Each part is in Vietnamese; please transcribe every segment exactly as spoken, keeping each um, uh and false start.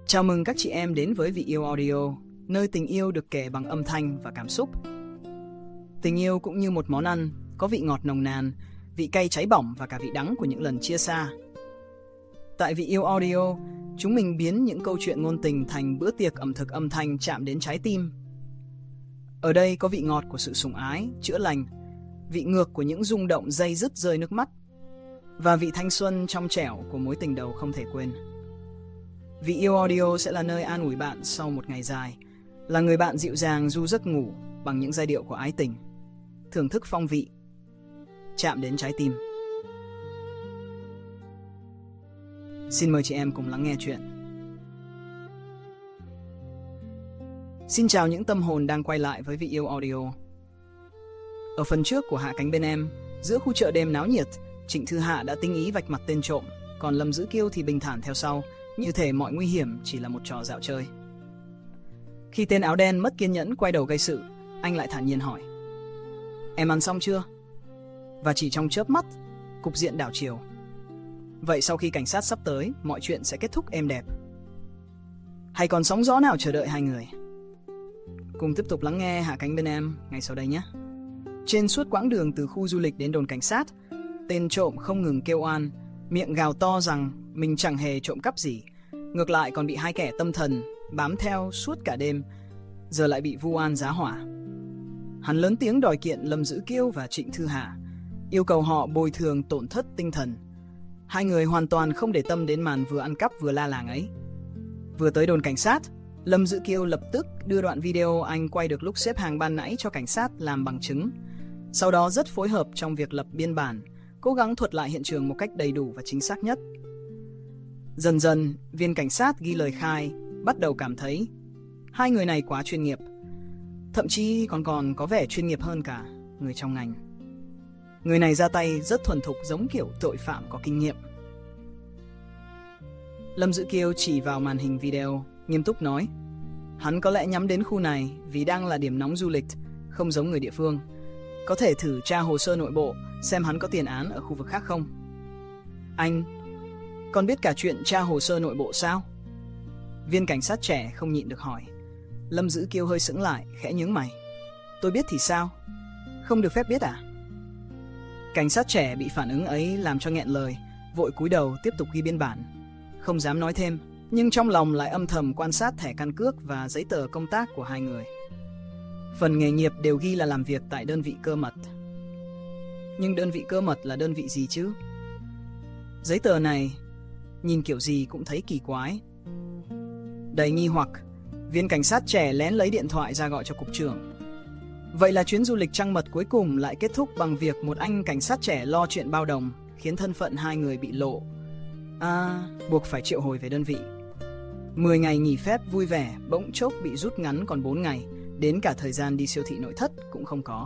Chào mừng các chị em đến với Vị Yêu Audio, nơi tình yêu được kể bằng âm thanh và cảm xúc. Tình yêu cũng như một món ăn, có vị ngọt nồng nàn, vị cay cháy bỏng và cả vị đắng của những lần chia xa. Tại Vị Yêu Audio, chúng mình biến những câu chuyện ngôn tình thành bữa tiệc ẩm thực âm thanh chạm đến trái tim. Ở đây có vị ngọt của sự sủng ái, chữa lành, vị ngược của những rung động day dứt rơi nước mắt, và vị thanh xuân trong trẻo của mối tình đầu không thể quên. Vị Yêu Audio sẽ là nơi an ủi bạn sau một ngày dài, là người bạn dịu dàng du giấc ngủ bằng những giai điệu của ái tình, thưởng thức phong vị, chạm đến trái tim. Xin mời chị em cùng lắng nghe chuyện. Xin chào những tâm hồn đang quay lại với Vị Yêu Audio. Ở phần trước của Hạ Cánh Bên Em, giữa khu chợ đêm náo nhiệt, Trịnh Thư Hạ đã tinh ý vạch mặt tên trộm, còn Lâm Dữ Kiêu thì bình thản theo sau, như thể mọi nguy hiểm chỉ là một trò dạo chơi. Khi tên áo đen mất kiên nhẫn quay đầu gây sự, anh lại thản nhiên hỏi: "Em ăn xong chưa?" Và chỉ trong chớp mắt, cục diện đảo chiều. Vậy sau khi cảnh sát sắp tới, mọi chuyện sẽ kết thúc êm đẹp, hay còn sóng gió nào chờ đợi hai người? Cùng tiếp tục lắng nghe Hạ Cánh Bên Em ngay sau đây nhé. Trên suốt quãng đường từ khu du lịch đến đồn cảnh sát, tên trộm không ngừng kêu oan, miệng gào to rằng mình chẳng hề trộm cắp gì, ngược lại còn bị hai kẻ tâm thần bám theo suốt cả đêm, giờ lại bị vu oan giá hỏa. Hắn lớn tiếng đòi kiện Lâm Dữ Kiêu và Trịnh Thư Hạ, yêu cầu họ bồi thường tổn thất tinh thần. Hai người hoàn toàn không để tâm đến màn vừa ăn cắp vừa la làng ấy. Vừa tới đồn cảnh sát, Lâm Dữ Kiêu lập tức đưa đoạn video anh quay được lúc xếp hàng ban nãy cho cảnh sát làm bằng chứng. Sau đó rất phối hợp trong việc lập biên bản, cố gắng thuật lại hiện trường một cách đầy đủ và chính xác nhất. Dần dần, viên cảnh sát ghi lời khai bắt đầu cảm thấy hai người này quá chuyên nghiệp, thậm chí còn còn có vẻ chuyên nghiệp hơn cả người trong ngành. Người này ra tay rất thuần thục, giống kiểu tội phạm có kinh nghiệm. Lâm Dữ Kiêu chỉ vào màn hình video, nghiêm túc nói: "Hắn có lẽ nhắm đến khu này vì đang là điểm nóng du lịch, không giống người địa phương. Có thể thử tra hồ sơ nội bộ xem hắn có tiền án ở khu vực khác không." "Anh còn biết cả chuyện tra hồ sơ nội bộ sao?" Viên cảnh sát trẻ không nhịn được hỏi. Lâm Dữ Kiêu hơi sững lại, khẽ nhướng mày. "Tôi biết thì sao? Không được phép biết à?" Cảnh sát trẻ bị phản ứng ấy làm cho nghẹn lời, vội cúi đầu tiếp tục ghi biên bản, không dám nói thêm, nhưng trong lòng lại âm thầm quan sát thẻ căn cước và giấy tờ công tác của hai người. Phần nghề nghiệp đều ghi là làm việc tại đơn vị cơ mật. Nhưng đơn vị cơ mật là đơn vị gì chứ? Giấy tờ này nhìn kiểu gì cũng thấy kỳ quái. Đầy nghi hoặc, viên cảnh sát trẻ lén lấy điện thoại ra gọi cho cục trưởng. Vậy là chuyến du lịch trăng mật cuối cùng lại kết thúc bằng việc một anh cảnh sát trẻ lo chuyện bao đồng, khiến thân phận hai người bị lộ. À, buộc phải triệu hồi về đơn vị. Mười ngày nghỉ phép vui vẻ bỗng chốc bị rút ngắn còn bốn ngày, đến cả thời gian đi siêu thị nội thất cũng không có.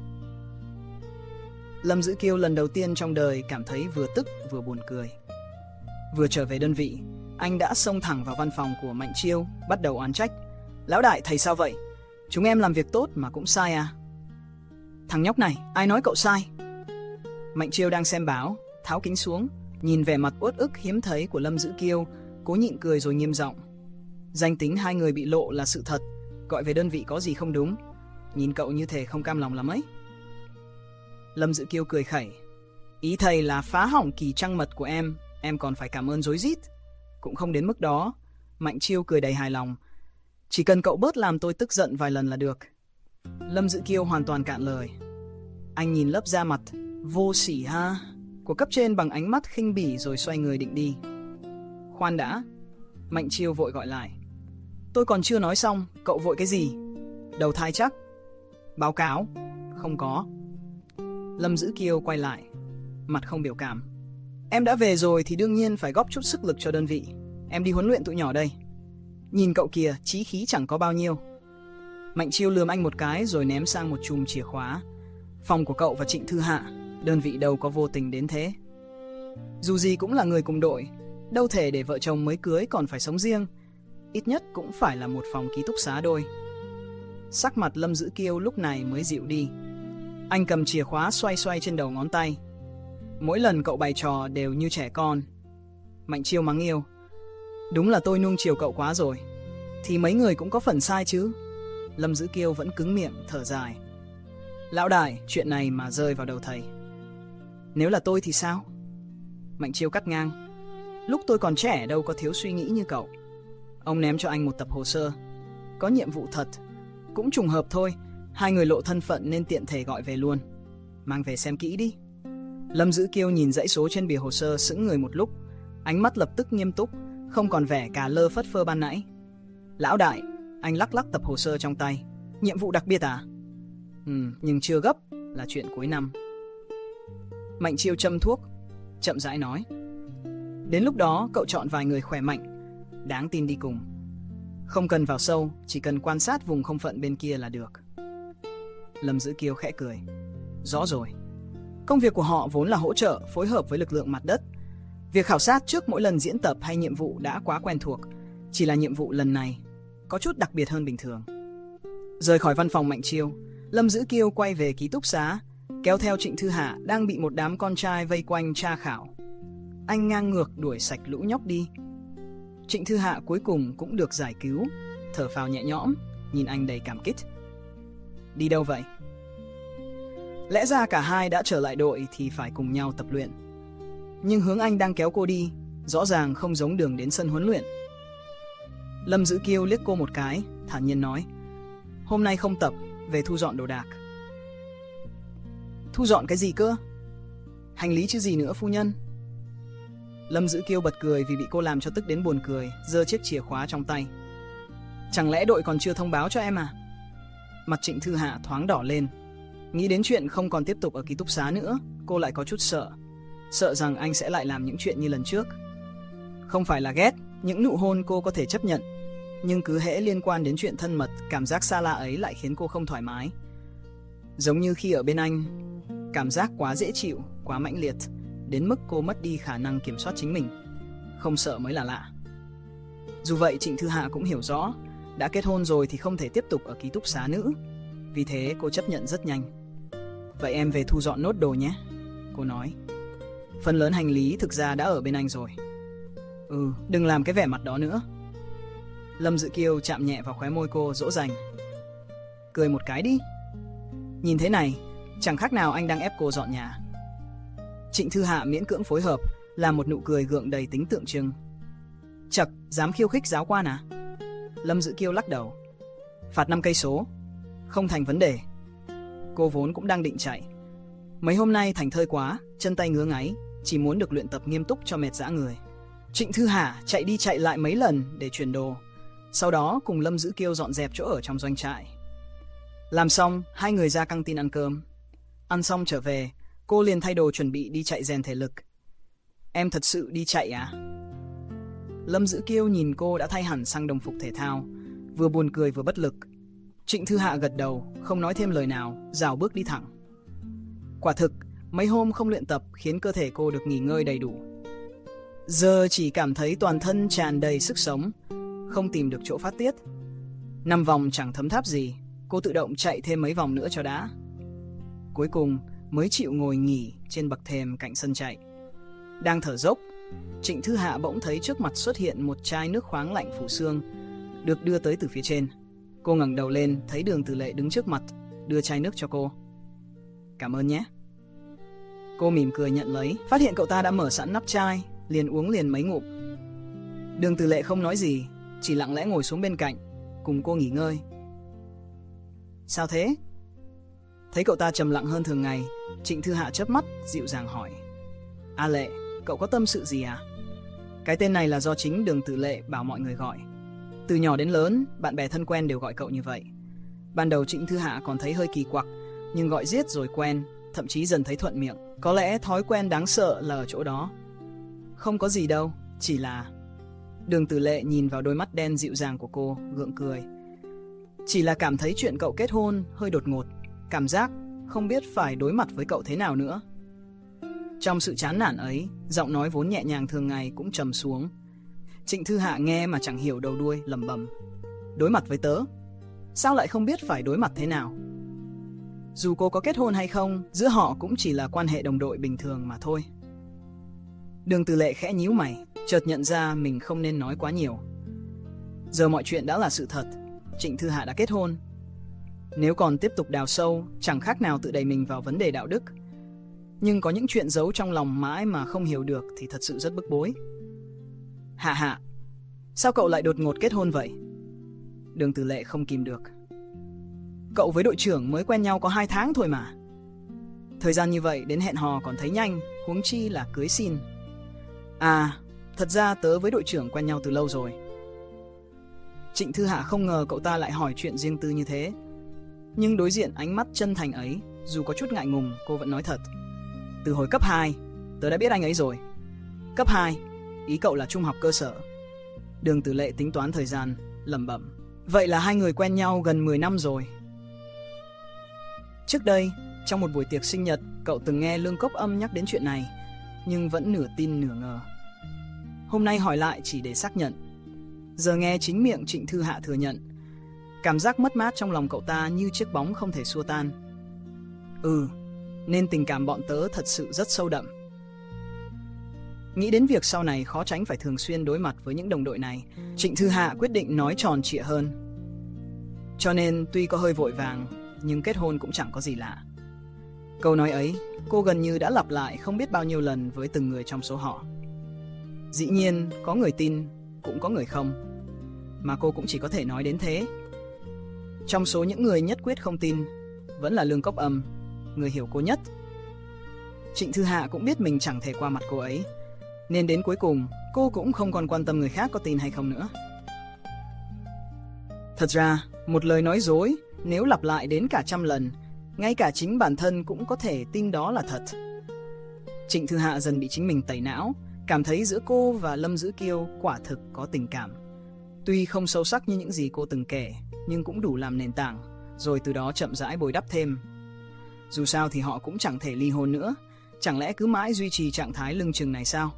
Lâm Dữ Kiêu lần đầu tiên trong đời cảm thấy vừa tức vừa buồn cười. Vừa trở về đơn vị, anh đã xông thẳng vào văn phòng của Mạnh Chiêu, bắt đầu oán trách: "Lão đại, thầy sao vậy? Chúng em làm việc tốt mà cũng sai à?" "Thằng nhóc này, ai nói cậu sai?" Mạnh Chiêu đang xem báo, tháo kính xuống, nhìn vẻ mặt uất ức hiếm thấy của Lâm Dữ Kiêu, cố nhịn cười rồi nghiêm giọng: "Danh tính hai người bị lộ là sự thật, gọi về đơn vị có gì không đúng? Nhìn cậu như thể không cam lòng lắm ấy." Lâm Dữ Kiêu cười khẩy: "Ý thầy là phá hỏng kỳ trăng mật của em, em còn phải cảm ơn rối rít." "Cũng không đến mức đó." Mạnh Chiêu cười đầy hài lòng: "Chỉ cần cậu bớt làm tôi tức giận vài lần là được." Lâm Dữ Kiêu hoàn toàn cạn lời. Anh nhìn lớp da mặt vô sỉ ha của cấp trên bằng ánh mắt khinh bỉ rồi xoay người định đi. "Khoan đã." Mạnh Chiêu vội gọi lại: "Tôi còn chưa nói xong, cậu vội cái gì? Đầu thai chắc?" "Báo cáo." "Không có." Lâm Dữ Kiêu quay lại, mặt không biểu cảm: "Em đã về rồi thì đương nhiên phải góp chút sức lực cho đơn vị. Em đi huấn luyện tụi nhỏ đây. Nhìn cậu kìa, chí khí chẳng có bao nhiêu." Mạnh Chiêu lườm anh một cái rồi ném sang một chùm chìa khóa. "Phòng của cậu và Trịnh Thư Hạ, đơn vị đâu có vô tình đến thế. Dù gì cũng là người cùng đội, đâu thể để vợ chồng mới cưới còn phải sống riêng. Ít nhất cũng phải là một phòng ký túc xá đôi." Sắc mặt Lâm Dữ Kiêu lúc này mới dịu đi. Anh cầm chìa khóa xoay xoay trên đầu ngón tay. "Mỗi lần cậu bày trò đều như trẻ con." Mạnh Chiêu mắng yêu: Đúng là tôi nuông chiều cậu quá rồi. Thì mấy người cũng có phần sai chứ. Lâm Dữ Kiêu vẫn cứng miệng thở dài. Lão đại, chuyện này mà rơi vào đầu thầy. Nếu là tôi thì sao? Mạnh Chiêu cắt ngang. Lúc tôi còn trẻ đâu có thiếu suy nghĩ như cậu. Ông ném cho anh một tập hồ sơ. Có nhiệm vụ thật. Cũng trùng hợp thôi. Hai người lộ thân phận nên tiện thể gọi về luôn. Mang về xem kỹ đi. Lâm Dữ Kiêu nhìn dãy số trên bìa hồ sơ sững người một lúc. Ánh mắt lập tức nghiêm túc, không còn vẻ cà lơ phất phơ ban nãy. Lão đại, anh lắc lắc tập hồ sơ trong tay. Nhiệm vụ đặc biệt à? Ừ, nhưng chưa gấp, là chuyện cuối năm. Mạnh Chiêu châm thuốc, chậm rãi nói. Đến lúc đó cậu chọn vài người khỏe mạnh, đáng tin đi cùng. Không cần vào sâu, chỉ cần quan sát vùng không phận bên kia là được. Lâm Dữ Kiêu khẽ cười. Rõ rồi. Công việc của họ vốn là hỗ trợ, phối hợp với lực lượng mặt đất. Việc khảo sát trước mỗi lần diễn tập hay nhiệm vụ đã quá quen thuộc. Chỉ là nhiệm vụ lần này có chút đặc biệt hơn bình thường. Rời khỏi văn phòng Mạnh Chiêu, Lâm Dữ Kiêu quay về ký túc xá, kéo theo Trịnh Thư Hạ đang bị một đám con trai vây quanh tra khảo. Anh ngang ngược đuổi sạch lũ nhóc đi. Trịnh Thư Hạ cuối cùng cũng được giải cứu, thở phào nhẹ nhõm, nhìn anh đầy cảm kích. Đi đâu vậy? Lẽ ra cả hai đã trở lại đội thì phải cùng nhau tập luyện. Nhưng hướng anh đang kéo cô đi rõ ràng không giống đường đến sân huấn luyện. Lâm Dữ Kiêu liếc cô một cái, thản nhiên nói. Hôm nay không tập, về thu dọn đồ đạc. Thu dọn cái gì cơ? Hành lý chứ gì nữa phu nhân. Lâm Dữ Kiêu bật cười vì bị cô làm cho tức đến buồn cười, giơ chiếc chìa khóa trong tay. Chẳng lẽ đội còn chưa thông báo cho em à? Mặt Trịnh Thư Hạ thoáng đỏ lên. Nghĩ đến chuyện không còn tiếp tục ở ký túc xá nữa, cô lại có chút sợ. Sợ rằng anh sẽ lại làm những chuyện như lần trước. Không phải là ghét, những nụ hôn cô có thể chấp nhận. Nhưng cứ hễ liên quan đến chuyện thân mật, cảm giác xa lạ ấy lại khiến cô không thoải mái. Giống như khi ở bên anh, cảm giác quá dễ chịu, quá mãnh liệt, đến mức cô mất đi khả năng kiểm soát chính mình. Không sợ mới là lạ. Dù vậy Trịnh Thư Hạ cũng hiểu rõ, đã kết hôn rồi thì không thể tiếp tục ở ký túc xá nữ. Vì thế cô chấp nhận rất nhanh. Vậy em về thu dọn nốt đồ nhé, cô nói. Phần lớn hành lý thực ra đã ở bên anh rồi. Ừ, đừng làm cái vẻ mặt đó nữa. Lâm Dữ Kiêu chạm nhẹ vào khóe môi cô dỗ dành. Cười một cái đi. Nhìn thế này, chẳng khác nào anh đang ép cô dọn nhà. Trịnh Thư Hạ miễn cưỡng phối hợp, làm một nụ cười gượng đầy tính tượng trưng. Chậc, dám khiêu khích giáo quan à? Lâm Dữ Kiêu lắc đầu. Phạt năm cây số, không thành vấn đề. Cô vốn cũng đang định chạy. Mấy hôm nay thành thơi quá, chân tay ngứa ngáy, chỉ muốn được luyện tập nghiêm túc cho mệt dã người. Trịnh Thư Hạ chạy đi chạy lại mấy lần để chuyển đồ. Sau đó cùng Lâm Dữ Kiêu dọn dẹp chỗ ở trong doanh trại. Làm xong, hai người ra căng tin ăn cơm. Ăn xong trở về, cô liền thay đồ chuẩn bị đi chạy rèn thể lực. Em thật sự đi chạy à? Lâm Dữ Kiêu nhìn cô đã thay hẳn sang đồng phục thể thao, vừa buồn cười vừa bất lực. Trịnh Thư Hạ gật đầu, không nói thêm lời nào, rảo bước đi thẳng. Quả thực, mấy hôm không luyện tập khiến cơ thể cô được nghỉ ngơi đầy đủ. Giờ chỉ cảm thấy toàn thân tràn đầy sức sống, không tìm được chỗ phát tiết. Năm vòng chẳng thấm tháp gì, cô tự động chạy thêm mấy vòng nữa cho đã. Cuối cùng mới chịu ngồi nghỉ trên bậc thềm cạnh sân chạy. Đang thở dốc, Trịnh Thư Hạ bỗng thấy trước mặt xuất hiện một chai nước khoáng lạnh phủ xương, được đưa tới từ phía trên. Cô ngẩng đầu lên, thấy Đường Tử Lệ đứng trước mặt, đưa chai nước cho cô. Cảm ơn nhé. Cô mỉm cười nhận lấy, phát hiện cậu ta đã mở sẵn nắp chai, liền uống liền mấy ngụm. Đường Tử Lệ không nói gì, chỉ lặng lẽ ngồi xuống bên cạnh, cùng cô nghỉ ngơi. Sao thế? Thấy cậu ta trầm lặng hơn thường ngày, Trịnh Thư Hạ chớp mắt, dịu dàng hỏi. A Lệ, cậu có tâm sự gì à? Cái tên này là do chính Đường Tử Lệ bảo mọi người gọi. Từ nhỏ đến lớn, bạn bè thân quen đều gọi cậu như vậy. Ban đầu Trịnh Thư Hạ còn thấy hơi kỳ quặc, nhưng gọi riết rồi quen, thậm chí dần thấy thuận miệng. Có lẽ thói quen đáng sợ là ở chỗ đó. Không có gì đâu, chỉ là... Đường Tử Lệ nhìn vào đôi mắt đen dịu dàng của cô, gượng cười. Chỉ là cảm thấy chuyện cậu kết hôn hơi đột ngột, cảm giác không biết phải đối mặt với cậu thế nào nữa. Trong sự chán nản ấy, giọng nói vốn nhẹ nhàng thường ngày cũng trầm xuống. Trịnh Thư Hạ nghe mà chẳng hiểu đầu đuôi, lẩm bẩm. Đối mặt với tớ? Sao lại không biết phải đối mặt thế nào? Dù cô có kết hôn hay không, giữa họ cũng chỉ là quan hệ đồng đội bình thường mà thôi. Đường Tử Lệ khẽ nhíu mày. chợt nhận ra mình không nên nói quá nhiều. Giờ mọi chuyện đã là sự thật, Trịnh Thư Hạ đã kết hôn. Nếu còn tiếp tục đào sâu, chẳng khác nào tự đẩy mình vào vấn đề đạo đức. Nhưng có những chuyện giấu trong lòng mãi mà không hiểu được thì thật sự rất bức bối. Hạ Hạ, sao cậu lại đột ngột kết hôn vậy? Đường Tử Lệ không kìm được. Cậu với đội trưởng mới quen nhau có hai tháng thôi mà. Thời gian như vậy đến hẹn hò còn thấy nhanh, huống chi là cưới xin. À, thật ra tớ với đội trưởng quen nhau từ lâu rồi. Trịnh Thư Hạ không ngờ cậu ta lại hỏi chuyện riêng tư như thế. Nhưng đối diện ánh mắt chân thành ấy, dù có chút ngại ngùng, cô vẫn nói thật. Từ hồi cấp hai, tớ đã biết anh ấy rồi. Cấp hai, ý cậu là trung học cơ sở. Đường Tử Lệ tính toán thời gian, lẩm bẩm. Vậy là hai người quen nhau gần mười năm rồi. Trước đây, trong một buổi tiệc sinh nhật, cậu từng nghe Lương Cốc Âm nhắc đến chuyện này, nhưng vẫn nửa tin nửa ngờ. Hôm nay hỏi lại chỉ để xác nhận. Giờ nghe chính miệng Trịnh Thư Hạ thừa nhận, cảm giác mất mát trong lòng cậu ta như chiếc bóng không thể xua tan. Ừ, nên tình cảm bọn tớ thật sự rất sâu đậm. Nghĩ đến việc sau này khó tránh phải thường xuyên đối mặt với những đồng đội này, Trịnh Thư Hạ quyết định nói tròn trịa hơn. Cho nên tuy có hơi vội vàng, nhưng kết hôn cũng chẳng có gì lạ. Câu nói ấy, cô gần như đã lặp lại không biết bao nhiêu lần với từng người trong số họ. Dĩ nhiên, có người tin, cũng có người không. Mà cô cũng chỉ có thể nói đến thế. Trong số những người nhất quyết không tin, vẫn là Lương Cốc Âm, người hiểu cô nhất. Trịnh Thư Hạ cũng biết mình chẳng thể qua mặt cô ấy, nên đến cuối cùng, cô cũng không còn quan tâm người khác có tin hay không nữa. Thật ra, một lời nói dối, nếu lặp lại đến cả trăm lần, ngay cả chính bản thân cũng có thể tin đó là thật. Trịnh Thư Hạ dần bị chính mình tẩy não, cảm thấy giữa cô và Lâm Dữ Kiêu quả thực có tình cảm. Tuy không sâu sắc như những gì cô từng kể, nhưng cũng đủ làm nền tảng, rồi từ đó chậm rãi bồi đắp thêm. Dù sao thì họ cũng chẳng thể ly hôn nữa, chẳng lẽ cứ mãi duy trì trạng thái lưng chừng này sao?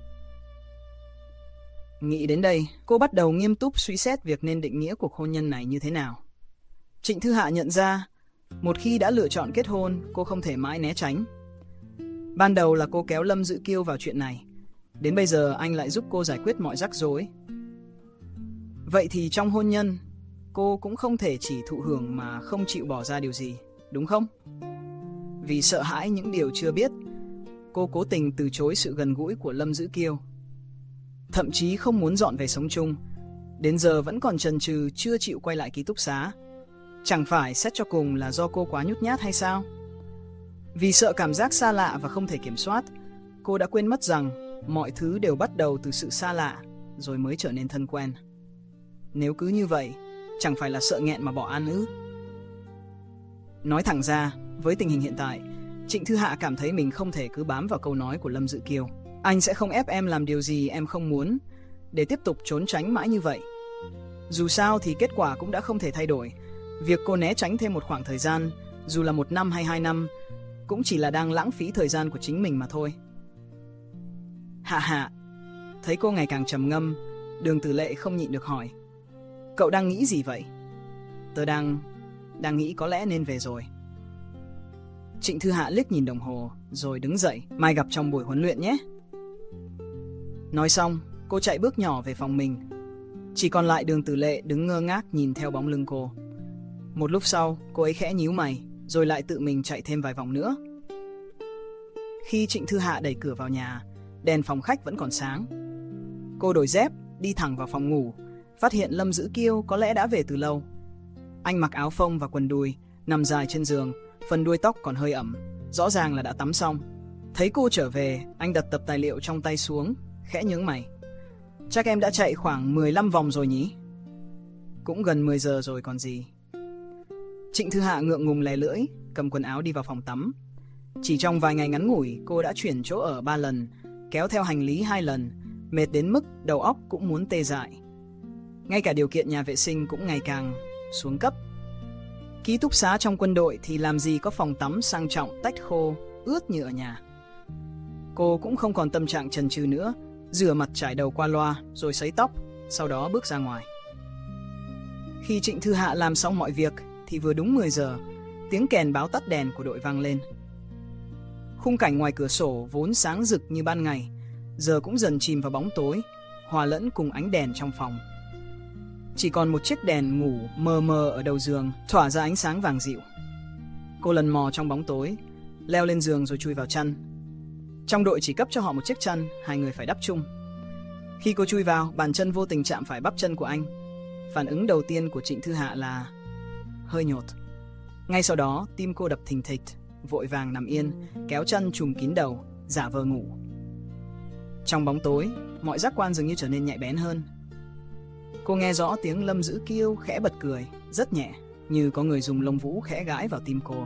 Nghĩ đến đây, cô bắt đầu nghiêm túc suy xét việc nên định nghĩa cuộc hôn nhân này như thế nào. Trịnh Thư Hạ nhận ra, một khi đã lựa chọn kết hôn, cô không thể mãi né tránh. Ban đầu là cô kéo Lâm Dữ Kiêu vào chuyện này, đến bây giờ anh lại giúp cô giải quyết mọi rắc rối. Vậy thì trong hôn nhân, cô cũng không thể chỉ thụ hưởng mà không chịu bỏ ra điều gì, đúng không? Vì sợ hãi những điều chưa biết, cô cố tình từ chối sự gần gũi của Lâm Dữ Kiêu. Thậm chí không muốn dọn về sống chung, đến giờ vẫn còn chần chừ chưa chịu quay lại ký túc xá. Chẳng phải xét cho cùng là do cô quá nhút nhát hay sao? Vì sợ cảm giác xa lạ và không thể kiểm soát, cô đã quên mất rằng mọi thứ đều bắt đầu từ sự xa lạ, rồi mới trở nên thân quen. Nếu cứ như vậy, chẳng phải là sợ nghẹn mà bỏ ăn ư? Nói thẳng ra, với tình hình hiện tại, Trịnh Thư Hạ cảm thấy mình không thể cứ bám vào câu nói của Lâm Dữ Kiêu. Anh sẽ không ép em làm điều gì em không muốn, để tiếp tục trốn tránh mãi như vậy. Dù sao thì kết quả cũng đã không thể thay đổi. Việc cô né tránh thêm một khoảng thời gian, dù là một năm hay hai năm, cũng chỉ là đang lãng phí thời gian của chính mình mà thôi. Hạ Hạ, thấy cô ngày càng trầm ngâm, Đường Tử Lệ không nhịn được hỏi. Cậu đang nghĩ gì vậy? Tớ đang... đang nghĩ có lẽ nên về rồi. Trịnh Thư Hạ liếc nhìn đồng hồ, rồi đứng dậy. Mai gặp trong buổi huấn luyện nhé. Nói xong, cô chạy bước nhỏ về phòng mình. Chỉ còn lại Đường Tử Lệ đứng ngơ ngác nhìn theo bóng lưng cô. Một lúc sau, cô ấy khẽ nhíu mày, rồi lại tự mình chạy thêm vài vòng nữa. Khi Trịnh Thư Hạ đẩy cửa vào nhà, đèn phòng khách vẫn còn sáng. Cô đổi dép, đi thẳng vào phòng ngủ, phát hiện Lâm Dữ Kiêu có lẽ đã về từ lâu. Anh mặc áo phông và quần đùi, nằm dài trên giường, phần đuôi tóc còn hơi ẩm, rõ ràng là đã tắm xong. Thấy cô trở về, anh đặt tập tài liệu trong tay xuống, khẽ nhướng mày. Chắc em đã chạy khoảng mười lăm vòng rồi nhỉ? Cũng gần mười giờ rồi còn gì. Trịnh Thư Hạ ngượng ngùng lè lưỡi, cầm quần áo đi vào phòng tắm. Chỉ trong vài ngày ngắn ngủi, cô đã chuyển chỗ ở ba lần, kéo theo hành lý hai lần, mệt đến mức đầu óc cũng muốn tê dại. Ngay cả điều kiện nhà vệ sinh cũng ngày càng xuống cấp. Ký túc xá trong quân đội thì làm gì có phòng tắm sang trọng tách khô, ướt như ở nhà. Cô cũng không còn tâm trạng chần chừ nữa, rửa mặt chải đầu qua loa rồi sấy tóc, sau đó bước ra ngoài. Khi Trịnh Thư Hạ làm xong mọi việc thì vừa đúng mười giờ, tiếng kèn báo tắt đèn của đội vang lên. Khung cảnh ngoài cửa sổ vốn sáng rực như ban ngày, giờ cũng dần chìm vào bóng tối, hòa lẫn cùng ánh đèn trong phòng. Chỉ còn một chiếc đèn ngủ mờ mờ ở đầu giường, tỏa ra ánh sáng vàng dịu. Cô lần mò trong bóng tối, leo lên giường rồi chui vào chăn. Trong đội chỉ cấp cho họ một chiếc chăn, hai người phải đắp chung. Khi cô chui vào, bàn chân vô tình chạm phải bắp chân của anh. Phản ứng đầu tiên của Trịnh Thư Hạ là hơi nhột. Ngay sau đó, tim cô đập thình thịch, vội vàng nằm yên, kéo chân trùm kín đầu, giả vờ ngủ. Trong bóng tối, mọi giác quan dường như trở nên nhạy bén hơn. Cô nghe rõ tiếng Lâm Dữ Kiêu khẽ bật cười, rất nhẹ, như có người dùng lông vũ khẽ gãi vào tim cô.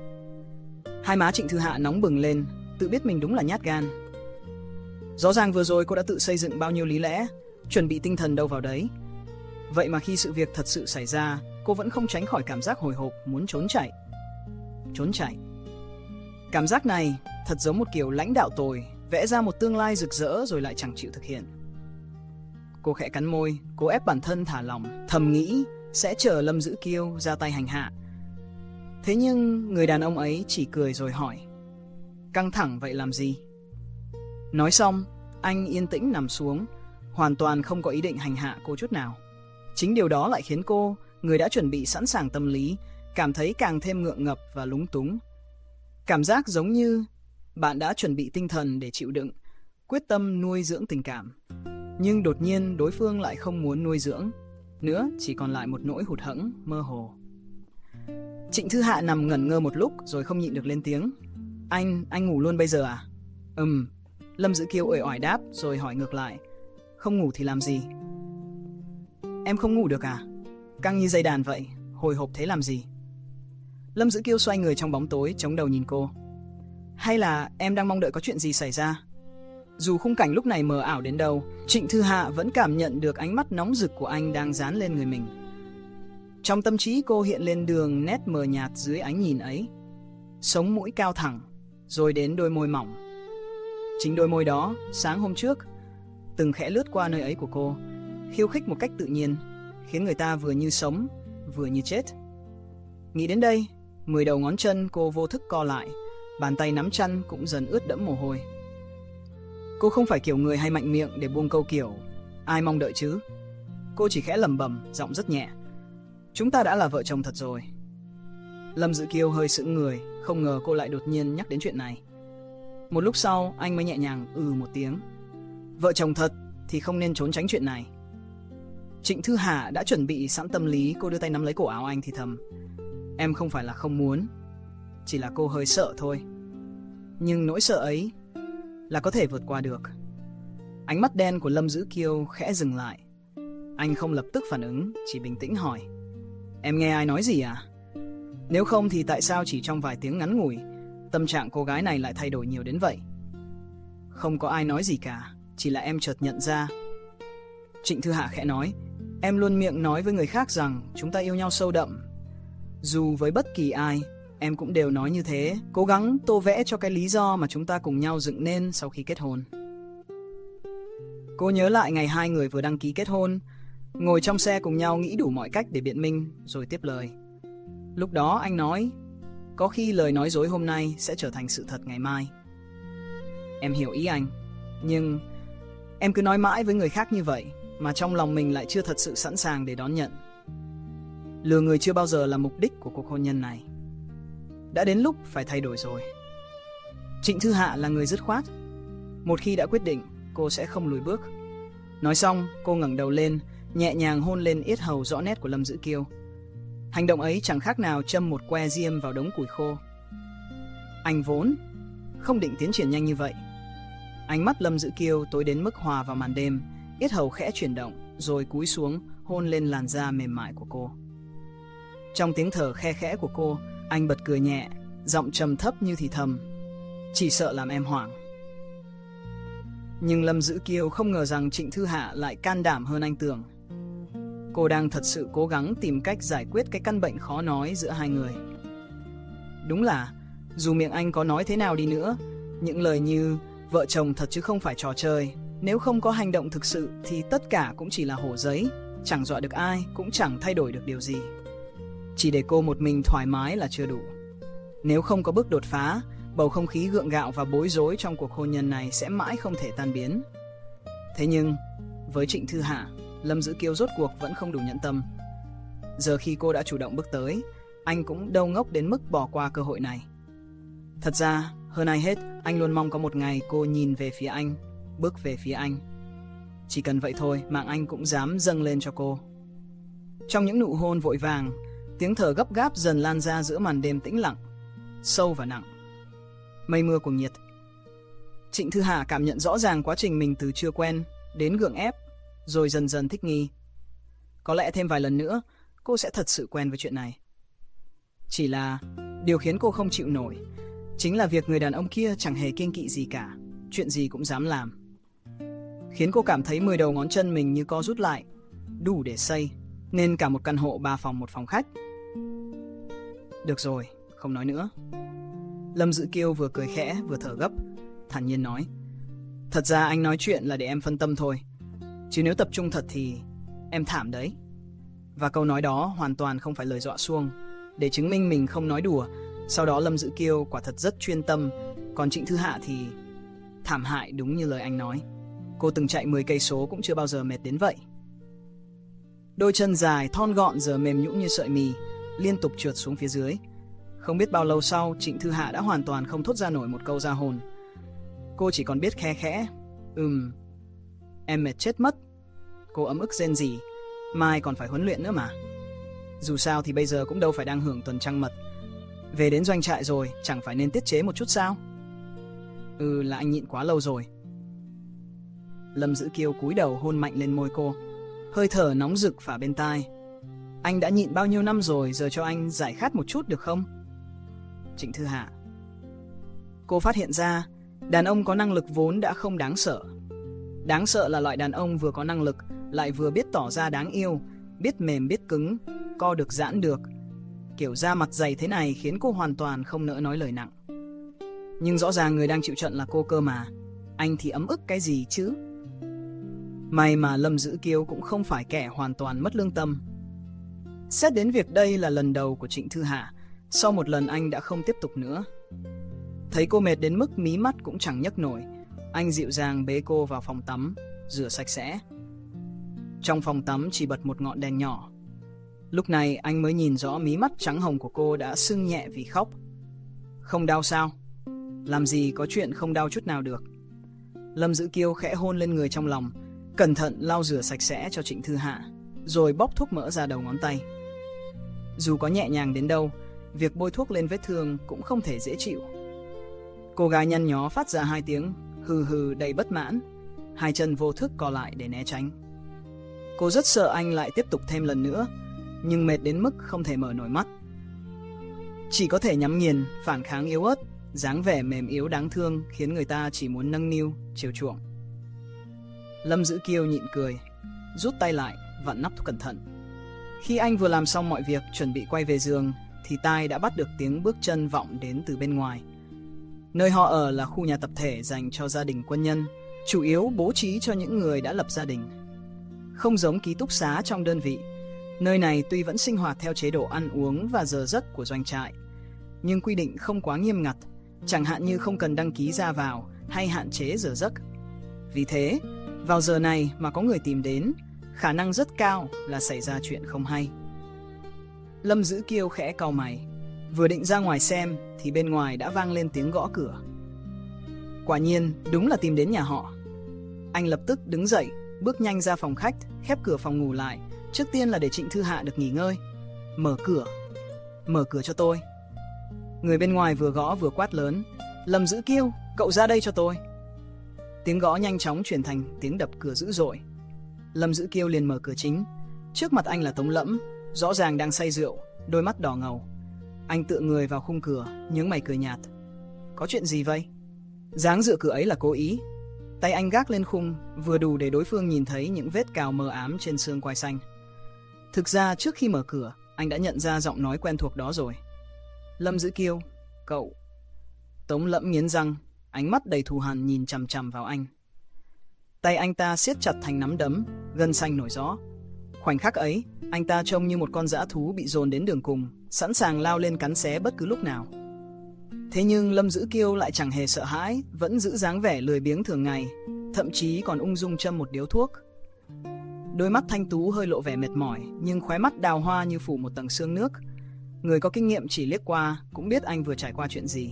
Hai má Trịnh Thư Hạ nóng bừng lên, tự biết mình đúng là nhát gan. Rõ ràng vừa rồi cô đã tự xây dựng bao nhiêu lý lẽ, chuẩn bị tinh thần đâu vào đấy. Vậy mà khi sự việc thật sự xảy ra, cô vẫn không tránh khỏi cảm giác hồi hộp muốn trốn chạy. Trốn chạy. Cảm giác này thật giống một kiểu lãnh đạo tồi, vẽ ra một tương lai rực rỡ rồi lại chẳng chịu thực hiện. Cô khẽ cắn môi, cố ép bản thân thả lỏng, thầm nghĩ sẽ chờ Lâm Dữ Kiêu ra tay hành hạ. Thế nhưng người đàn ông ấy chỉ cười rồi hỏi, căng thẳng vậy làm gì? Nói xong, anh yên tĩnh nằm xuống, hoàn toàn không có ý định hành hạ cô chút nào. Chính điều đó lại khiến cô, người đã chuẩn bị sẵn sàng tâm lý, cảm thấy càng thêm ngượng ngập và lúng túng. Cảm giác giống như bạn đã chuẩn bị tinh thần để chịu đựng, quyết tâm nuôi dưỡng tình cảm. Nhưng đột nhiên đối phương lại không muốn nuôi dưỡng nữa, chỉ còn lại một nỗi hụt hẫng, mơ hồ. Trịnh Thư Hạ nằm ngẩn ngơ một lúc rồi không nhịn được lên tiếng. Anh, anh ngủ luôn bây giờ à? Ừm, Lâm Dữ Kiêu uể oải đáp rồi hỏi ngược lại. Không ngủ thì làm gì? Em không ngủ được à? Căng như dây đàn vậy, hồi hộp thế làm gì? Lâm Dữ Kiêu xoay người trong bóng tối, chống đầu nhìn cô. Hay là em đang mong đợi có chuyện gì xảy ra? Dù khung cảnh lúc này mờ ảo đến đâu, Trịnh Thư Hạ vẫn cảm nhận được ánh mắt nóng rực của anh đang dán lên người mình. Trong tâm trí cô hiện lên đường nét mờ nhạt dưới ánh nhìn ấy. Sống mũi cao thẳng, rồi đến đôi môi mỏng. Chính đôi môi đó, sáng hôm trước, từng khẽ lướt qua nơi ấy của cô, khiêu khích một cách tự nhiên, khiến người ta vừa như sống, vừa như chết. Nghĩ đến đây, mười đầu ngón chân cô vô thức co lại, bàn tay nắm chăn cũng dần ướt đẫm mồ hôi. Cô không phải kiểu người hay mạnh miệng để buông câu kiểu ai mong đợi chứ. Cô chỉ khẽ lẩm bẩm, giọng rất nhẹ. Chúng ta đã là vợ chồng thật rồi. Lâm Dữ Kiêu hơi sững người, không ngờ cô lại đột nhiên nhắc đến chuyện này. Một lúc sau, anh mới nhẹ nhàng ừ một tiếng. Vợ chồng thật thì không nên trốn tránh chuyện này. Trịnh Thư Hạ đã chuẩn bị sẵn tâm lý, cô đưa tay nắm lấy cổ áo anh thì thầm. Em không phải là không muốn, chỉ là cô hơi sợ thôi. Nhưng nỗi sợ ấy là có thể vượt qua được. Ánh mắt đen của Lâm Dữ Kiêu khẽ dừng lại. Anh không lập tức phản ứng, chỉ bình tĩnh hỏi. Em nghe ai nói gì à? Nếu không thì tại sao chỉ trong vài tiếng ngắn ngủi, tâm trạng cô gái này lại thay đổi nhiều đến vậy? Không có ai nói gì cả, chỉ là em chợt nhận ra. Trịnh Thư Hạ khẽ nói. Em luôn miệng nói với người khác rằng chúng ta yêu nhau sâu đậm. Dù với bất kỳ ai, em cũng đều nói như thế, cố gắng tô vẽ cho cái lý do mà chúng ta cùng nhau dựng nên sau khi kết hôn. Cô nhớ lại ngày hai người vừa đăng ký kết hôn, ngồi trong xe cùng nhau nghĩ đủ mọi cách để biện minh, rồi tiếp lời. Lúc đó anh nói, có khi lời nói dối hôm nay sẽ trở thành sự thật ngày mai. Em hiểu ý anh, nhưng em cứ nói mãi với người khác như vậy, mà trong lòng mình lại chưa thật sự sẵn sàng để đón nhận. Lừa người chưa bao giờ là mục đích của cuộc hôn nhân này. Đã đến lúc phải thay đổi rồi. Trịnh Thư Hạ là người dứt khoát. Một khi đã quyết định, cô sẽ không lùi bước. Nói xong, cô ngẩng đầu lên, nhẹ nhàng hôn lên yết hầu rõ nét của Lâm Dữ Kiêu. Hành động ấy chẳng khác nào châm một que diêm vào đống củi khô. Anh vốn không định tiến triển nhanh như vậy. Ánh mắt Lâm Dữ Kiêu tối đến mức hòa vào màn đêm, yết hầu khẽ chuyển động, rồi cúi xuống hôn lên làn da mềm mại của cô. Trong tiếng thở khe khẽ của cô, anh bật cười nhẹ, giọng trầm thấp như thì thầm. Chỉ sợ làm em hoảng. Nhưng Lâm Dữ Kiêu không ngờ rằng Trịnh Thư Hạ lại can đảm hơn anh tưởng. Cô đang thật sự cố gắng tìm cách giải quyết cái căn bệnh khó nói giữa hai người. Đúng là, dù miệng anh có nói thế nào đi nữa, những lời như vợ chồng thật chứ không phải trò chơi, nếu không có hành động thực sự thì tất cả cũng chỉ là hổ giấy, chẳng dọa được ai, cũng chẳng thay đổi được điều gì. Chỉ để cô một mình thoải mái là chưa đủ. Nếu không có bước đột phá, bầu không khí gượng gạo và bối rối trong cuộc hôn nhân này sẽ mãi không thể tan biến. Thế nhưng, Với Trịnh Thư Hạ, Lâm Dữ Kiêu rốt cuộc vẫn không đủ nhẫn tâm. Giờ khi cô đã chủ động bước tới, anh cũng đâu ngốc đến mức bỏ qua cơ hội này. Thật ra, hơn ai hết, anh luôn mong có một ngày cô nhìn về phía anh, bước về phía anh. Chỉ cần vậy thôi, mạng anh cũng dám dâng lên cho cô. Trong những nụ hôn vội vàng, tiếng thở gấp gáp dần lan ra giữa màn đêm tĩnh lặng, sâu và nặng. Mây mưa cuồng nhiệt. Trịnh Thư Hạ cảm nhận rõ ràng quá trình mình từ chưa quen đến gượng ép, rồi dần dần thích nghi. Có lẽ thêm vài lần nữa, cô sẽ thật sự quen với chuyện này. Chỉ là điều khiến cô không chịu nổi chính là việc người đàn ông kia chẳng hề kiêng kỵ gì cả, chuyện gì cũng dám làm. Khiến cô cảm thấy mười đầu ngón chân mình như co rút lại, đủ để xây nên cả một căn hộ ba phòng một phòng khách. Được rồi, không nói nữa. Lâm Dữ Kiêu vừa cười khẽ vừa thở gấp, thản nhiên nói: Thật ra anh nói chuyện là để em phân tâm thôi, chứ nếu tập trung thật thì em thảm đấy. Và câu nói đó hoàn toàn không phải lời dọa xuông. Để chứng minh mình không nói đùa, sau đó Lâm Dữ Kiêu quả thật rất chuyên tâm. Còn Trịnh Thư Hạ thì thảm hại đúng như lời anh nói. Cô từng chạy mười cây số cũng chưa bao giờ mệt đến vậy. Đôi chân dài, thon gọn giờ mềm nhũn như sợi mì, liên tục trượt xuống phía dưới. Không biết bao lâu sau, Trịnh Thư Hạ đã hoàn toàn không thốt ra nổi một câu ra hồn. Cô chỉ còn biết khe khẽ: Ừm, em mệt chết mất. Cô ấm ức rên rỉ: Mai còn phải huấn luyện nữa mà. Dù sao thì bây giờ cũng đâu phải đang hưởng tuần trăng mật. Về đến doanh trại rồi, chẳng phải nên tiết chế một chút sao? Ừ, là anh nhịn quá lâu rồi. Lâm Dữ Kiêu cúi đầu hôn mạnh lên môi cô, hơi thở nóng rực phả bên tai. Anh đã nhịn bao nhiêu năm rồi, giờ cho anh giải khát một chút được không? Trịnh Thư Hạ. Cô phát hiện ra, đàn ông có năng lực vốn đã không đáng sợ. Đáng sợ là loại đàn ông vừa có năng lực, lại vừa biết tỏ ra đáng yêu, biết mềm biết cứng, co được giãn được. Kiểu da mặt dày thế này khiến cô hoàn toàn không nỡ nói lời nặng. Nhưng rõ ràng người đang chịu trận là cô cơ mà. Anh thì ấm ức cái gì chứ? May mà Lâm Dữ Kiêu cũng không phải kẻ hoàn toàn mất lương tâm. Xét đến việc đây là lần đầu của Trịnh Thư Hạ, sau một lần anh đã không tiếp tục nữa. Thấy cô mệt đến mức mí mắt cũng chẳng nhấc nổi, anh dịu dàng bế cô vào phòng tắm, rửa sạch sẽ. Trong phòng tắm chỉ bật một ngọn đèn nhỏ. Lúc này anh mới nhìn rõ mí mắt trắng hồng của cô đã sưng nhẹ vì khóc. Không đau sao? Làm gì có chuyện không đau chút nào được. Lâm Dữ Kiêu khẽ hôn lên người trong lòng, cẩn thận lau rửa sạch sẽ cho Trịnh Thư Hạ, rồi bóp thuốc mỡ ra đầu ngón tay. Dù có nhẹ nhàng đến đâu, việc bôi thuốc lên vết thương cũng không thể dễ chịu. Cô gái nhăn nhó phát ra hai tiếng hừ hừ đầy bất mãn, hai chân vô thức co lại để né tránh. Cô rất sợ anh lại tiếp tục thêm lần nữa, nhưng mệt đến mức không thể mở nổi mắt. Chỉ có thể nhắm nghiền, phản kháng yếu ớt, dáng vẻ mềm yếu đáng thương khiến người ta chỉ muốn nâng niu, chiều chuộng. Lâm Dữ Kiêu nhịn cười, rút tay lại, vặn nắp cẩn thận. Khi anh vừa làm xong mọi việc, chuẩn bị quay về giường, thì tai đã bắt được tiếng bước chân vọng đến từ bên ngoài. Nơi họ ở là khu nhà tập thể dành cho gia đình quân nhân, chủ yếu bố trí cho những người đã lập gia đình. Không giống ký túc xá trong đơn vị, nơi này tuy vẫn sinh hoạt theo chế độ ăn uống và giờ giấc của doanh trại, nhưng quy định không quá nghiêm ngặt, chẳng hạn như không cần đăng ký ra vào hay hạn chế giờ giấc. Vì thế, vào giờ này mà có người tìm đến, khả năng rất cao là xảy ra chuyện không hay. Lâm Dữ Kiêu khẽ cau mày, vừa định ra ngoài xem thì bên ngoài đã vang lên tiếng gõ cửa. Quả nhiên, đúng là tìm đến nhà họ. Anh lập tức đứng dậy, bước nhanh ra phòng khách, khép cửa phòng ngủ lại, trước tiên là để Trịnh Thư Hạ được nghỉ ngơi. Mở cửa, mở cửa cho tôi. Người bên ngoài vừa gõ vừa quát lớn: Lâm Dữ Kiêu, cậu ra đây cho tôi. Tiếng gõ nhanh chóng chuyển thành tiếng đập cửa dữ dội. Lâm Dữ Kiêu liền mở cửa chính. Trước mặt anh là Tống Lẫm, rõ ràng đang say rượu, đôi mắt đỏ ngầu. Anh tựa người vào khung cửa, nhướng mày cười nhạt. Có chuyện gì vậy? Dáng dựa cửa ấy là cố ý. Tay anh gác lên khung, vừa đủ để đối phương nhìn thấy những vết cào mờ ám trên xương quai xanh. Thực ra trước khi mở cửa, anh đã nhận ra giọng nói quen thuộc đó rồi. Lâm Dữ Kiêu, cậu... Tống Lẫm nghiến răng, ánh mắt đầy thù hằn nhìn chằm chằm vào anh. Tay anh ta siết chặt thành nắm đấm, gân xanh nổi rõ. Khoảnh khắc ấy, anh ta trông như một con dã thú bị dồn đến đường cùng, sẵn sàng lao lên cắn xé bất cứ lúc nào. Thế nhưng Lâm Dữ Kiêu lại chẳng hề sợ hãi, vẫn giữ dáng vẻ lười biếng thường ngày, thậm chí còn ung dung châm một điếu thuốc. Đôi mắt thanh tú hơi lộ vẻ mệt mỏi, nhưng khóe mắt đào hoa như phủ một tầng sương nước. Người có kinh nghiệm chỉ liếc qua cũng biết anh vừa trải qua chuyện gì.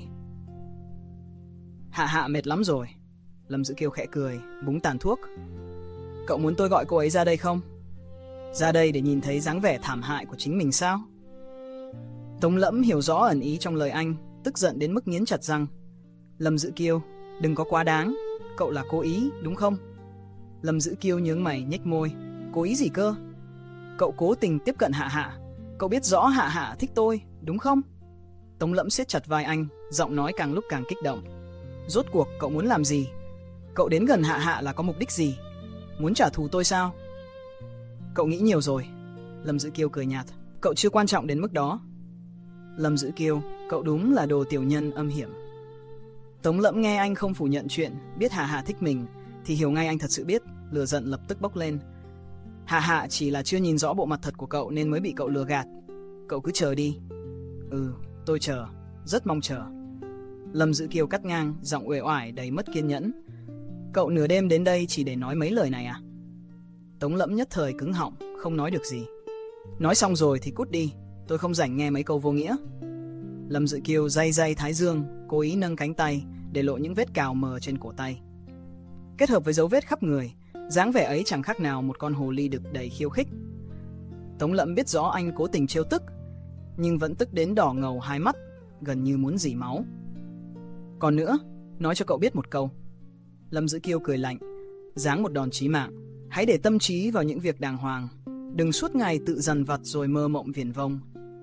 Hạ Hạ mệt lắm rồi. Lâm Dữ Kiêu khẽ cười, búng tàn thuốc. Cậu muốn tôi gọi cô ấy ra đây không? Ra đây để nhìn thấy dáng vẻ thảm hại của chính mình sao? Tống Lẫm hiểu rõ ẩn ý trong lời anh, tức giận đến mức nghiến chặt răng. Lâm Dữ Kiêu, đừng có quá đáng. Cậu là cố ý, đúng không? Lâm Dữ Kiêu nhướng mày nhếch môi. Cố ý gì cơ? Cậu cố tình tiếp cận Hạ Hạ. Cậu biết rõ Hạ Hạ thích tôi, đúng không? Tống Lẫm siết chặt vai anh, giọng nói càng lúc càng kích động. Rốt cuộc cậu muốn làm gì? Cậu đến gần Hạ Hạ là có mục đích gì? Muốn trả thù tôi sao? Cậu nghĩ nhiều rồi. Lâm Dữ Kiêu cười nhạt. Cậu chưa quan trọng đến mức đó. Lâm Dữ Kiêu, cậu đúng là đồ tiểu nhân âm hiểm. Tống Lẫm nghe anh không phủ nhận chuyện biết Hạ Hạ thích mình thì hiểu ngay anh thật sự biết, lửa giận lập tức bốc lên. Hạ Hạ chỉ là chưa nhìn rõ bộ mặt thật của cậu nên mới bị cậu lừa gạt. Cậu cứ chờ đi. Ừ, tôi chờ, rất mong chờ. Lâm Dữ Kiêu cắt ngang, giọng uể oải đầy mất kiên nhẫn. Cậu nửa đêm đến đây chỉ để nói mấy lời này à? Tống Lẫm nhất thời cứng họng, không nói được gì. Nói xong rồi thì cút đi, tôi không rảnh nghe mấy câu vô nghĩa. Lâm Dữ Kiêu day day thái dương, cố ý nâng cánh tay để lộ những vết cào mờ trên cổ tay. Kết hợp với dấu vết khắp người, dáng vẻ ấy chẳng khác nào một con hồ ly đực đầy khiêu khích. Tống Lẫm biết rõ anh cố tình trêu tức, nhưng vẫn tức đến đỏ ngầu hai mắt, gần như muốn rỉ máu. Còn nữa, nói cho cậu biết một câu. Lâm Dữ Kiêu cười lạnh, giáng một đòn chí mạng. Hãy để tâm trí vào những việc đàng hoàng, đừng suốt ngày tự dằn vặt rồi mơ mộng viển vông.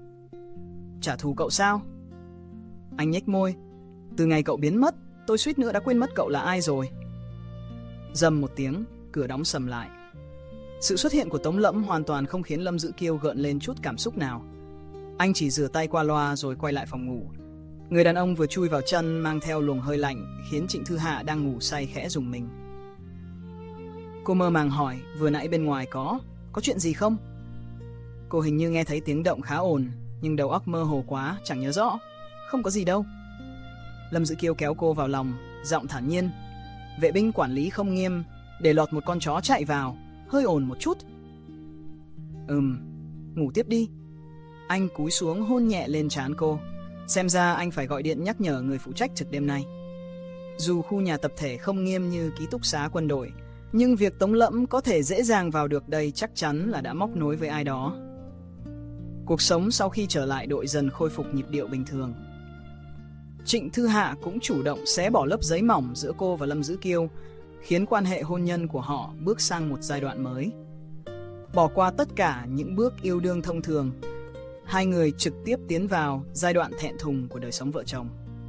Trả thù cậu sao? Anh nhếch môi. Từ ngày cậu biến mất, tôi suýt nữa đã quên mất cậu là ai rồi. Rầm một tiếng, cửa đóng sầm lại. Sự xuất hiện của Tống Lẫm hoàn toàn không khiến Lâm Dữ Kiêu gợn lên chút cảm xúc nào. Anh chỉ rửa tay qua loa rồi quay lại phòng ngủ. Người đàn ông vừa chui vào chân mang theo luồng hơi lạnh khiến Trịnh Thư Hạ đang ngủ say khẽ rùng mình. Cô mơ màng hỏi, vừa nãy bên ngoài có, có chuyện gì không? Cô hình như nghe thấy tiếng động khá ồn, nhưng đầu óc mơ hồ quá, chẳng nhớ rõ. Không có gì đâu. Lâm Dữ Kiêu kéo cô vào lòng, giọng thản nhiên. Vệ binh quản lý không nghiêm, để lọt một con chó chạy vào, hơi ồn một chút. Ừm, ngủ tiếp đi. Anh cúi xuống hôn nhẹ lên trán cô. Xem ra anh phải gọi điện nhắc nhở người phụ trách trực đêm nay. Dù khu nhà tập thể không nghiêm như ký túc xá quân đội, nhưng việc Tống Lẫm có thể dễ dàng vào được đây chắc chắn là đã móc nối với ai đó. Cuộc sống sau khi trở lại đội dần khôi phục nhịp điệu bình thường. Trịnh Thư Hạ cũng chủ động xé bỏ lớp giấy mỏng giữa cô và Lâm Dữ Kiêu, khiến quan hệ hôn nhân của họ bước sang một giai đoạn mới. Bỏ qua tất cả những bước yêu đương thông thường, hai người trực tiếp tiến vào giai đoạn thẹn thùng của đời sống vợ chồng.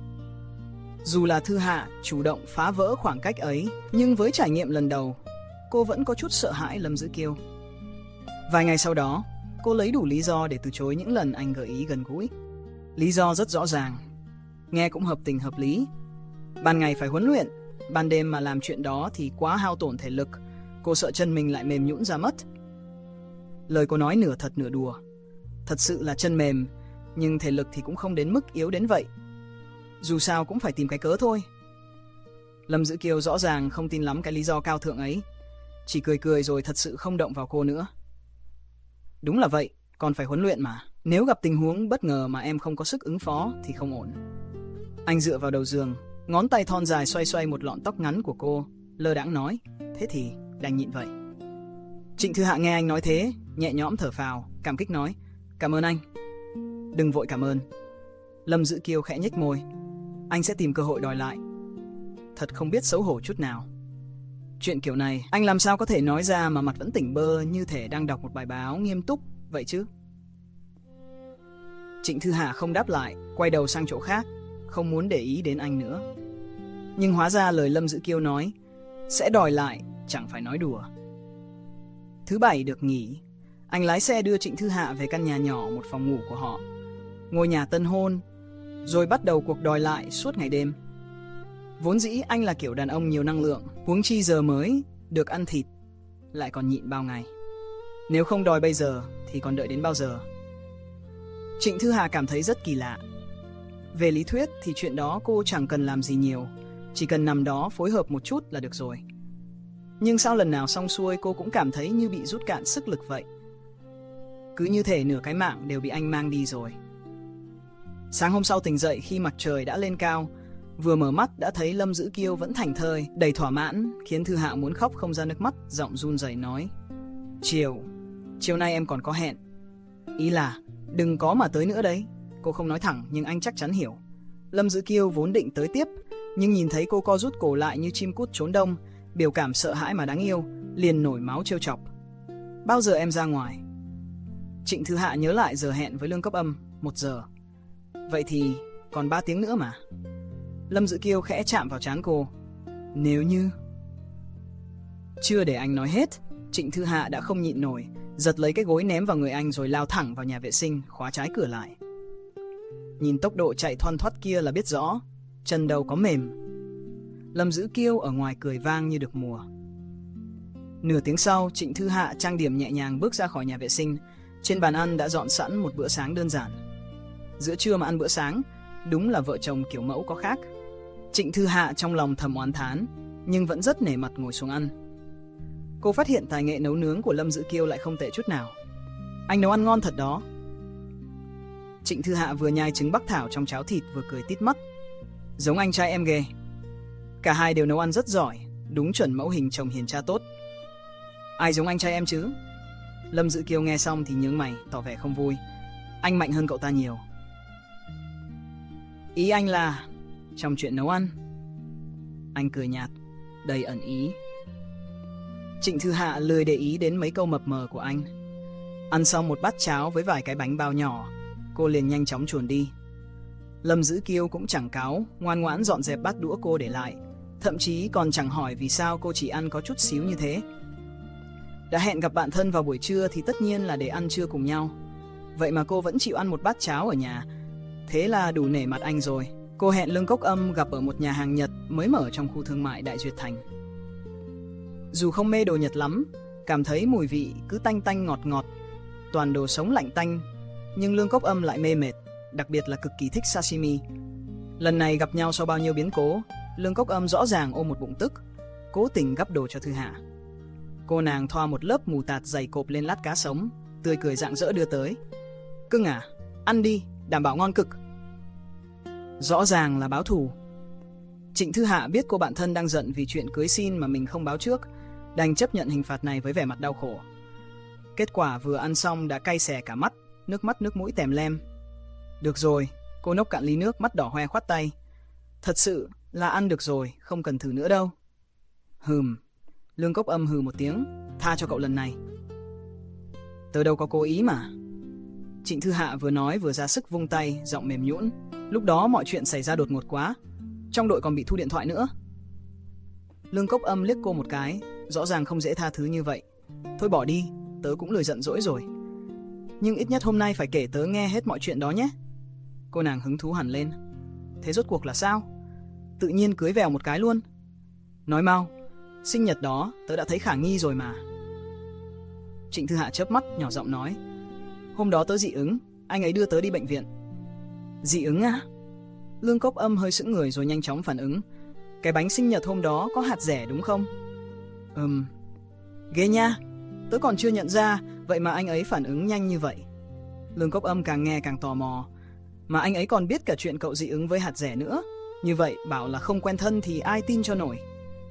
Dù là Thư Hạ chủ động phá vỡ khoảng cách ấy, nhưng với trải nghiệm lần đầu, cô vẫn có chút sợ hãi Lâm Dữ Kiêu. Vài ngày sau đó, cô lấy đủ lý do để từ chối những lần anh gợi ý gần gũi. Lý do rất rõ ràng, nghe cũng hợp tình hợp lý. Ban ngày phải huấn luyện, ban đêm mà làm chuyện đó thì quá hao tổn thể lực, cô sợ chân mình lại mềm nhũn ra mất. Lời cô nói nửa thật nửa đùa. Thật sự là chân mềm, nhưng thể lực thì cũng không đến mức yếu đến vậy. Dù sao cũng phải tìm cái cớ thôi. Lâm Dữ Kiêu rõ ràng không tin lắm cái lý do cao thượng ấy, chỉ cười cười rồi thật sự không động vào cô nữa. Đúng là vậy, còn phải huấn luyện mà. Nếu gặp tình huống bất ngờ mà em không có sức ứng phó thì không ổn. Anh dựa vào đầu giường, ngón tay thon dài xoay xoay một lọn tóc ngắn của cô, lơ đãng nói, thế thì đành nhịn vậy. Trịnh Thư Hạ nghe anh nói thế, nhẹ nhõm thở phào, cảm kích nói, cảm ơn anh. Đừng vội cảm ơn. Lâm Dữ Kiêu khẽ nhếch môi, anh sẽ tìm cơ hội đòi lại. Thật không biết xấu hổ chút nào. Chuyện kiểu này anh làm sao có thể nói ra mà mặt vẫn tỉnh bơ như thể đang đọc một bài báo nghiêm túc vậy chứ. Trịnh Thư Hạ không đáp lại, quay đầu sang chỗ khác, không muốn để ý đến anh nữa. Nhưng hóa ra lời Lâm Dữ Kiêu nói sẽ đòi lại chẳng phải nói đùa. Thứ bảy được nghỉ, anh lái xe đưa Trịnh Thư Hạ về căn nhà nhỏ một phòng ngủ của họ, ngôi nhà tân hôn, rồi bắt đầu cuộc đòi lại suốt ngày đêm. Vốn dĩ anh là kiểu đàn ông nhiều năng lượng, huống chi giờ mới được ăn thịt, lại còn nhịn bao ngày. Nếu không đòi bây giờ thì còn đợi đến bao giờ? Trịnh Thư Hạ cảm thấy rất kỳ lạ. Về lý thuyết thì chuyện đó cô chẳng cần làm gì nhiều, chỉ cần nằm đó phối hợp một chút là được rồi. Nhưng sao lần nào xong xuôi cô cũng cảm thấy như bị rút cạn sức lực vậy. Cứ như thể nửa cái mạng đều bị anh mang đi rồi. Sáng hôm sau tỉnh dậy khi mặt trời đã lên cao, vừa mở mắt đã thấy Lâm Dữ Kiêu vẫn thảnh thơi, đầy thỏa mãn, khiến Thư Hạ muốn khóc không ra nước mắt, giọng run rẩy nói: Chiều, chiều nay em còn có hẹn. Ý là, đừng có mà tới nữa đấy. Cô không nói thẳng nhưng anh chắc chắn hiểu. Lâm Dữ Kiêu vốn định tới tiếp, nhưng nhìn thấy cô co rút cổ lại như chim cút trốn đông, biểu cảm sợ hãi mà đáng yêu, liền nổi máu trêu chọc. Bao giờ em ra ngoài? Trịnh Thư Hạ nhớ lại giờ hẹn với Lương Cốc Âm, một giờ. Vậy thì còn ba tiếng nữa mà. Lâm Dữ Kiêu khẽ chạm vào trán cô. Nếu như... Chưa để anh nói hết, Trịnh Thư Hạ đã không nhịn nổi, giật lấy cái gối ném vào người anh rồi lao thẳng vào nhà vệ sinh, khóa trái cửa lại. Nhìn tốc độ chạy thoăn thoắt kia là biết rõ, chân đâu có mềm. Lâm Dữ Kiêu ở ngoài cười vang như được mùa. Nửa tiếng sau, Trịnh Thư Hạ trang điểm nhẹ nhàng bước ra khỏi nhà vệ sinh. Trên bàn ăn đã dọn sẵn một bữa sáng đơn giản. Giữa trưa mà ăn bữa sáng, đúng là vợ chồng kiểu mẫu có khác. Trịnh Thư Hạ trong lòng thầm oán thán, nhưng vẫn rất nể mặt ngồi xuống ăn. Cô phát hiện tài nghệ nấu nướng của Lâm Dữ Kiêu lại không tệ chút nào. Anh nấu ăn ngon thật đó. Trịnh Thư Hạ vừa nhai trứng bắc thảo trong cháo thịt vừa cười tít mắt. Giống anh trai em ghê. Cả hai đều nấu ăn rất giỏi, đúng chuẩn mẫu hình chồng hiền cha tốt. Ai giống anh trai em chứ? Lâm Dữ Kiêu nghe xong thì nhướng mày, tỏ vẻ không vui. Anh mạnh hơn cậu ta nhiều. Ý anh là trong chuyện nấu ăn. Anh cười nhạt, đầy ẩn ý. Trịnh Thư Hạ lười để ý đến mấy câu mập mờ của anh. Ăn xong một bát cháo với vài cái bánh bao nhỏ, cô liền nhanh chóng chuồn đi. Lâm Dữ Kiêu cũng chẳng cáu, ngoan ngoãn dọn dẹp bát đũa cô để lại, thậm chí còn chẳng hỏi vì sao cô chỉ ăn có chút xíu như thế. Đã hẹn gặp bạn thân vào buổi trưa thì tất nhiên là để ăn trưa cùng nhau. Vậy mà cô vẫn chịu ăn một bát cháo ở nhà. Thế là đủ nể mặt anh rồi. Cô hẹn Lương Cốc Âm gặp ở một nhà hàng Nhật mới mở trong khu thương mại Đại Duyệt Thành. Dù không mê đồ Nhật lắm, cảm thấy mùi vị cứ tanh tanh ngọt ngọt, toàn đồ sống lạnh tanh, nhưng Lương Cốc Âm lại mê mệt, đặc biệt là cực kỳ thích sashimi. Lần này gặp nhau sau bao nhiêu biến cố, Lương Cốc Âm rõ ràng ôm một bụng tức, cố tình gắp đồ cho Thư Hạ. Cô nàng thoa một lớp mù tạt dày cộp lên lát cá sống, tươi cười rạng rỡ đưa tới. Cưng à, ăn đi, đảm bảo ngon cực. Rõ ràng là báo thù. Trịnh Thư Hạ biết cô bạn thân đang giận vì chuyện cưới xin mà mình không báo trước, đành chấp nhận hình phạt này với vẻ mặt đau khổ. Kết quả vừa ăn xong đã cay xè cả mắt, nước mắt nước mũi tèm lem. Được rồi, cô nốc cạn ly nước, mắt đỏ hoe khoát tay. Thật sự là ăn được rồi, không cần thử nữa đâu. Hừm. Lương Cốc Âm hừ một tiếng, tha cho cậu lần này. Tớ đâu có cố ý mà. Trịnh Thư Hạ vừa nói vừa ra sức vung tay, giọng mềm nhũn. Lúc đó mọi chuyện xảy ra đột ngột quá, trong đội còn bị thu điện thoại nữa. Lương Cốc Âm liếc cô một cái, rõ ràng không dễ tha thứ như vậy. Thôi bỏ đi, tớ cũng lười giận dỗi rồi. Nhưng ít nhất hôm nay phải kể tớ nghe hết mọi chuyện đó nhé. Cô nàng hứng thú hẳn lên. Thế rốt cuộc là sao? Tự nhiên cưới vèo một cái luôn. Nói mau, sinh nhật đó tớ đã thấy khả nghi rồi mà. Trịnh Thư Hạ chớp mắt nhỏ giọng nói. Hôm đó tớ dị ứng, anh ấy đưa tớ đi bệnh viện. Dị ứng à? Lương Cốc Âm hơi sững người rồi nhanh chóng phản ứng. Cái bánh sinh nhật hôm đó có hạt dẻ đúng không? Ừm. Ghê nha, tớ còn chưa nhận ra, vậy mà anh ấy phản ứng nhanh như vậy. Lương Cốc Âm càng nghe càng tò mò. Mà anh ấy còn biết cả chuyện cậu dị ứng với hạt dẻ nữa. Như vậy bảo là không quen thân thì ai tin cho nổi.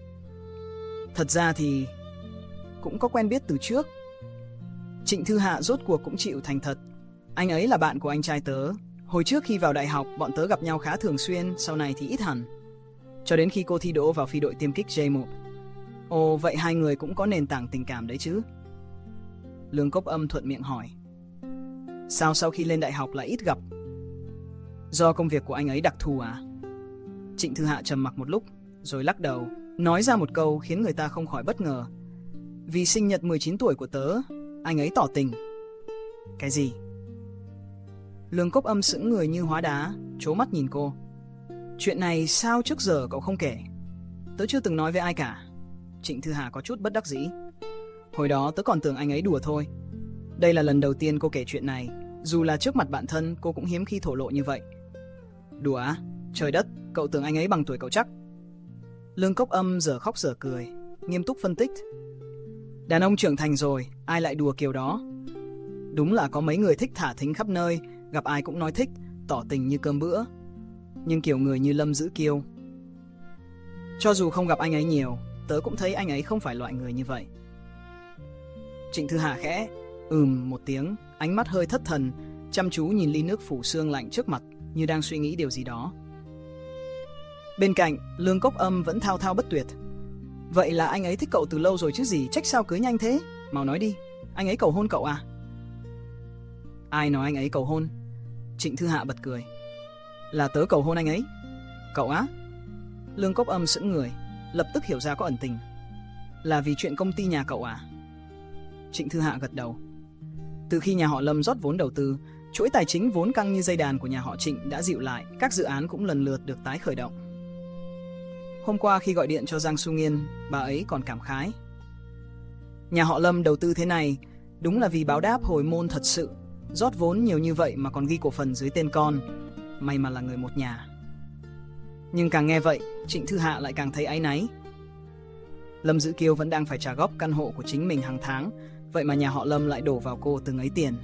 Thật ra thì cũng có quen biết từ trước. Trịnh Thư Hạ rốt cuộc cũng chịu thành thật. Anh ấy là bạn của anh trai tớ. Hồi trước khi vào đại học bọn tớ gặp nhau khá thường xuyên, sau này thì ít hẳn. Cho đến khi cô thi đỗ vào phi đội tiêm kích J một. Ồ, vậy hai người cũng có nền tảng tình cảm đấy chứ? Lương Cốc Âm thuận miệng hỏi. Sao sau khi lên đại học lại ít gặp? Do công việc của anh ấy đặc thù à? Trịnh Thư Hạ trầm mặc một lúc, rồi lắc đầu, nói ra một câu khiến người ta không khỏi bất ngờ. Vì sinh nhật mười chín tuổi của tớ, anh ấy tỏ tình. Cái gì? Lương Cốc Âm sững người như hóa đá, trố mắt nhìn cô. Chuyện này sao trước giờ cậu không kể? Tớ chưa từng nói với ai cả. Trịnh Thư Hà có chút bất đắc dĩ. Hồi đó tớ còn tưởng anh ấy đùa thôi. Đây là lần đầu tiên cô kể chuyện này. Dù là trước mặt bạn thân, cô cũng hiếm khi thổ lộ như vậy. Đùa á? Trời đất, cậu tưởng anh ấy bằng tuổi cậu chắc? Lương Cốc Âm giờ khóc giờ cười. nghiêm túc phân tích. Đàn ông trưởng thành rồi, ai lại đùa kiểu đó. Đúng là có mấy người thích thả thính khắp nơi, gặp ai cũng nói thích, tỏ tình như cơm bữa. Nhưng kiểu người như Lâm Dữ Kiêu, cho dù không gặp anh ấy nhiều, tớ cũng thấy anh ấy không phải loại người như vậy. Trịnh Thư Hạ khẽ ừm một tiếng, ánh mắt hơi thất thần, chăm chú nhìn ly nước phủ sương lạnh trước mặt, như đang suy nghĩ điều gì đó. Bên cạnh, Lương Cốc Âm vẫn thao thao bất tuyệt. Vậy là anh ấy thích cậu từ lâu rồi chứ gì, trách sao cưới nhanh thế. Mau nói đi, anh ấy cầu hôn cậu à? Ai nói anh ấy cầu hôn? Trịnh Thư Hạ bật cười. Là tớ cầu hôn anh ấy. Cậu á? Lương Cốc Âm sững người, lập tức hiểu ra có ẩn tình. Là vì chuyện công ty nhà cậu à? Trịnh Thư Hạ gật đầu. Từ khi nhà họ Lâm rót vốn đầu tư, chuỗi tài chính vốn căng như dây đàn của nhà họ Trịnh đã dịu lại, các dự án cũng lần lượt được tái khởi động. Hôm qua khi gọi điện cho Giang Xu Nghiên, bà ấy còn cảm khái. Nhà họ Lâm đầu tư thế này, đúng là vì báo đáp hồi môn thật sự, rót vốn nhiều như vậy mà còn ghi cổ phần dưới tên con, may mà là người một nhà. Nhưng càng nghe vậy, Trịnh Thư Hạ lại càng thấy áy náy. Lâm Dữ Kiêu vẫn đang phải trả góp căn hộ của chính mình hàng tháng, vậy mà nhà họ Lâm lại đổ vào cô từng ấy tiền.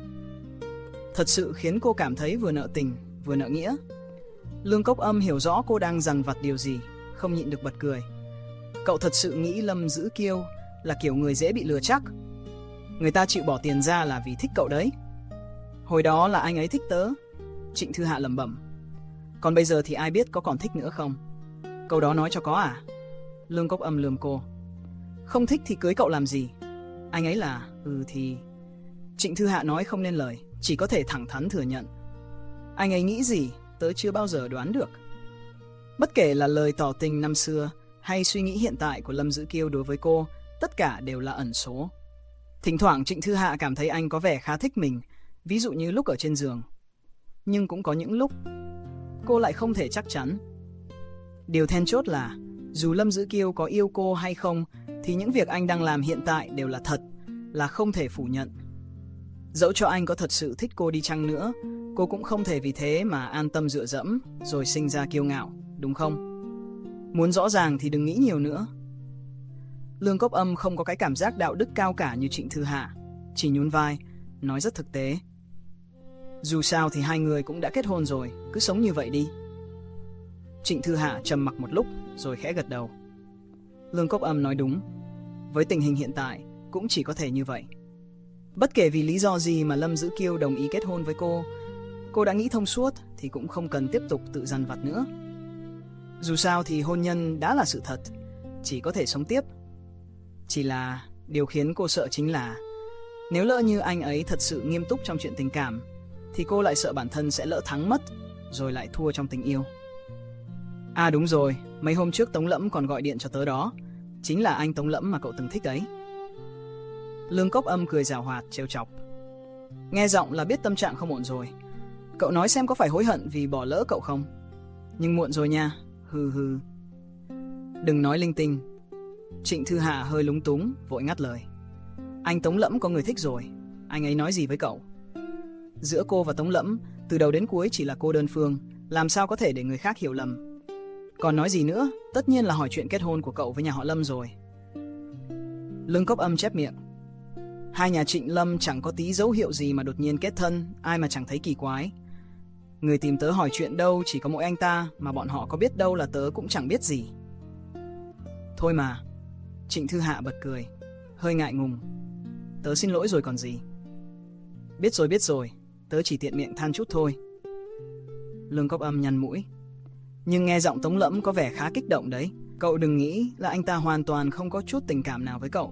Thật sự khiến cô cảm thấy vừa nợ tình, vừa nợ nghĩa. Lương Cốc Âm hiểu rõ cô đang dằn vặt điều gì, không nhịn được bật cười. Cậu thật sự nghĩ Lâm Dữ Kiêu là kiểu người dễ bị lừa chắc? Người ta chịu bỏ tiền ra là vì thích cậu đấy. Hồi đó là anh ấy thích tớ. Trịnh Thư Hạ lẩm bẩm. Còn bây giờ thì ai biết có còn thích nữa không? Câu đó nói cho có à? Lương Cốc Âm lườm cô. Không thích thì cưới cậu làm gì? Anh ấy là... Ừ thì... Trịnh Thư Hạ nói không nên lời, chỉ có thể thẳng thắn thừa nhận. Anh ấy nghĩ gì, tớ chưa bao giờ đoán được. Bất kể là lời tỏ tình năm xưa hay suy nghĩ hiện tại của Lâm Dữ Kiêu đối với cô, tất cả đều là ẩn số. Thỉnh thoảng Trịnh Thư Hạ cảm thấy anh có vẻ khá thích mình, ví dụ như lúc ở trên giường. Nhưng cũng có những lúc cô lại không thể chắc chắn. Điều then chốt là dù Lâm Dữ Kiêu có yêu cô hay không thì những việc anh đang làm hiện tại đều là thật, là không thể phủ nhận. Dẫu cho anh có thật sự thích cô đi chăng nữa, cô cũng không thể vì thế mà an tâm dựa dẫm rồi sinh ra kiêu ngạo, đúng không? Muốn rõ ràng thì đừng nghĩ nhiều nữa. Lương Cốc Âm không có cái cảm giác đạo đức cao cả như Trịnh Thư Hạ, chỉ nhún vai, nói rất thực tế. Dù sao thì hai người cũng đã kết hôn rồi, cứ sống như vậy đi. Trịnh Thư Hạ trầm mặc một lúc rồi khẽ gật đầu. Lương Cốc Âm nói đúng, với tình hình hiện tại cũng chỉ có thể như vậy. Bất kể vì lý do gì mà Lâm Dữ Kiêu đồng ý kết hôn với cô, cô đã nghĩ thông suốt thì cũng không cần tiếp tục tự dằn vặt nữa. Dù sao thì hôn nhân đã là sự thật, chỉ có thể sống tiếp. Chỉ là điều khiến cô sợ chính là nếu lỡ như anh ấy thật sự nghiêm túc trong chuyện tình cảm thì cô lại sợ bản thân sẽ lỡ thắng mất, rồi lại thua trong tình yêu. À đúng rồi, mấy hôm trước Tống Lẫm còn gọi điện cho tớ đó. Chính là anh Tống Lẫm mà cậu từng thích ấy. Lương Cốc Âm cười giảo hoạt, trêu chọc. Nghe giọng là biết tâm trạng không ổn rồi. Cậu nói xem có phải hối hận vì bỏ lỡ cậu không? Nhưng muộn rồi nha, hừ hừ. Đừng nói linh tinh. Trịnh Thư Hạ hơi lúng túng, vội ngắt lời. Anh Tống Lẫm có người thích rồi. Anh ấy nói gì với cậu? Giữa cô và Tống Lẫm, từ đầu đến cuối chỉ là cô đơn phương, làm sao có thể để người khác hiểu lầm. Còn nói gì nữa, tất nhiên là hỏi chuyện kết hôn của cậu với nhà họ Lâm rồi. Lương Cốc Âm chép miệng. Hai nhà Trịnh Lâm chẳng có tí dấu hiệu gì mà đột nhiên kết thân, ai mà chẳng thấy kỳ quái. Người tìm tớ hỏi chuyện đâu chỉ có mỗi anh ta, mà bọn họ có biết đâu là tớ cũng chẳng biết gì. Thôi mà. Trịnh Thư Hạ bật cười, hơi ngại ngùng. Tớ xin lỗi rồi còn gì. Biết rồi biết rồi, tớ chỉ tiện miệng than chút thôi. Lương Cốc Âm nhăn mũi. Nhưng nghe giọng Tống Lẫm có vẻ khá kích động đấy. Cậu đừng nghĩ là anh ta hoàn toàn không có chút tình cảm nào với cậu.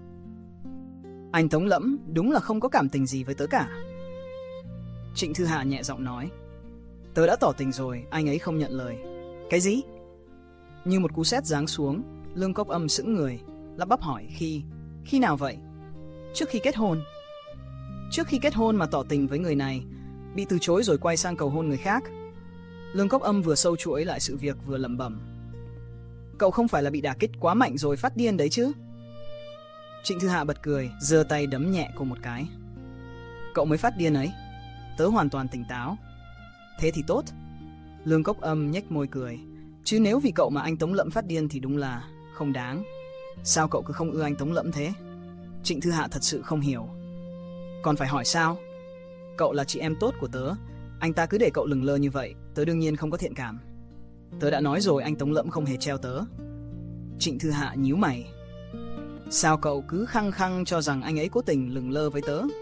Anh Tống Lẫm đúng là không có cảm tình gì với tớ cả. Trịnh Thư Hạ nhẹ giọng nói. Tớ đã tỏ tình rồi, anh ấy không nhận lời. Cái gì? Như một cú sét giáng xuống, Lương Cốc Âm sững người, lắp bắp hỏi khi... Khi nào vậy? Trước khi kết hôn. Trước khi kết hôn mà tỏ tình với người này, bị từ chối rồi quay sang cầu hôn người khác. Lương Cốc Âm vừa sâu chuỗi lại sự việc vừa lẩm bẩm. Cậu không phải là bị đả kích quá mạnh rồi phát điên đấy chứ? Trịnh Thư Hạ bật cười, giơ tay đấm nhẹ cô một cái. Cậu mới phát điên ấy. Tớ hoàn toàn tỉnh táo. Thế thì tốt. Lương Cốc Âm nhếch môi cười. Chứ nếu vì cậu mà anh Tống Lẫm phát điên thì đúng là không đáng. Sao cậu cứ không ưa anh Tống Lẫm thế? Trịnh Thư Hạ thật sự không hiểu. Còn phải hỏi sao? Cậu là chị em tốt của tớ, anh ta cứ để cậu lừng lơ như vậy, tớ đương nhiên không có thiện cảm. Tớ đã nói rồi, anh Tống Lẫm không hề treo tớ. Trịnh Thư Hạ nhíu mày. Sao cậu cứ khăng khăng cho rằng anh ấy cố tình lừng lơ với tớ?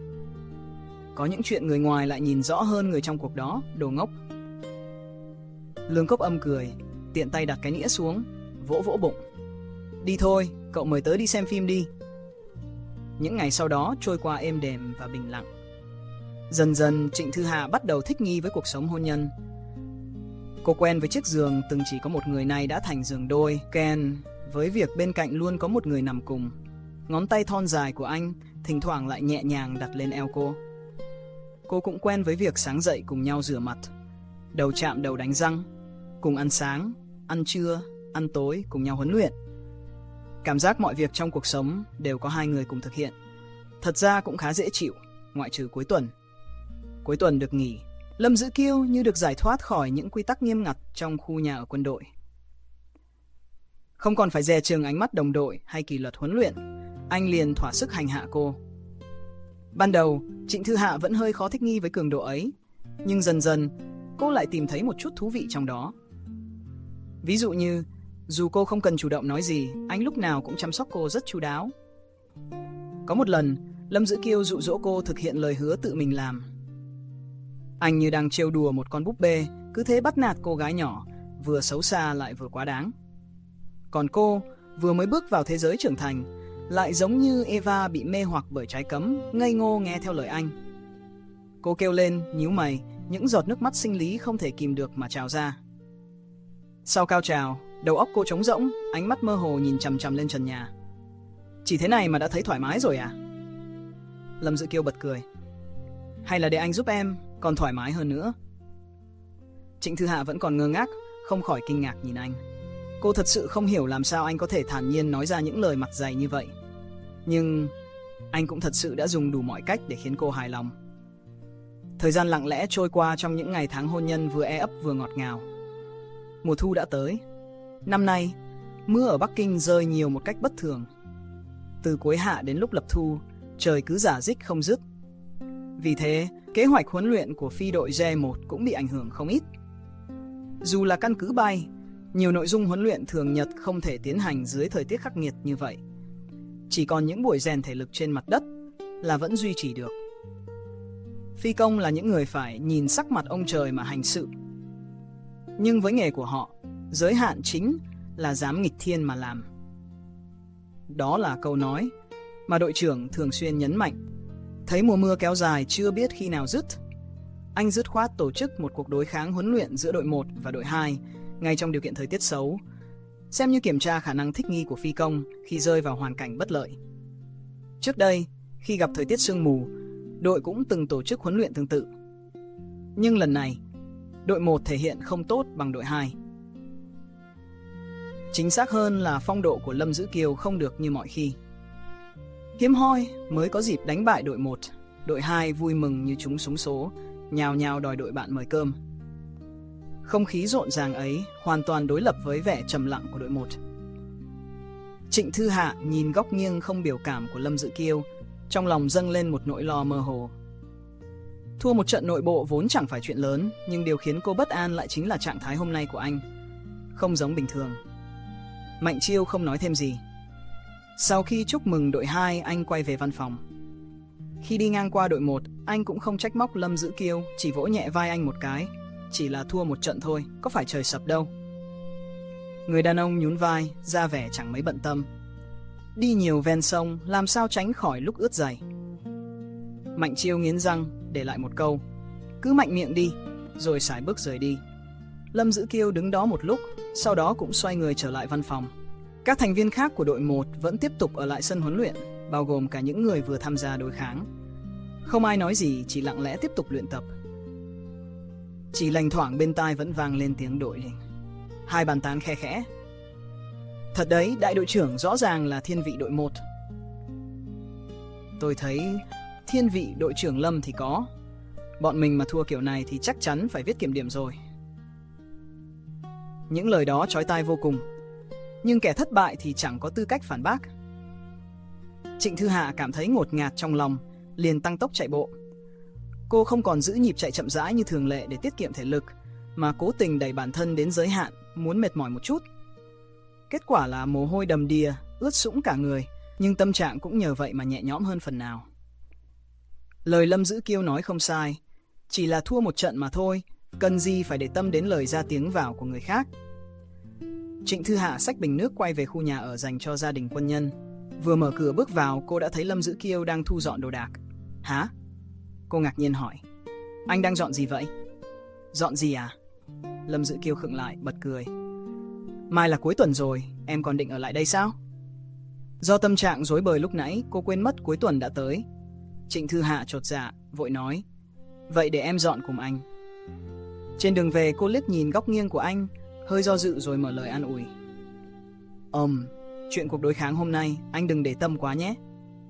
Có những chuyện người ngoài lại nhìn rõ hơn người trong cuộc đó, đồ ngốc. Lương Cốc Âm cười, tiện tay đặt cái nĩa xuống, vỗ vỗ bụng. Đi thôi, cậu mời tớ đi xem phim đi. Những ngày sau đó trôi qua êm đềm và bình lặng. Dần dần Trịnh Thư Hạ bắt đầu thích nghi với cuộc sống hôn nhân. Cô quen với chiếc giường từng chỉ có một người, này đã thành giường đôi. Ken với việc bên cạnh luôn có một người nằm cùng. Ngón tay thon dài của anh thỉnh thoảng lại nhẹ nhàng đặt lên eo cô. Cô cũng quen với việc sáng dậy cùng nhau rửa mặt, đầu chạm đầu đánh răng, cùng ăn sáng, ăn trưa, ăn tối, cùng nhau huấn luyện. Cảm giác mọi việc trong cuộc sống đều có hai người cùng thực hiện. Thật ra cũng khá dễ chịu, ngoại trừ cuối tuần. Cuối tuần được nghỉ, Lâm Dữ Kiêu như được giải thoát khỏi những quy tắc nghiêm ngặt trong khu nhà ở quân đội. Không còn phải dè chừng ánh mắt đồng đội hay kỷ luật huấn luyện, anh liền thỏa sức hành hạ cô. Ban đầu, Trịnh Thư Hạ vẫn hơi khó thích nghi với cường độ ấy, nhưng dần dần cô lại tìm thấy một chút thú vị trong đó. Ví dụ như, dù cô không cần chủ động nói gì, anh lúc nào cũng chăm sóc cô rất chu đáo. Có một lần, Lâm Dữ Kiêu dụ dỗ cô thực hiện lời hứa tự mình làm. Anh như đang trêu đùa một con búp bê, cứ thế bắt nạt cô gái nhỏ, vừa xấu xa lại vừa quá đáng. Còn cô, vừa mới bước vào thế giới trưởng thành, lại giống như Eva bị mê hoặc bởi trái cấm, ngây ngô nghe theo lời anh. Cô kêu lên, nhíu mày, những giọt nước mắt sinh lý không thể kìm được mà trào ra. Sau cao trào, đầu óc cô trống rỗng, ánh mắt mơ hồ nhìn chằm chằm lên trần nhà. Chỉ thế này mà đã thấy thoải mái rồi à? Lâm Dữ Kiêu bật cười. Hay là để anh giúp em, còn thoải mái hơn nữa. Trịnh Thư Hạ vẫn còn ngơ ngác, không khỏi kinh ngạc nhìn anh. Cô thật sự không hiểu làm sao anh có thể thản nhiên nói ra những lời mặt dày như vậy. Nhưng anh cũng thật sự đã dùng đủ mọi cách để khiến cô hài lòng. Thời gian lặng lẽ trôi qua trong những ngày tháng hôn nhân vừa e ấp vừa ngọt ngào. Mùa thu đã tới. Năm nay, mưa ở Bắc Kinh rơi nhiều một cách bất thường. Từ cuối hạ đến lúc lập thu, trời cứ rả rích không dứt. Vì thế, kế hoạch huấn luyện của phi đội J một cũng bị ảnh hưởng không ít. Dù là căn cứ bay, nhiều nội dung huấn luyện thường nhật không thể tiến hành dưới thời tiết khắc nghiệt như vậy. Chỉ còn những buổi rèn thể lực trên mặt đất là vẫn duy trì được. Phi công là những người phải nhìn sắc mặt ông trời mà hành sự. Nhưng với nghề của họ, giới hạn chính là dám nghịch thiên mà làm. Đó là câu nói mà đội trưởng thường xuyên nhấn mạnh. Thấy mùa mưa kéo dài chưa biết khi nào dứt, anh dứt khoát tổ chức một cuộc đối kháng huấn luyện giữa đội một và đội hai ngay trong điều kiện thời tiết xấu, xem như kiểm tra khả năng thích nghi của phi công khi rơi vào hoàn cảnh bất lợi. Trước đây, khi gặp thời tiết sương mù, đội cũng từng tổ chức huấn luyện tương tự. Nhưng lần này, đội một thể hiện không tốt bằng đội hai. Chính xác hơn là phong độ của Lâm Dữ Kiêu không được như mọi khi. Hiếm hoi mới có dịp đánh bại đội một, đội hai vui mừng như trúng trúng số, nhào nhào đòi đội bạn mời cơm. Không khí rộn ràng ấy hoàn toàn đối lập với vẻ trầm lặng của đội một. Trịnh Thư Hạ nhìn góc nghiêng không biểu cảm của Lâm Dữ Kiêu, trong lòng dâng lên một nỗi lo mơ hồ. Thua một trận nội bộ vốn chẳng phải chuyện lớn, nhưng điều khiến cô bất an lại chính là trạng thái hôm nay của anh. Không giống bình thường. Mạnh Chiêu không nói thêm gì. Sau khi chúc mừng đội hai, anh quay về văn phòng. Khi đi ngang qua đội một, anh cũng không trách móc Lâm Dữ Kiêu, chỉ vỗ nhẹ vai anh một cái. Chỉ là thua một trận thôi, có phải trời sập đâu. Người đàn ông nhún vai, ra vẻ chẳng mấy bận tâm. Đi nhiều ven sông, làm sao tránh khỏi lúc ướt giày. Mạnh Chiêu nghiến răng, để lại một câu. Cứ mạnh miệng đi, rồi sải bước rời đi. Lâm Dữ Kiêu đứng đó một lúc, sau đó cũng xoay người trở lại văn phòng. Các thành viên khác của đội một vẫn tiếp tục ở lại sân huấn luyện, bao gồm cả những người vừa tham gia đối kháng. Không ai nói gì, chỉ lặng lẽ tiếp tục luyện tập. Chỉ lành thoảng bên tai vẫn vang lên tiếng đội hình. Hai bàn tán khe khẽ. Thật đấy, đại đội trưởng rõ ràng là thiên vị đội một. Tôi thấy thiên vị đội trưởng Lâm thì có. Bọn mình mà thua kiểu này thì chắc chắn phải viết kiểm điểm rồi. Những lời đó chói tai vô cùng. nhưng kẻ thất bại thì chẳng có tư cách phản bác. Trịnh Thư Hạ cảm thấy ngột ngạt trong lòng, liền tăng tốc chạy bộ. Cô không còn giữ nhịp chạy chậm rãi như thường lệ để tiết kiệm thể lực, mà cố tình đẩy bản thân đến giới hạn, muốn mệt mỏi một chút. Kết quả là mồ hôi đầm đìa, ướt sũng cả người, nhưng tâm trạng cũng nhờ vậy mà nhẹ nhõm hơn phần nào. Lời Lâm Dữ Kiêu nói không sai, chỉ là thua một trận mà thôi, cần gì phải để tâm đến lời ra tiếng vào của người khác. Trịnh Thư Hạ xách bình nước quay về khu nhà ở dành cho gia đình quân nhân. Vừa mở cửa bước vào, cô đã thấy Lâm Dữ Kiêu đang thu dọn đồ đạc. Hả? Cô ngạc nhiên hỏi. Anh đang dọn gì vậy? Dọn gì à? Lâm Dữ Kiêu khựng lại, bật cười. Mai là cuối tuần rồi, em còn định ở lại đây sao? Do tâm trạng rối bời lúc nãy, cô quên mất cuối tuần đã tới. Trịnh Thư Hạ chột dạ, vội nói. Vậy để em dọn cùng anh. Trên đường về, cô liếc nhìn góc nghiêng của anh, hơi do dự rồi mở lời an ủi. Ừm, chuyện cuộc đối kháng hôm nay, anh đừng để tâm quá nhé.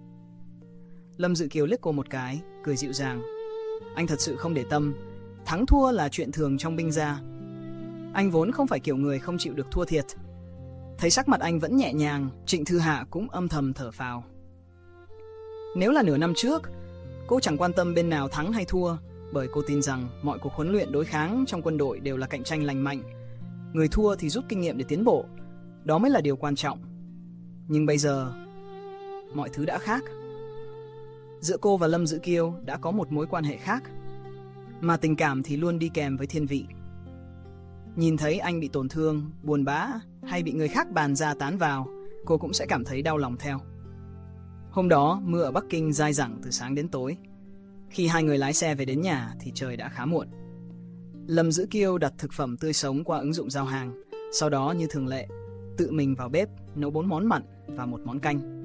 Lâm Dữ Kiêu liếc cô một cái, cười dịu dàng. Anh thật sự không để tâm, thắng thua là chuyện thường trong binh gia. Anh vốn không phải kiểu người không chịu được thua thiệt. Thấy sắc mặt anh vẫn nhẹ nhàng, Trịnh Thư Hạ cũng âm thầm thở phào. Nếu là nửa năm trước, cô chẳng quan tâm bên nào thắng hay thua, bởi cô tin rằng mọi cuộc huấn luyện đối kháng trong quân đội đều là cạnh tranh lành mạnh. Người thua thì rút kinh nghiệm để tiến bộ, đó mới là điều quan trọng. Nhưng bây giờ, mọi thứ đã khác. Giữa cô và Lâm Dữ Kiêu đã có một mối quan hệ khác, mà tình cảm thì luôn đi kèm với thiên vị. Nhìn thấy anh bị tổn thương, buồn bã hay bị người khác bàn ra tán vào, cô cũng sẽ cảm thấy đau lòng theo. Hôm đó, mưa ở Bắc Kinh dai dẳng từ sáng đến tối. Khi hai người lái xe về đến nhà thì trời đã khá muộn. Lâm Dữ Kiêu đặt thực phẩm tươi sống qua ứng dụng giao hàng, sau đó như thường lệ, tự mình vào bếp nấu bốn món mặn và một món canh.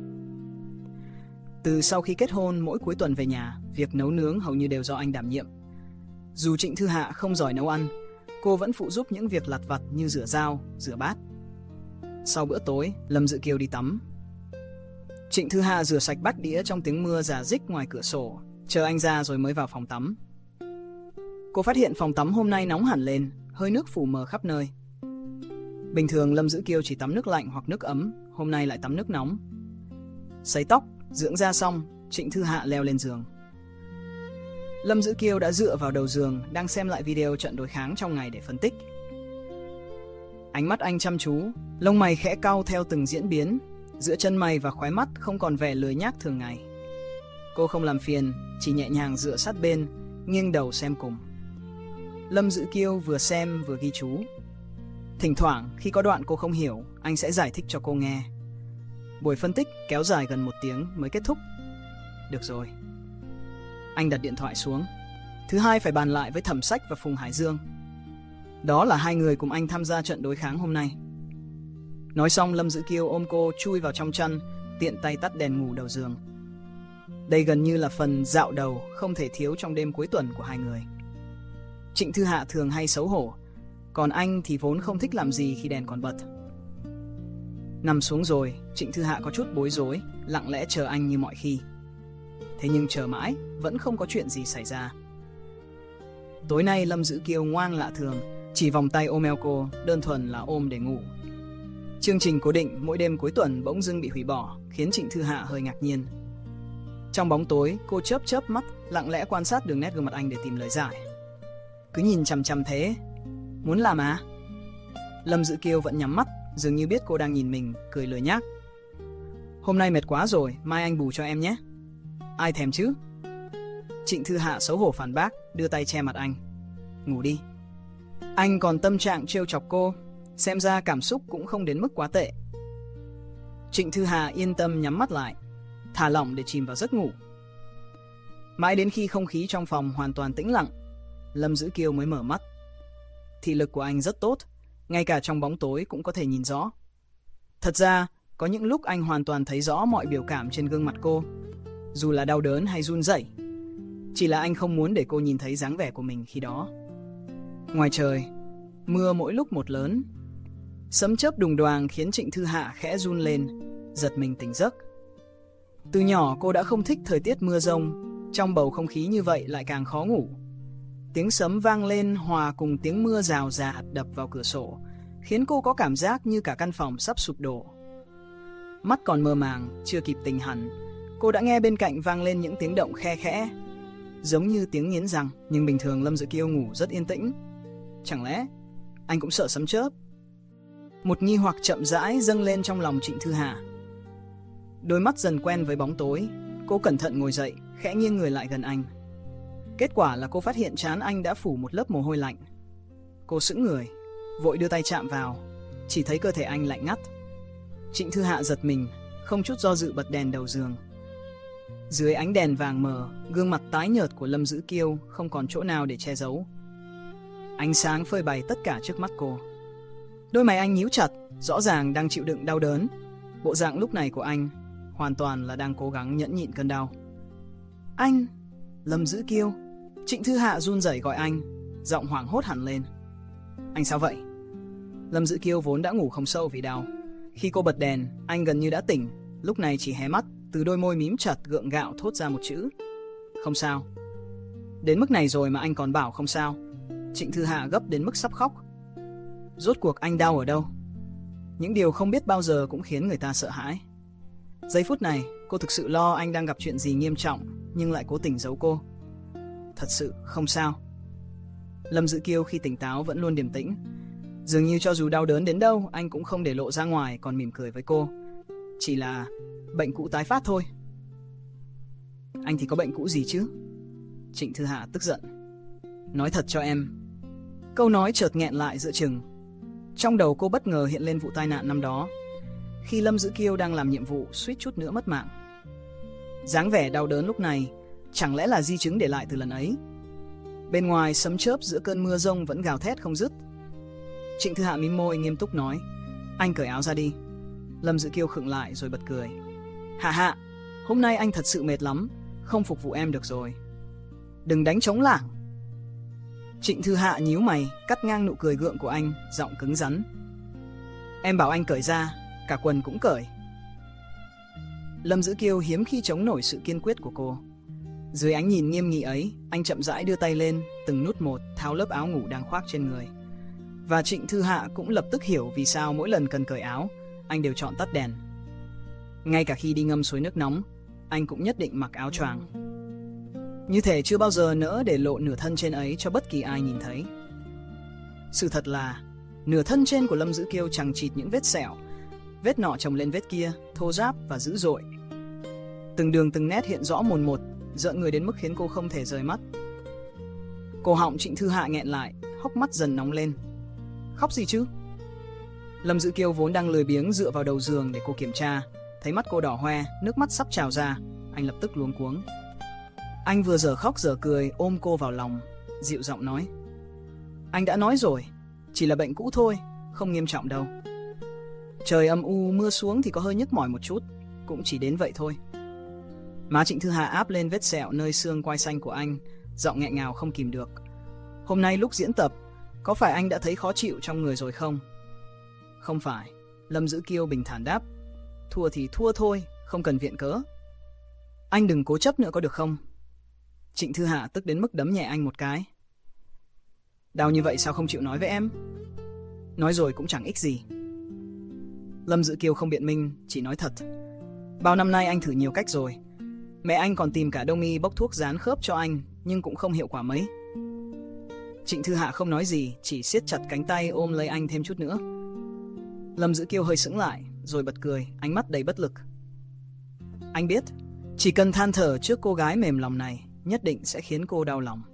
Từ sau khi kết hôn, mỗi cuối tuần về nhà, việc nấu nướng hầu như đều do anh đảm nhiệm. Dù Trịnh Thư Hạ không giỏi nấu ăn, cô vẫn phụ giúp những việc lặt vặt như rửa dao, rửa bát. Sau bữa tối, Lâm Dữ Kiêu đi tắm. Trịnh Thư Hạ rửa sạch bát đĩa trong tiếng mưa rả rích ngoài cửa sổ, chờ anh ra rồi mới vào phòng tắm. Cô phát hiện phòng tắm hôm nay nóng hẳn lên, hơi nước phủ mờ khắp nơi. Bình thường Lâm Dữ Kiêu chỉ tắm nước lạnh hoặc nước ấm, hôm nay lại tắm nước nóng. Sấy tóc, dưỡng da xong, Trịnh Thư Hạ leo lên giường. Lâm Dữ Kiêu đã dựa vào đầu giường, đang xem lại video trận đối kháng trong ngày để phân tích. Ánh mắt anh chăm chú, lông mày khẽ cau theo từng diễn biến, giữa chân mày và khóe mắt không còn vẻ lười nhác thường ngày. Cô không làm phiền, chỉ nhẹ nhàng dựa sát bên, nghiêng đầu xem cùng. Lâm Dữ Kiêu vừa xem vừa ghi chú. Thỉnh thoảng khi có đoạn cô không hiểu, anh sẽ giải thích cho cô nghe. Buổi phân tích kéo dài gần một tiếng mới kết thúc. Được rồi. Anh đặt điện thoại xuống. Thứ hai phải bàn lại với Thẩm Sách và Phùng Hải Dương. Đó là hai người cùng anh tham gia trận đối kháng hôm nay. Nói xong, Lâm Dữ Kiêu ôm cô chui vào trong chăn, tiện tay tắt đèn ngủ đầu giường. Đây gần như là phần dạo đầu không thể thiếu trong đêm cuối tuần của hai người. Trịnh Thư Hạ thường hay xấu hổ, còn anh thì vốn không thích làm gì khi đèn còn bật. Nằm xuống rồi, Trịnh Thư Hạ có chút bối rối, lặng lẽ chờ anh như mọi khi. Thế nhưng chờ mãi, vẫn không có chuyện gì xảy ra. Tối nay Lâm Dữ Kiêu ngoan lạ thường, chỉ vòng tay ôm eo cô, đơn thuần là ôm để ngủ. Chương trình cố định mỗi đêm cuối tuần bỗng dưng bị hủy bỏ, khiến Trịnh Thư Hạ hơi ngạc nhiên. Trong bóng tối, cô chớp chớp mắt, lặng lẽ quan sát đường nét gương mặt anh để tìm lời giải. Cứ nhìn chằm chằm thế, muốn làm à? Lâm Dữ Kiêu vẫn nhắm mắt, dường như biết cô đang nhìn mình, cười lười nhác. Hôm nay mệt quá rồi, mai anh bù cho em nhé. Ai thèm chứ? Trịnh Thư Hạ xấu hổ phản bác, đưa tay che mặt anh. Ngủ đi. Anh còn tâm trạng trêu chọc cô, xem ra cảm xúc cũng không đến mức quá tệ. Trịnh Thư Hạ yên tâm nhắm mắt lại, thả lỏng để chìm vào giấc ngủ. Mãi đến khi không khí trong phòng hoàn toàn tĩnh lặng, Lâm Dữ Kiêu mới mở mắt. Thị lực của anh rất tốt, ngay cả trong bóng tối cũng có thể nhìn rõ. Thật ra, có những lúc anh hoàn toàn thấy rõ mọi biểu cảm trên gương mặt cô, dù là đau đớn hay run rẩy. Chỉ là anh không muốn để cô nhìn thấy dáng vẻ của mình khi đó. Ngoài trời, mưa mỗi lúc một lớn. Sấm chớp đùng đoàng khiến Trịnh Thư Hạ khẽ run lên, giật mình tỉnh giấc. Từ nhỏ cô đã không thích thời tiết mưa rông, trong bầu không khí như vậy lại càng khó ngủ. Tiếng sấm vang lên hòa cùng tiếng mưa rào rạt đập vào cửa sổ, khiến cô có cảm giác như cả căn phòng sắp sụp đổ. Mắt còn mơ màng, chưa kịp tỉnh hẳn, cô đã nghe bên cạnh vang lên những tiếng động khe khẽ, giống như tiếng nghiến răng, nhưng bình thường Lâm Dữ Kiêu ngủ rất yên tĩnh. Chẳng lẽ anh cũng sợ sấm chớp? Một nghi hoặc chậm rãi dâng lên trong lòng Trịnh Thư Hạ. Đôi mắt dần quen với bóng tối, cô cẩn thận ngồi dậy, khẽ nghiêng người lại gần anh. Kết quả là cô phát hiện trán anh đã phủ một lớp mồ hôi lạnh. Cô sững người, vội đưa tay chạm vào, chỉ thấy cơ thể anh lạnh ngắt. Trịnh Thư Hạ giật mình, không chút do dự bật đèn đầu giường. Dưới ánh đèn vàng mờ, gương mặt tái nhợt của Lâm Dữ Kiêu không còn chỗ nào để che giấu. Ánh sáng phơi bày tất cả trước mắt cô. Đôi mày anh nhíu chặt, rõ ràng đang chịu đựng đau đớn. Bộ dạng lúc này của anh hoàn toàn là đang cố gắng nhẫn nhịn cơn đau. Anh! Lâm Dữ Kiêu! Trịnh Thư Hạ run rẩy gọi anh, giọng hoảng hốt hẳn lên. Anh sao vậy? Lâm Dữ Kiêu vốn đã ngủ không sâu vì đau. Khi cô bật đèn, anh gần như đã tỉnh, lúc này chỉ hé mắt, từ đôi môi mím chặt gượng gạo thốt ra một chữ. Không sao. Đến mức này rồi mà anh còn bảo không sao. Trịnh Thư Hạ gấp đến mức sắp khóc. Rốt cuộc anh đau ở đâu? Những điều không biết bao giờ cũng khiến người ta sợ hãi. Giây phút này, cô thực sự lo anh đang gặp chuyện gì nghiêm trọng, nhưng lại cố tình giấu cô. Thật sự không sao. Lâm Dữ Kiêu khi tỉnh táo vẫn luôn điềm tĩnh. Dường như cho dù đau đớn đến đâu, anh cũng không để lộ ra ngoài, còn mỉm cười với cô. Chỉ là bệnh cũ tái phát thôi. Anh thì có bệnh cũ gì chứ? Trịnh Thư Hạ tức giận. Nói thật cho em. Câu nói chợt nghẹn lại giữa chừng. Trong đầu cô bất ngờ hiện lên vụ tai nạn năm đó, khi Lâm Dữ Kiêu đang làm nhiệm vụ suýt chút nữa mất mạng. Dáng vẻ đau đớn lúc này chẳng lẽ là di chứng để lại từ lần ấy? Bên ngoài sấm chớp giữa cơn mưa rông vẫn gào thét không dứt. Trịnh Thư Hạ mím môi nghiêm túc nói, anh cởi áo ra đi. Lâm Dữ Kiêu khựng lại rồi bật cười. Hạ Hạ, hôm nay anh thật sự mệt lắm, không phục vụ em được rồi. Đừng đánh trống lảng. Trịnh Thư Hạ nhíu mày, cắt ngang nụ cười gượng của anh, giọng cứng rắn. Em bảo anh cởi ra, cả quần cũng cởi. Lâm Dữ Kiêu hiếm khi chống nổi sự kiên quyết của cô. Dưới ánh nhìn nghiêm nghị ấy, anh chậm rãi đưa tay lên, từng nút một tháo lớp áo ngủ đang khoác trên người. Và Trịnh Thư Hạ cũng lập tức hiểu vì sao mỗi lần cần cởi áo, anh đều chọn tắt đèn. Ngay cả khi đi ngâm suối nước nóng, anh cũng nhất định mặc áo choàng. Như thể chưa bao giờ nỡ để lộ nửa thân trên ấy cho bất kỳ ai nhìn thấy. Sự thật là, nửa thân trên của Lâm Dữ Kiêu chằng chịt những vết sẹo, vết nọ chồng lên vết kia, thô ráp và dữ dội. Từng đường từng nét hiện rõ mồn một, rợn người đến mức khiến cô không thể rời mắt. Cổ họng Trịnh Thư Hạ nghẹn lại, hốc mắt dần nóng lên. Khóc gì chứ? Lâm Dữ Kiêu vốn đang lười biếng dựa vào đầu giường để cô kiểm tra, thấy mắt cô đỏ hoe, nước mắt sắp trào ra, anh lập tức luống cuống. Anh vừa dở khóc dở cười ôm cô vào lòng, dịu giọng nói. Anh đã nói rồi, chỉ là bệnh cũ thôi, không nghiêm trọng đâu. Trời âm u mưa xuống thì có hơi nhức mỏi một chút, cũng chỉ đến vậy thôi. Má Trịnh Thư Hạ áp lên vết sẹo nơi xương quai xanh của anh, giọng nghẹn ngào không kìm được. Hôm nay lúc diễn tập, có phải anh đã thấy khó chịu trong người rồi không? Không phải, Lâm Dữ Kiêu bình thản đáp. Thua thì thua thôi, không cần viện cớ. Anh đừng cố chấp nữa có được không? Trịnh Thư Hạ tức đến mức đấm nhẹ anh một cái. Đau như vậy sao không chịu nói với em? Nói rồi cũng chẳng ích gì. Lâm Dữ Kiêu không biện minh, chỉ nói thật. Bao năm nay anh thử nhiều cách rồi. Mẹ anh còn tìm cả đông y bốc thuốc dán khớp cho anh, nhưng cũng không hiệu quả mấy. Trịnh Thư Hạ không nói gì, chỉ siết chặt cánh tay ôm lấy anh thêm chút nữa. Lâm Dữ Kiêu hơi sững lại, rồi bật cười, ánh mắt đầy bất lực. Anh biết, chỉ cần than thở trước cô gái mềm lòng này, nhất định sẽ khiến cô đau lòng.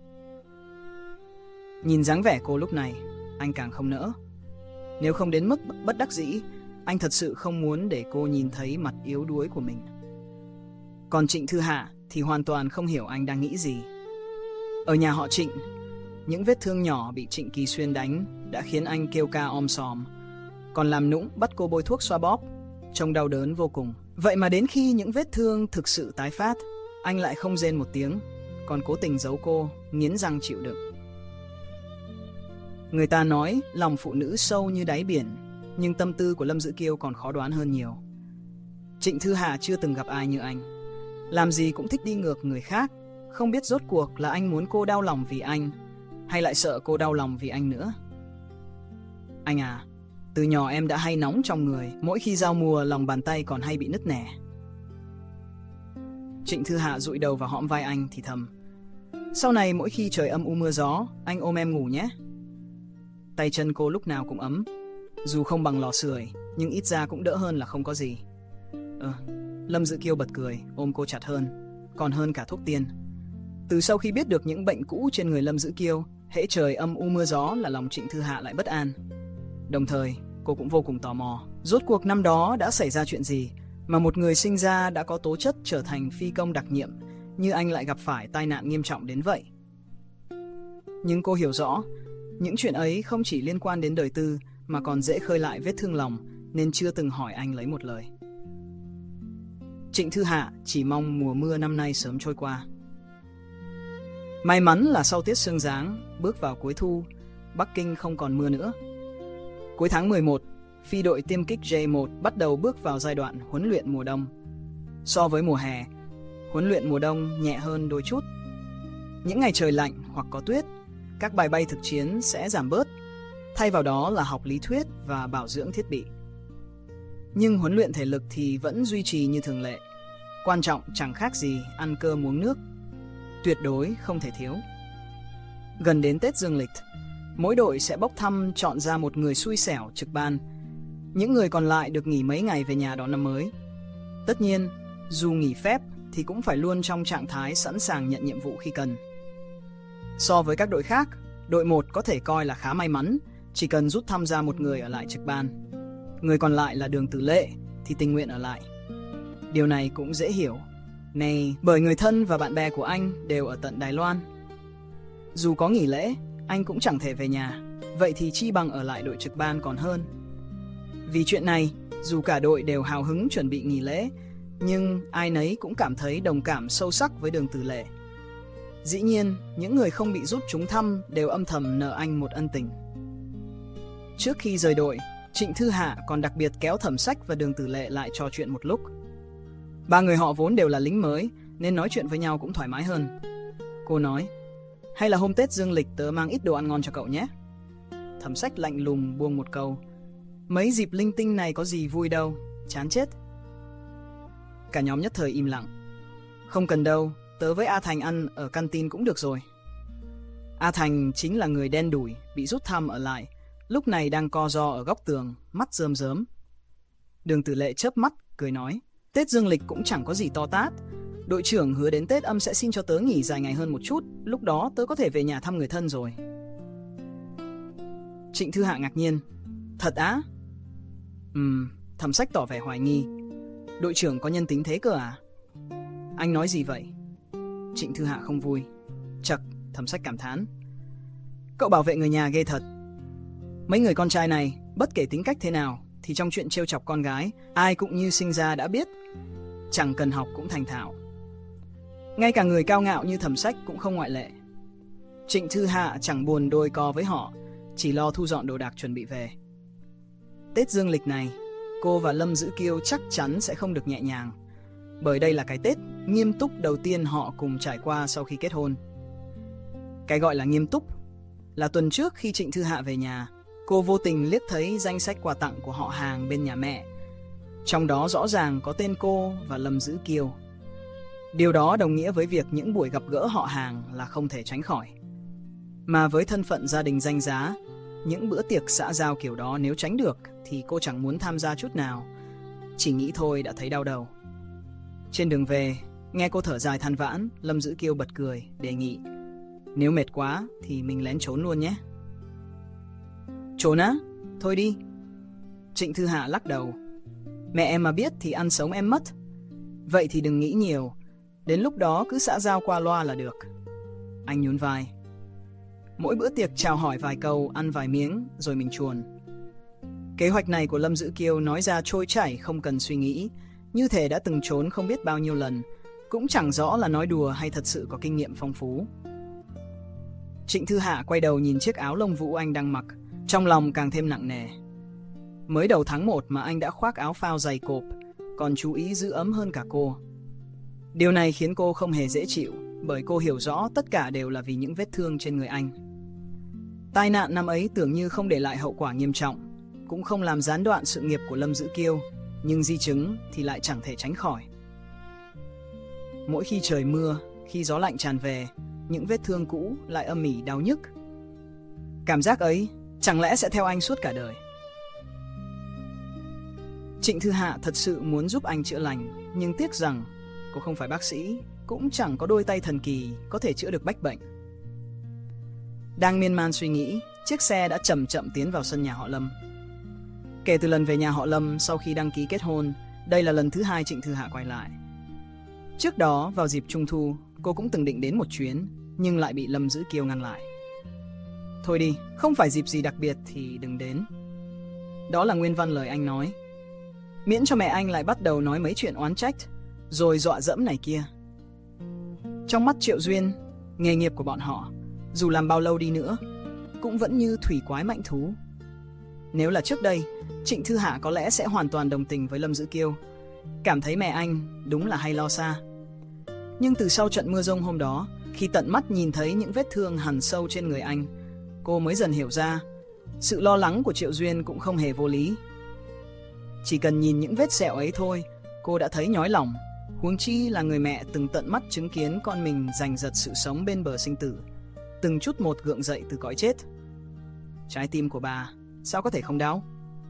Nhìn dáng vẻ cô lúc này, anh càng không nỡ. Nếu không đến mức bất đắc dĩ, anh thật sự không muốn để cô nhìn thấy mặt yếu đuối của mình. Còn Trịnh Thư Hạ thì hoàn toàn không hiểu anh đang nghĩ gì. Ở nhà họ Trịnh, những vết thương nhỏ bị Trịnh Kỳ Xuyên đánh đã khiến anh kêu ca om sòm, còn làm nũng bắt cô bôi thuốc xoa bóp, trông đau đớn vô cùng. Vậy mà đến khi những vết thương thực sự tái phát, anh lại không rên một tiếng, còn cố tình giấu cô, nghiến răng chịu đựng. Người ta nói lòng phụ nữ sâu như đáy biển, nhưng tâm tư của Lâm Dữ Kiêu còn khó đoán hơn nhiều. Trịnh Thư Hạ chưa từng gặp ai như anh, làm gì cũng thích đi ngược người khác, không biết rốt cuộc là anh muốn cô đau lòng vì anh, hay lại sợ cô đau lòng vì anh nữa. Anh à, Từ nhỏ em đã hay nóng trong người, mỗi khi giao mùa lòng bàn tay còn hay bị nứt nẻ. Trịnh Thư Hạ dụi đầu vào hõm vai anh thì thầm. Sau này mỗi khi trời âm u mưa gió, anh ôm em ngủ nhé. Tay chân cô lúc nào cũng ấm, dù không bằng lò sưởi, nhưng ít ra cũng đỡ hơn là không có gì. Ờ, Lâm Dữ Kiêu bật cười, ôm cô chặt hơn, còn hơn cả thuốc tiên. Từ sau khi biết được những bệnh cũ trên người Lâm Dữ Kiêu, hễ trời âm u mưa gió là lòng Trịnh Thư Hạ lại bất an. Đồng thời, cô cũng vô cùng tò mò, rốt cuộc năm đó đã xảy ra chuyện gì mà một người sinh ra đã có tố chất trở thành phi công đặc nhiệm như anh lại gặp phải tai nạn nghiêm trọng đến vậy. Nhưng cô hiểu rõ, những chuyện ấy không chỉ liên quan đến đời tư mà còn dễ khơi lại vết thương lòng, nên chưa từng hỏi anh lấy một lời. Trịnh Thư Hạ chỉ mong mùa mưa năm nay sớm trôi qua. May mắn là sau tiết sương giáng, bước vào cuối thu, Bắc Kinh không còn mưa nữa. Cuối tháng mười một, phi đội tiêm kích J một bắt đầu bước vào giai đoạn huấn luyện mùa đông. So với mùa hè, huấn luyện mùa đông nhẹ hơn đôi chút. Những ngày trời lạnh hoặc có tuyết, các bài bay thực chiến sẽ giảm bớt, thay vào đó là học lý thuyết và bảo dưỡng thiết bị. Nhưng huấn luyện thể lực thì vẫn duy trì như thường lệ. Quan trọng chẳng khác gì ăn cơm uống nước, tuyệt đối không thể thiếu. Gần đến Tết Dương lịch, mỗi đội sẽ bốc thăm chọn ra một người xui xẻo trực ban. Những người còn lại được nghỉ mấy ngày về nhà đón năm mới. Tất nhiên, dù nghỉ phép thì cũng phải luôn trong trạng thái sẵn sàng nhận nhiệm vụ khi cần. So với các đội khác, đội một có thể coi là khá may mắn, chỉ cần rút thăm ra một người ở lại trực ban. Người còn lại là Đường Tử Lệ thì tình nguyện ở lại. Điều này cũng dễ hiểu, này bởi người thân và bạn bè của anh đều ở tận Đài Loan. Dù có nghỉ lễ, anh cũng chẳng thể về nhà, vậy thì chi bằng ở lại đội trực ban còn hơn. Vì chuyện này, dù cả đội đều hào hứng chuẩn bị nghỉ lễ, nhưng ai nấy cũng cảm thấy đồng cảm sâu sắc với Đường Tử Lệ. Dĩ nhiên, những người không bị rút trúng thăm đều âm thầm nợ anh một ân tình. Trước khi rời đội, Trịnh Thư Hạ còn đặc biệt kéo Thẩm Sách và Đường Tử Lệ lại trò chuyện một lúc. Ba người họ vốn đều là lính mới, nên nói chuyện với nhau cũng thoải mái hơn. Cô nói, hay là hôm Tết Dương lịch tớ mang ít đồ ăn ngon cho cậu nhé. Thẩm Sách lạnh lùng buông một câu, mấy dịp linh tinh này có gì vui đâu, chán chết. Cả nhóm nhất thời im lặng. Không cần đâu, tớ với A Thành ăn ở canteen cũng được rồi. A Thành chính là người đen đủi, bị rút thăm ở lại, lúc này đang co ro ở góc tường, mắt rơm rớm. Đường Tử Lệ chớp mắt, cười nói, Tết Dương lịch cũng chẳng có gì to tát. Đội trưởng hứa đến Tết âm sẽ xin cho tớ nghỉ dài ngày hơn một chút, lúc đó tớ có thể về nhà thăm người thân rồi. Trịnh Thư Hạ ngạc nhiên, thật á? Ừm, Thẩm Sách tỏ vẻ hoài nghi. Đội trưởng có nhân tính thế cơ à? Anh nói gì vậy? Trịnh Thư Hạ không vui. Chậc, Thẩm Sách cảm thán. Cậu bảo vệ người nhà ghê thật. Mấy người con trai này, bất kể tính cách thế nào, thì trong chuyện trêu chọc con gái, ai cũng như sinh ra đã biết. Chẳng cần học cũng thành thạo. Ngay cả người cao ngạo như Thẩm Sách cũng không ngoại lệ. Trịnh Thư Hạ chẳng buồn đôi co với họ, chỉ lo thu dọn đồ đạc chuẩn bị về. Tết Dương lịch này, cô và Lâm Dữ Kiêu chắc chắn sẽ không được nhẹ nhàng, bởi đây là cái Tết nghiêm túc đầu tiên họ cùng trải qua sau khi kết hôn. Cái gọi là nghiêm túc là tuần trước khi Trịnh Thư Hạ về nhà, cô vô tình liếc thấy danh sách quà tặng của họ hàng bên nhà mẹ. Trong đó rõ ràng có tên cô và Lâm Dữ Kiêu. Điều đó đồng nghĩa với việc những buổi gặp gỡ họ hàng là không thể tránh khỏi. Mà với thân phận gia đình danh giá, những bữa tiệc xã giao kiểu đó nếu tránh được thì cô chẳng muốn tham gia chút nào. Chỉ nghĩ thôi đã thấy đau đầu. Trên đường về, nghe cô thở dài than vãn, Lâm Dữ Kiêu bật cười, đề nghị, nếu mệt quá thì mình lén trốn luôn nhé. Trốn á? Thôi đi. Trịnh Thư Hạ lắc đầu. Mẹ em mà biết thì ăn sống em mất. Vậy thì đừng nghĩ nhiều, đến lúc đó cứ xã giao qua loa là được. Anh nhún vai. Mỗi bữa tiệc chào hỏi vài câu, ăn vài miếng, rồi mình chuồn. Kế hoạch này của Lâm Dữ Kiêu nói ra trôi chảy không cần suy nghĩ, như thể đã từng trốn không biết bao nhiêu lần, cũng chẳng rõ là nói đùa hay thật sự có kinh nghiệm phong phú. Trịnh Thư Hạ quay đầu nhìn chiếc áo lông vũ anh đang mặc, trong lòng càng thêm nặng nề. Mới đầu tháng một mà anh đã khoác áo phao dày cộp, còn chú ý giữ ấm hơn cả cô. Điều này khiến cô không hề dễ chịu, bởi cô hiểu rõ tất cả đều là vì những vết thương trên người anh. Tai nạn năm ấy tưởng như không để lại hậu quả nghiêm trọng. cũng không làm gián đoạn sự nghiệp của Lâm Dữ Kiêu, nhưng di chứng thì lại chẳng thể tránh khỏi. Mỗi khi trời mưa, khi gió lạnh tràn về, những vết thương cũ lại âm ỉ đau nhức. Cảm giác ấy chẳng lẽ sẽ theo anh suốt cả đời? Trịnh Thư Hạ thật sự muốn giúp anh chữa lành, nhưng tiếc rằng cô không phải bác sĩ, cũng chẳng có đôi tay thần kỳ có thể chữa được bách bệnh. Đang miên man suy nghĩ, chiếc xe đã chậm chậm tiến vào sân nhà họ Lâm. Kể từ lần về nhà họ Lâm sau khi đăng ký kết hôn, đây là lần thứ hai Trịnh Thư Hạ quay lại. Trước đó, vào dịp Trung Thu, cô cũng từng định đến một chuyến, nhưng lại bị Lâm Dữ Kiêu ngăn lại. Thôi đi, không phải dịp gì đặc biệt thì đừng đến. Đó là nguyên văn lời anh nói. Miễn cho mẹ anh lại bắt đầu nói mấy chuyện oán trách, rồi dọa dẫm này kia. Trong mắt Triệu Duyên, nghề nghiệp của bọn họ, dù làm bao lâu đi nữa, cũng vẫn như thủy quái mãnh thú. Nếu là trước đây, Trịnh Thư Hạ có lẽ sẽ hoàn toàn đồng tình với Lâm Dữ Kiêu, cảm thấy mẹ anh đúng là hay lo xa. Nhưng từ sau trận mưa rông hôm đó, khi tận mắt nhìn thấy những vết thương hằn sâu trên người anh, cô mới dần hiểu ra, sự lo lắng của Triệu Duyên cũng không hề vô lý. Chỉ cần nhìn những vết sẹo ấy thôi, cô đã thấy nhói lòng, huống chi là người mẹ từng tận mắt chứng kiến con mình giành giật sự sống bên bờ sinh tử, từng chút một gượng dậy từ cõi chết. Trái tim của bà sao có thể không đau?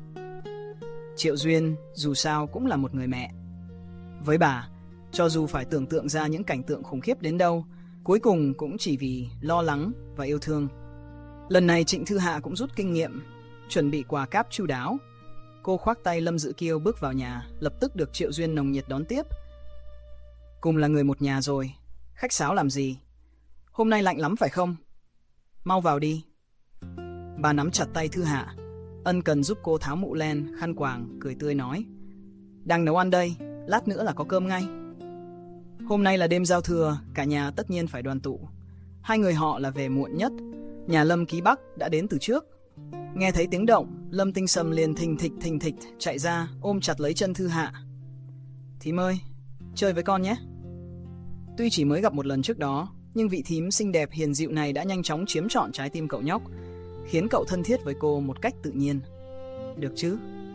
Triệu Duyên dù sao cũng là một người mẹ. Với bà, cho dù phải tưởng tượng ra những cảnh tượng khủng khiếp đến đâu, cuối cùng cũng chỉ vì lo lắng và yêu thương. Lần này Trịnh Thư Hạ cũng rút kinh nghiệm, chuẩn bị quà cáp chu đáo. Cô khoác tay Lâm Dữ Kiêu bước vào nhà, lập tức được Triệu Duyên nồng nhiệt đón tiếp. Cùng là người một nhà rồi, khách sáo làm gì? Hôm nay lạnh lắm phải không? Mau vào đi. Bà nắm chặt tay Thư Hạ, ân cần giúp cô tháo mũ len, khăn quàng, cười tươi nói. Đang nấu ăn đây, lát nữa là có cơm ngay. Hôm nay là đêm giao thừa, cả nhà tất nhiên phải đoàn tụ. Hai người họ là về muộn nhất, nhà Lâm Ký Bắc đã đến từ trước. Nghe thấy tiếng động, Lâm Tinh Sầm liền thình thịch thình thịch chạy ra, ôm chặt lấy chân Thư Hạ. Thím ơi, chơi với con nhé. Tuy chỉ mới gặp một lần trước đó, nhưng vị thím xinh đẹp hiền dịu này đã nhanh chóng chiếm trọn trái tim cậu nhóc, khiến cậu thân thiết với cô một cách tự nhiên. Được chứ?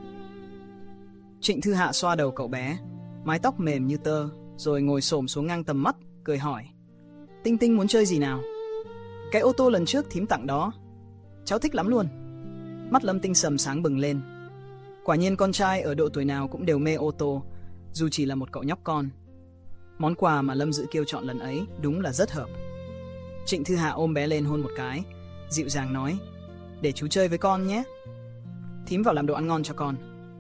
Trịnh Thư Hạ xoa đầu cậu bé, mái tóc mềm như tơ, rồi ngồi xổm xuống ngang tầm mắt, cười hỏi. Tinh Tinh muốn chơi gì nào? Cái ô tô lần trước thím tặng đó, cháu thích lắm luôn. Mắt Lâm Tinh Sầm sáng bừng lên. Quả nhiên con trai ở độ tuổi nào cũng đều mê ô tô, dù chỉ là một cậu nhóc con. Món quà mà Lâm Dữ Kiêu chọn lần ấy đúng là rất hợp. Trịnh Thư Hạ ôm bé lên hôn một cái, dịu dàng nói. Để chú chơi với con nhé. Thím vào làm đồ ăn ngon cho con.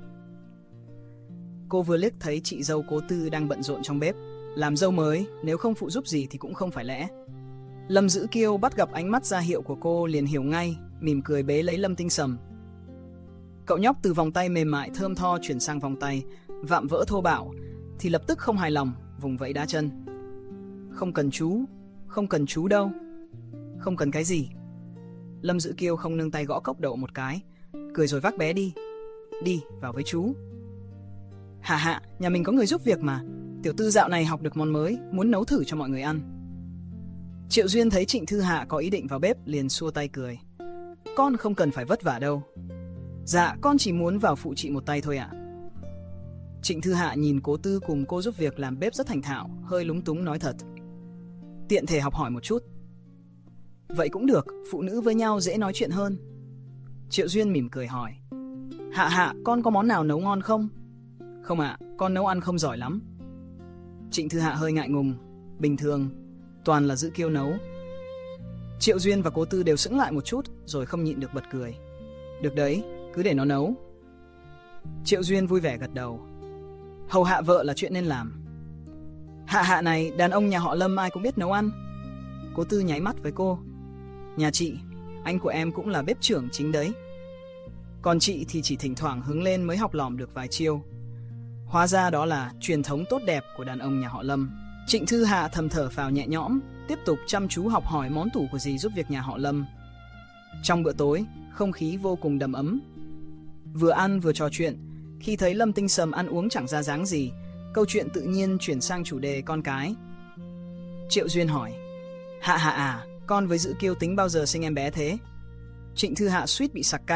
Cô vừa liếc thấy chị dâu Cố Tư đang bận rộn trong bếp. Làm dâu mới, nếu không phụ giúp gì thì cũng không phải lẽ. Lâm Dữ Kiêu bắt gặp ánh mắt ra hiệu của cô liền hiểu ngay, mỉm cười bế lấy Lâm Tinh Sầm. Cậu nhóc từ vòng tay mềm mại thơm tho chuyển sang vòng tay vạm vỡ thô bạo, thì lập tức không hài lòng, vùng vẫy đá chân. Không cần chú, không cần chú đâu. Không cần cái gì? Lâm Dữ Kiêu không nương tay gõ cốc đầu một cái, cười rồi vác bé đi. Đi, vào với chú. Hạ Hạ, nhà mình có người giúp việc mà. Tiểu Tư dạo này học được món mới, muốn nấu thử cho mọi người ăn. Triệu Duyên thấy Trịnh Thư Hạ có ý định vào bếp liền xua tay cười. Con không cần phải vất vả đâu. Dạ, con chỉ muốn vào phụ chị một tay thôi ạ. Trịnh Thư Hạ nhìn Cố Tư cùng cô giúp việc làm bếp rất thành thạo, hơi lúng túng nói thật. Tiện thể học hỏi một chút. Vậy cũng được, phụ nữ với nhau dễ nói chuyện hơn. Triệu Duyên mỉm cười hỏi. Hạ Hạ, con có món nào nấu ngon không? Không ạ, con nấu ăn không giỏi lắm. Trịnh Thư Hạ hơi ngại ngùng. Bình thường, toàn là Dữ Kiêu nấu. Triệu Duyên và Cố Tư đều sững lại một chút, rồi không nhịn được bật cười. Được đấy, cứ để nó nấu. Triệu Duyên vui vẻ gật đầu. Hầu hạ vợ là chuyện nên làm. Hạ Hạ này, đàn ông nhà họ Lâm ai cũng biết nấu ăn. Cố Tư nháy mắt với cô. Nhà chị, anh của em cũng là bếp trưởng chính đấy. Còn chị thì chỉ thỉnh thoảng hứng lên mới học lỏm được vài chiêu. Hóa ra đó là truyền thống tốt đẹp của đàn ông nhà họ Lâm. Trịnh Thư Hạ thầm thở phào nhẹ nhõm, tiếp tục chăm chú học hỏi món tủ của dì giúp việc nhà họ Lâm. Trong bữa tối, không khí vô cùng đầm ấm. Vừa ăn vừa trò chuyện, khi thấy Lâm Tinh Sầm ăn uống chẳng ra dáng gì, câu chuyện tự nhiên chuyển sang chủ đề con cái. Triệu Duyên hỏi. Hạ Hạ à, con với Dữ Kiêu tính bao giờ sinh em bé thế? Trịnh Thư Hạ suýt bị sặc canh,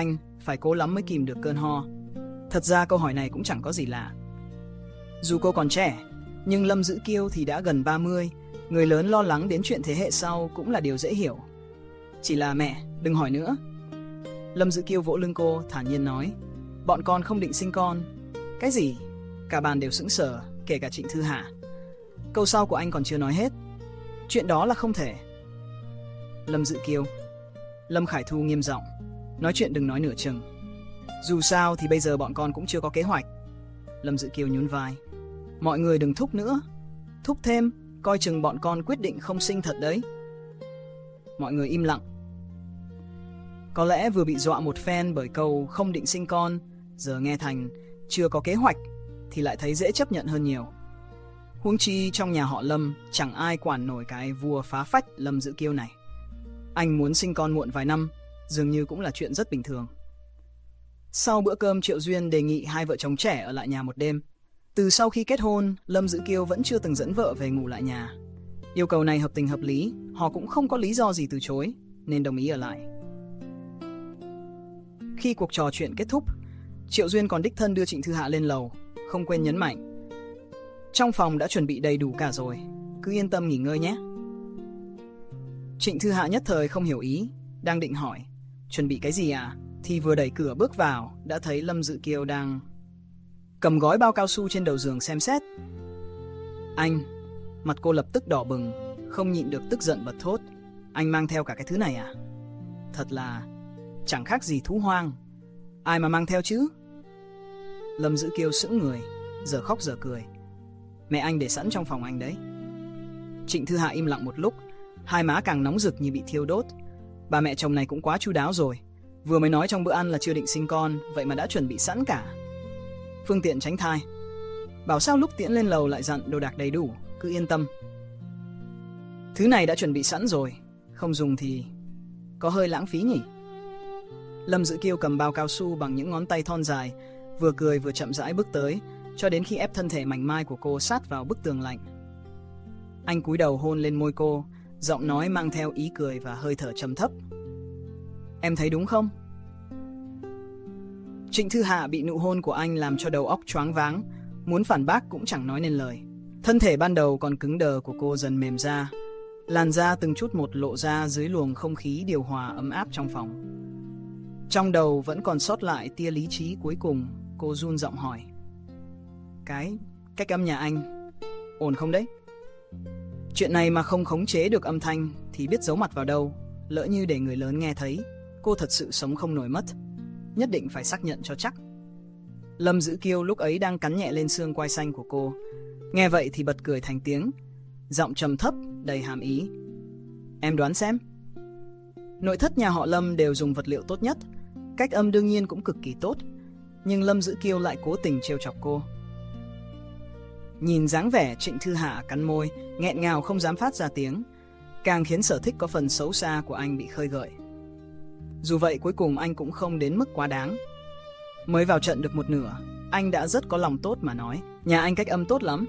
phải cố lắm mới kìm được cơn ho. Thật ra câu hỏi này cũng chẳng có gì lạ. Dù cô còn trẻ, nhưng Lâm Dữ Kiêu thì đã gần ba mươi, người lớn lo lắng đến chuyện thế hệ sau cũng là điều dễ hiểu. Chỉ là mẹ, đừng hỏi nữa. Lâm Dữ Kiêu vỗ lưng cô, thản nhiên nói, bọn con không định sinh con. Cái gì? Cả bàn đều sững sờ, kể cả Trịnh Thư Hạ. Câu sau của anh còn chưa nói hết. Chuyện đó là không thể. Lâm Dữ Kiêu. Lâm Khải Thu nghiêm giọng, nói chuyện đừng nói nửa chừng. Dù sao thì bây giờ bọn con cũng chưa có kế hoạch. Lâm Dữ Kiêu nhún vai, mọi người đừng thúc nữa. Thúc thêm, coi chừng bọn con quyết định không sinh thật đấy. Mọi người im lặng. Có lẽ vừa bị dọa một phen bởi câu không định sinh con, giờ nghe thành chưa có kế hoạch thì lại thấy dễ chấp nhận hơn nhiều. Huống chi trong nhà họ Lâm chẳng ai quản nổi cái vua phá phách Lâm Dữ Kiêu này. Anh muốn sinh con muộn vài năm dường như cũng là chuyện rất bình thường. Sau bữa cơm, Triệu Duyên đề nghị hai vợ chồng trẻ ở lại nhà một đêm. Từ sau khi kết hôn, Lâm Dữ Kiêu vẫn chưa từng dẫn vợ về ngủ lại nhà. Yêu cầu này hợp tình hợp lý, họ cũng không có lý do gì từ chối, nên đồng ý ở lại. Khi cuộc trò chuyện kết thúc, Triệu Duyên còn đích thân đưa Trịnh Thư Hạ lên lầu, không quên nhấn mạnh, trong phòng đã chuẩn bị đầy đủ cả rồi, cứ yên tâm nghỉ ngơi nhé. Trịnh Thư Hạ nhất thời không hiểu ý, đang định hỏi, chuẩn bị cái gì à? Thì vừa đẩy cửa bước vào, đã thấy Lâm Dữ Kiêu đang cầm gói bao cao su trên đầu giường xem xét. Anh, mặt cô lập tức đỏ bừng, không nhịn được tức giận bật thốt, anh mang theo cả cái thứ này à? Thật là chẳng khác gì thú hoang, ai mà mang theo chứ? Lâm Dữ Kiêu sững người, giờ khóc giờ cười, mẹ anh để sẵn trong phòng anh đấy. Trịnh Thư Hạ im lặng một lúc, hai má càng nóng rực như bị thiêu đốt. Bà mẹ chồng này cũng quá chu đáo rồi, vừa mới nói trong bữa ăn là chưa định sinh con, vậy mà đã chuẩn bị sẵn cả. Phương tiện tránh thai. Bảo sao lúc tiễn lên lầu lại dặn đồ đạc đầy đủ, cứ yên tâm. Thứ này đã chuẩn bị sẵn rồi, không dùng thì có hơi lãng phí nhỉ? Lâm Dữ Kiêu cầm bao cao su bằng những ngón tay thon dài, vừa cười vừa chậm rãi bước tới, cho đến khi ép thân thể mảnh mai của cô sát vào bức tường lạnh. Anh cúi đầu hôn lên môi cô, giọng nói mang theo ý cười và hơi thở trầm thấp. Em thấy đúng không? Trịnh Thư Hạ bị nụ hôn của anh làm cho đầu óc choáng váng, muốn phản bác cũng chẳng nói nên lời. Thân thể ban đầu còn cứng đờ của cô dần mềm ra, làn da từng chút một lộ ra dưới luồng không khí điều hòa ấm áp trong phòng. Trong đầu vẫn còn sót lại tia lý trí cuối cùng, cô run giọng hỏi, Cái, cách âm nhà anh, ổn không đấy? Chuyện này mà không khống chế được âm thanh thì biết giấu mặt vào đâu, lỡ như để người lớn nghe thấy, cô thật sự sống không nổi mất. Nhất định phải xác nhận cho chắc. Lâm Dữ Kiêu lúc ấy đang cắn nhẹ lên xương quai xanh của cô, nghe vậy thì bật cười thành tiếng, giọng trầm thấp đầy hàm ý. Em đoán xem. Nội thất nhà họ Lâm đều dùng vật liệu tốt nhất, cách âm đương nhiên cũng cực kỳ tốt, nhưng Lâm Dữ Kiêu lại cố tình trêu chọc cô. Nhìn dáng vẻ Trịnh Thư Hạ cắn môi, nghẹn ngào không dám phát ra tiếng, càng khiến sở thích có phần xấu xa của anh bị khơi gợi. Dù vậy cuối cùng anh cũng không đến mức quá đáng. Mới vào trận được một nửa, anh đã rất có lòng tốt mà nói, nhà anh cách âm tốt lắm.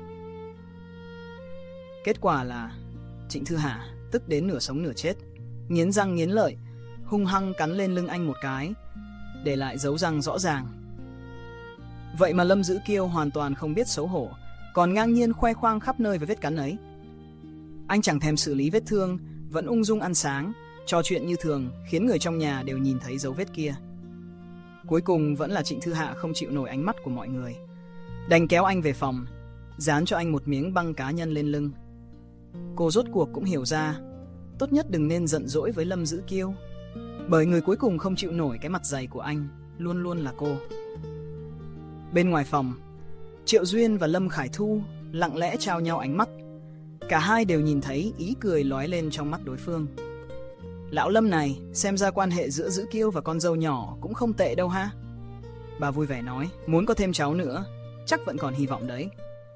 Kết quả là Trịnh Thư Hạ tức đến nửa sống nửa chết, nghiến răng nghiến lợi, hung hăng cắn lên lưng anh một cái, để lại dấu răng rõ ràng. Vậy mà Lâm Dữ Kiêu hoàn toàn không biết xấu hổ, còn ngang nhiên khoe khoang khắp nơi với vết cắn ấy. Anh chẳng thèm xử lý vết thương, vẫn ung dung ăn sáng, trò chuyện như thường, khiến người trong nhà đều nhìn thấy dấu vết kia. Cuối cùng vẫn là Trịnh Thư Hạ không chịu nổi ánh mắt của mọi người, đành kéo anh về phòng, dán cho anh một miếng băng cá nhân lên lưng. Cô rốt cuộc cũng hiểu ra, tốt nhất đừng nên giận dỗi với Lâm Dữ Kiêu, bởi người cuối cùng không chịu nổi cái mặt dày của anh luôn luôn là cô. Bên ngoài phòng, Triệu Duyên và Lâm Khải Thu lặng lẽ trao nhau ánh mắt. Cả hai đều nhìn thấy ý cười lóe lên trong mắt đối phương. Lão Lâm này, xem ra quan hệ giữa Dữ Kiêu và con dâu nhỏ cũng không tệ đâu ha. Bà vui vẻ nói, muốn có thêm cháu nữa, chắc vẫn còn hy vọng đấy.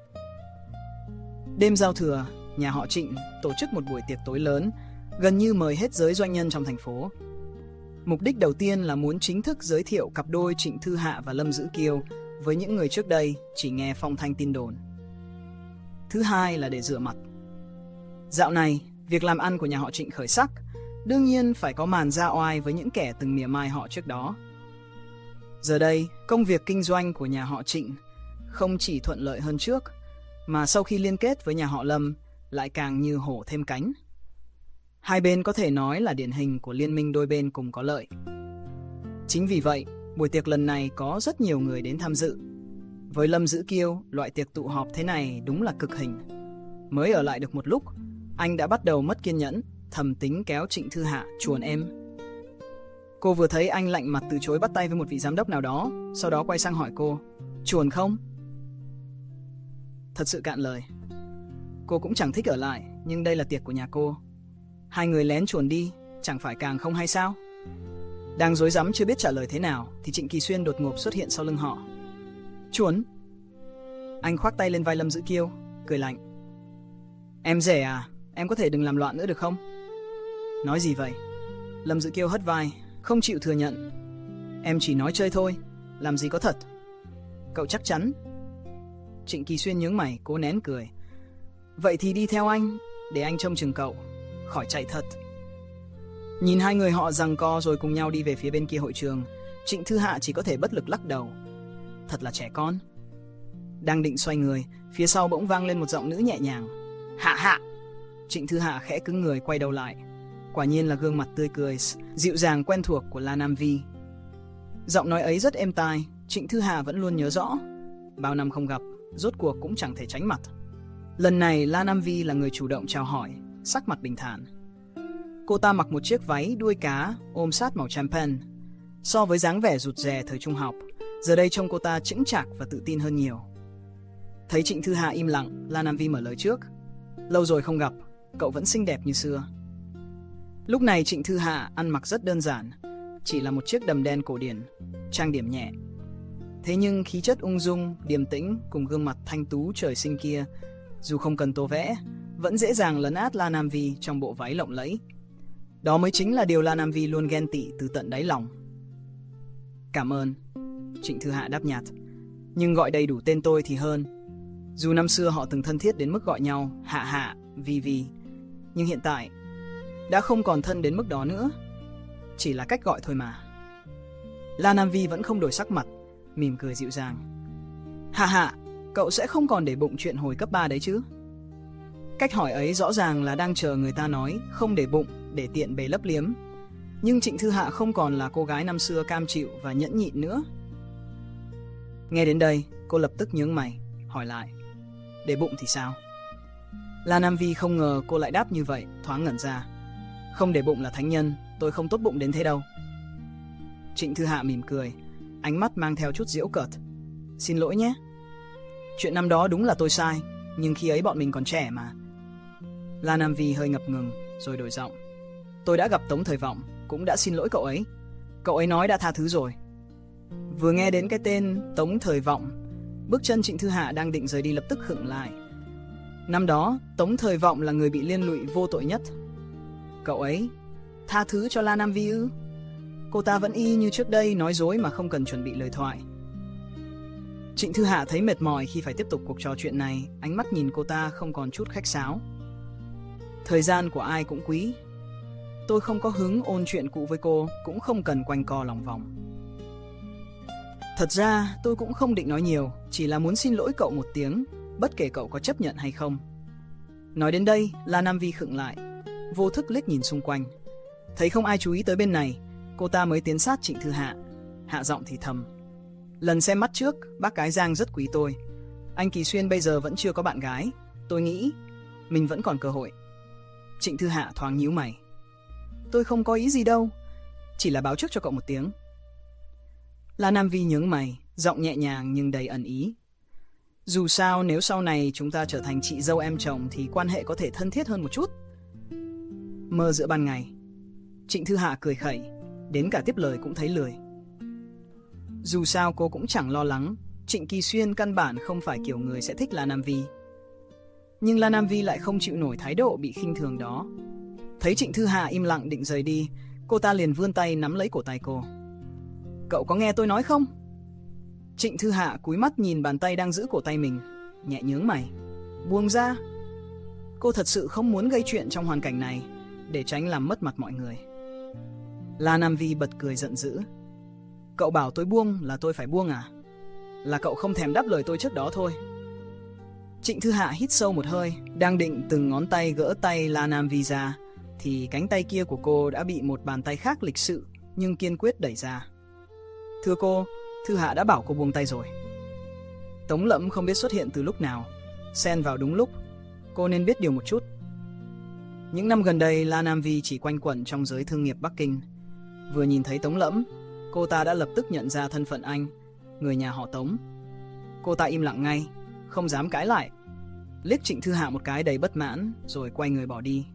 Đêm giao thừa, nhà họ Trịnh tổ chức một buổi tiệc tối lớn, gần như mời hết giới doanh nhân trong thành phố. Mục đích đầu tiên là muốn chính thức giới thiệu cặp đôi Trịnh Thư Hạ và Lâm Dữ Kiêu với những người trước đây chỉ nghe phong thanh tin đồn. Thứ hai là để rửa mặt. Dạo này, việc làm ăn của nhà họ Trịnh khởi sắc, đương nhiên phải có màn ra oai với những kẻ từng mỉa mai họ trước đó. Giờ đây, công việc kinh doanh của nhà họ Trịnh không chỉ thuận lợi hơn trước, mà sau khi liên kết với nhà họ Lâm lại càng như hổ thêm cánh. Hai bên có thể nói là điển hình của liên minh đôi bên cùng có lợi. Chính vì vậy, buổi tiệc lần này có rất nhiều người đến tham dự. Với Lâm Dữ Kiêu, loại tiệc tụ họp thế này đúng là cực hình. Mới ở lại được một lúc, anh đã bắt đầu mất kiên nhẫn, thầm tính kéo Trịnh Thư Hạ chuồn em. Cô vừa thấy anh lạnh mặt từ chối bắt tay với một vị giám đốc nào đó, sau đó quay sang hỏi cô, chuồn không? Thật sự cạn lời. Cô cũng chẳng thích ở lại, nhưng đây là tiệc của nhà cô. Hai người lén chuồn đi, chẳng phải càng không hay sao? Đang rối rắm chưa biết trả lời thế nào, thì Trịnh Kỳ Xuyên đột ngột xuất hiện sau lưng họ. Chuồn? Anh khoác tay lên vai Lâm Dữ Kiêu, cười lạnh. Em rể à, em có thể đừng làm loạn nữa được không? Nói gì vậy? Lâm Dữ Kiêu hất vai, không chịu thừa nhận. Em chỉ nói chơi thôi, làm gì có thật. Cậu chắc chắn? Trịnh Kỳ Xuyên nhướng mày, cố nén cười. Vậy thì đi theo anh, để anh trông chừng cậu, khỏi chạy thật. Nhìn hai người họ giằng co rồi cùng nhau đi về phía bên kia hội trường, Trịnh Thư Hạ chỉ có thể bất lực lắc đầu. Thật là trẻ con. Đang định xoay người, phía sau bỗng vang lên một giọng nữ nhẹ nhàng. Hạ Hạ! Trịnh Thư Hạ khẽ cứng người quay đầu lại. Quả nhiên là gương mặt tươi cười, dịu dàng quen thuộc của La Nam Vi. Giọng nói ấy rất êm tai, Trịnh Thư Hạ vẫn luôn nhớ rõ. Bao năm không gặp, rốt cuộc cũng chẳng thể tránh mặt. Lần này La Nam Vi là người chủ động chào hỏi, sắc mặt bình thản. Cô ta mặc một chiếc váy đuôi cá ôm sát màu champagne. So với dáng vẻ rụt rè thời trung học, giờ đây trông cô ta chững chạc và tự tin hơn nhiều. Thấy Trịnh Thư Hạ im lặng, La Nam Vi mở lời trước. Lâu rồi không gặp, cậu vẫn xinh đẹp như xưa. Lúc này Trịnh Thư Hạ ăn mặc rất đơn giản, chỉ là một chiếc đầm đen cổ điển, trang điểm nhẹ. Thế nhưng khí chất ung dung, điềm tĩnh cùng gương mặt thanh tú trời sinh kia, dù không cần tô vẽ, vẫn dễ dàng lấn át La Nam Vi trong bộ váy lộng lẫy. Đó mới chính là điều La Nam Vi luôn ghen tị từ tận đáy lòng. Cảm ơn, Trịnh Thư Hạ đáp nhạt. Nhưng gọi đầy đủ tên tôi thì hơn. Dù năm xưa họ từng thân thiết đến mức gọi nhau Hạ Hạ, Vi Vi, nhưng hiện tại đã không còn thân đến mức đó nữa. Chỉ là cách gọi thôi mà. La Nam Vi vẫn không đổi sắc mặt, mỉm cười dịu dàng. Hạ Hạ, cậu sẽ không còn để bụng chuyện hồi cấp ba đấy chứ? Cách hỏi ấy rõ ràng là đang chờ người ta nói không để bụng để tiện bề lấp liếm. Nhưng Trịnh Thư Hạ không còn là cô gái năm xưa cam chịu và nhẫn nhịn nữa. Nghe đến đây, cô lập tức nhướng mày, hỏi lại. Để bụng thì sao? La Nam Vi không ngờ cô lại đáp như vậy, thoáng ngẩn ra. Không để bụng là thánh nhân, tôi không tốt bụng đến thế đâu. Trịnh Thư Hạ mỉm cười, ánh mắt mang theo chút giễu cợt. Xin lỗi nhé. Chuyện năm đó đúng là tôi sai, nhưng khi ấy bọn mình còn trẻ mà. La Nam Vi hơi ngập ngừng, rồi đổi giọng. Tôi đã gặp Tống Thời Vọng, cũng đã xin lỗi cậu ấy. Cậu ấy nói đã tha thứ rồi. Vừa nghe đến cái tên Tống Thời Vọng, bước chân Trịnh Thư Hạ đang định rời đi lập tức khựng lại. Năm đó, Tống Thời Vọng là người bị liên lụy vô tội nhất. Cậu ấy tha thứ cho La Nam Vi ư? Cô ta vẫn y như trước đây nói dối mà không cần chuẩn bị lời thoại. Trịnh Thư Hạ thấy mệt mỏi khi phải tiếp tục cuộc trò chuyện này, ánh mắt nhìn cô ta không còn chút khách sáo. Thời gian của ai cũng quý. Tôi không có hứng ôn chuyện cũ với cô, cũng không cần quanh co lòng vòng. Thật ra tôi cũng không định nói nhiều, chỉ là muốn xin lỗi cậu một tiếng, bất kể cậu có chấp nhận hay không. Nói đến đây, La Nam Vi khựng lại, vô thức liếc nhìn xung quanh. Thấy không ai chú ý tới bên này, cô ta mới tiến sát Trịnh Thư Hạ, hạ giọng thì thầm. Lần xem mắt trước, bác gái Giang rất quý tôi. Anh Kỳ Xuyên bây giờ vẫn chưa có bạn gái, tôi nghĩ mình vẫn còn cơ hội. Trịnh Thư Hạ thoáng nhíu mày. Tôi không có ý gì đâu, chỉ là báo trước cho cậu một tiếng. La Nam Vi nhướng mày, giọng nhẹ nhàng nhưng đầy ẩn ý. Dù sao nếu sau này chúng ta trở thành chị dâu em chồng thì quan hệ có thể thân thiết hơn một chút. Mơ giữa ban ngày. Trịnh Thư Hạ cười khẩy, đến cả tiếp lời cũng thấy lười. Dù sao cô cũng chẳng lo lắng, Trịnh Kỳ Xuyên căn bản không phải kiểu người sẽ thích La Nam Vi. Nhưng La Nam Vi lại không chịu nổi thái độ bị khinh thường đó. Thấy Trịnh Thư Hạ im lặng định rời đi, cô ta liền vươn tay nắm lấy cổ tay cô. Cậu có nghe tôi nói không? Trịnh Thư Hạ cúi mắt nhìn bàn tay đang giữ cổ tay mình, nhẹ nhướng mày. Buông ra. Cô thật sự không muốn gây chuyện trong hoàn cảnh này, để tránh làm mất mặt mọi người. La Nam Vi bật cười giận dữ. Cậu bảo tôi buông là tôi phải buông à? Là cậu không thèm đáp lời tôi trước đó thôi. Trịnh Thư Hạ hít sâu một hơi, đang định từng ngón tay gỡ tay La Nam Vi ra, thì cánh tay kia của cô đã bị một bàn tay khác lịch sự nhưng kiên quyết đẩy ra. Thưa cô, Thư Hạ đã bảo cô buông tay rồi. Tống Lẫm không biết xuất hiện từ lúc nào, xen vào đúng lúc. Cô nên biết điều một chút. Những năm gần đây, La Nam Vi chỉ quanh quẩn trong giới thương nghiệp Bắc Kinh. Vừa nhìn thấy Tống Lẫm, cô ta đã lập tức nhận ra thân phận anh, người nhà họ Tống. Cô ta im lặng ngay, không dám cãi lại, liếc Trịnh Thư Hạ một cái đầy bất mãn, rồi quay người bỏ đi.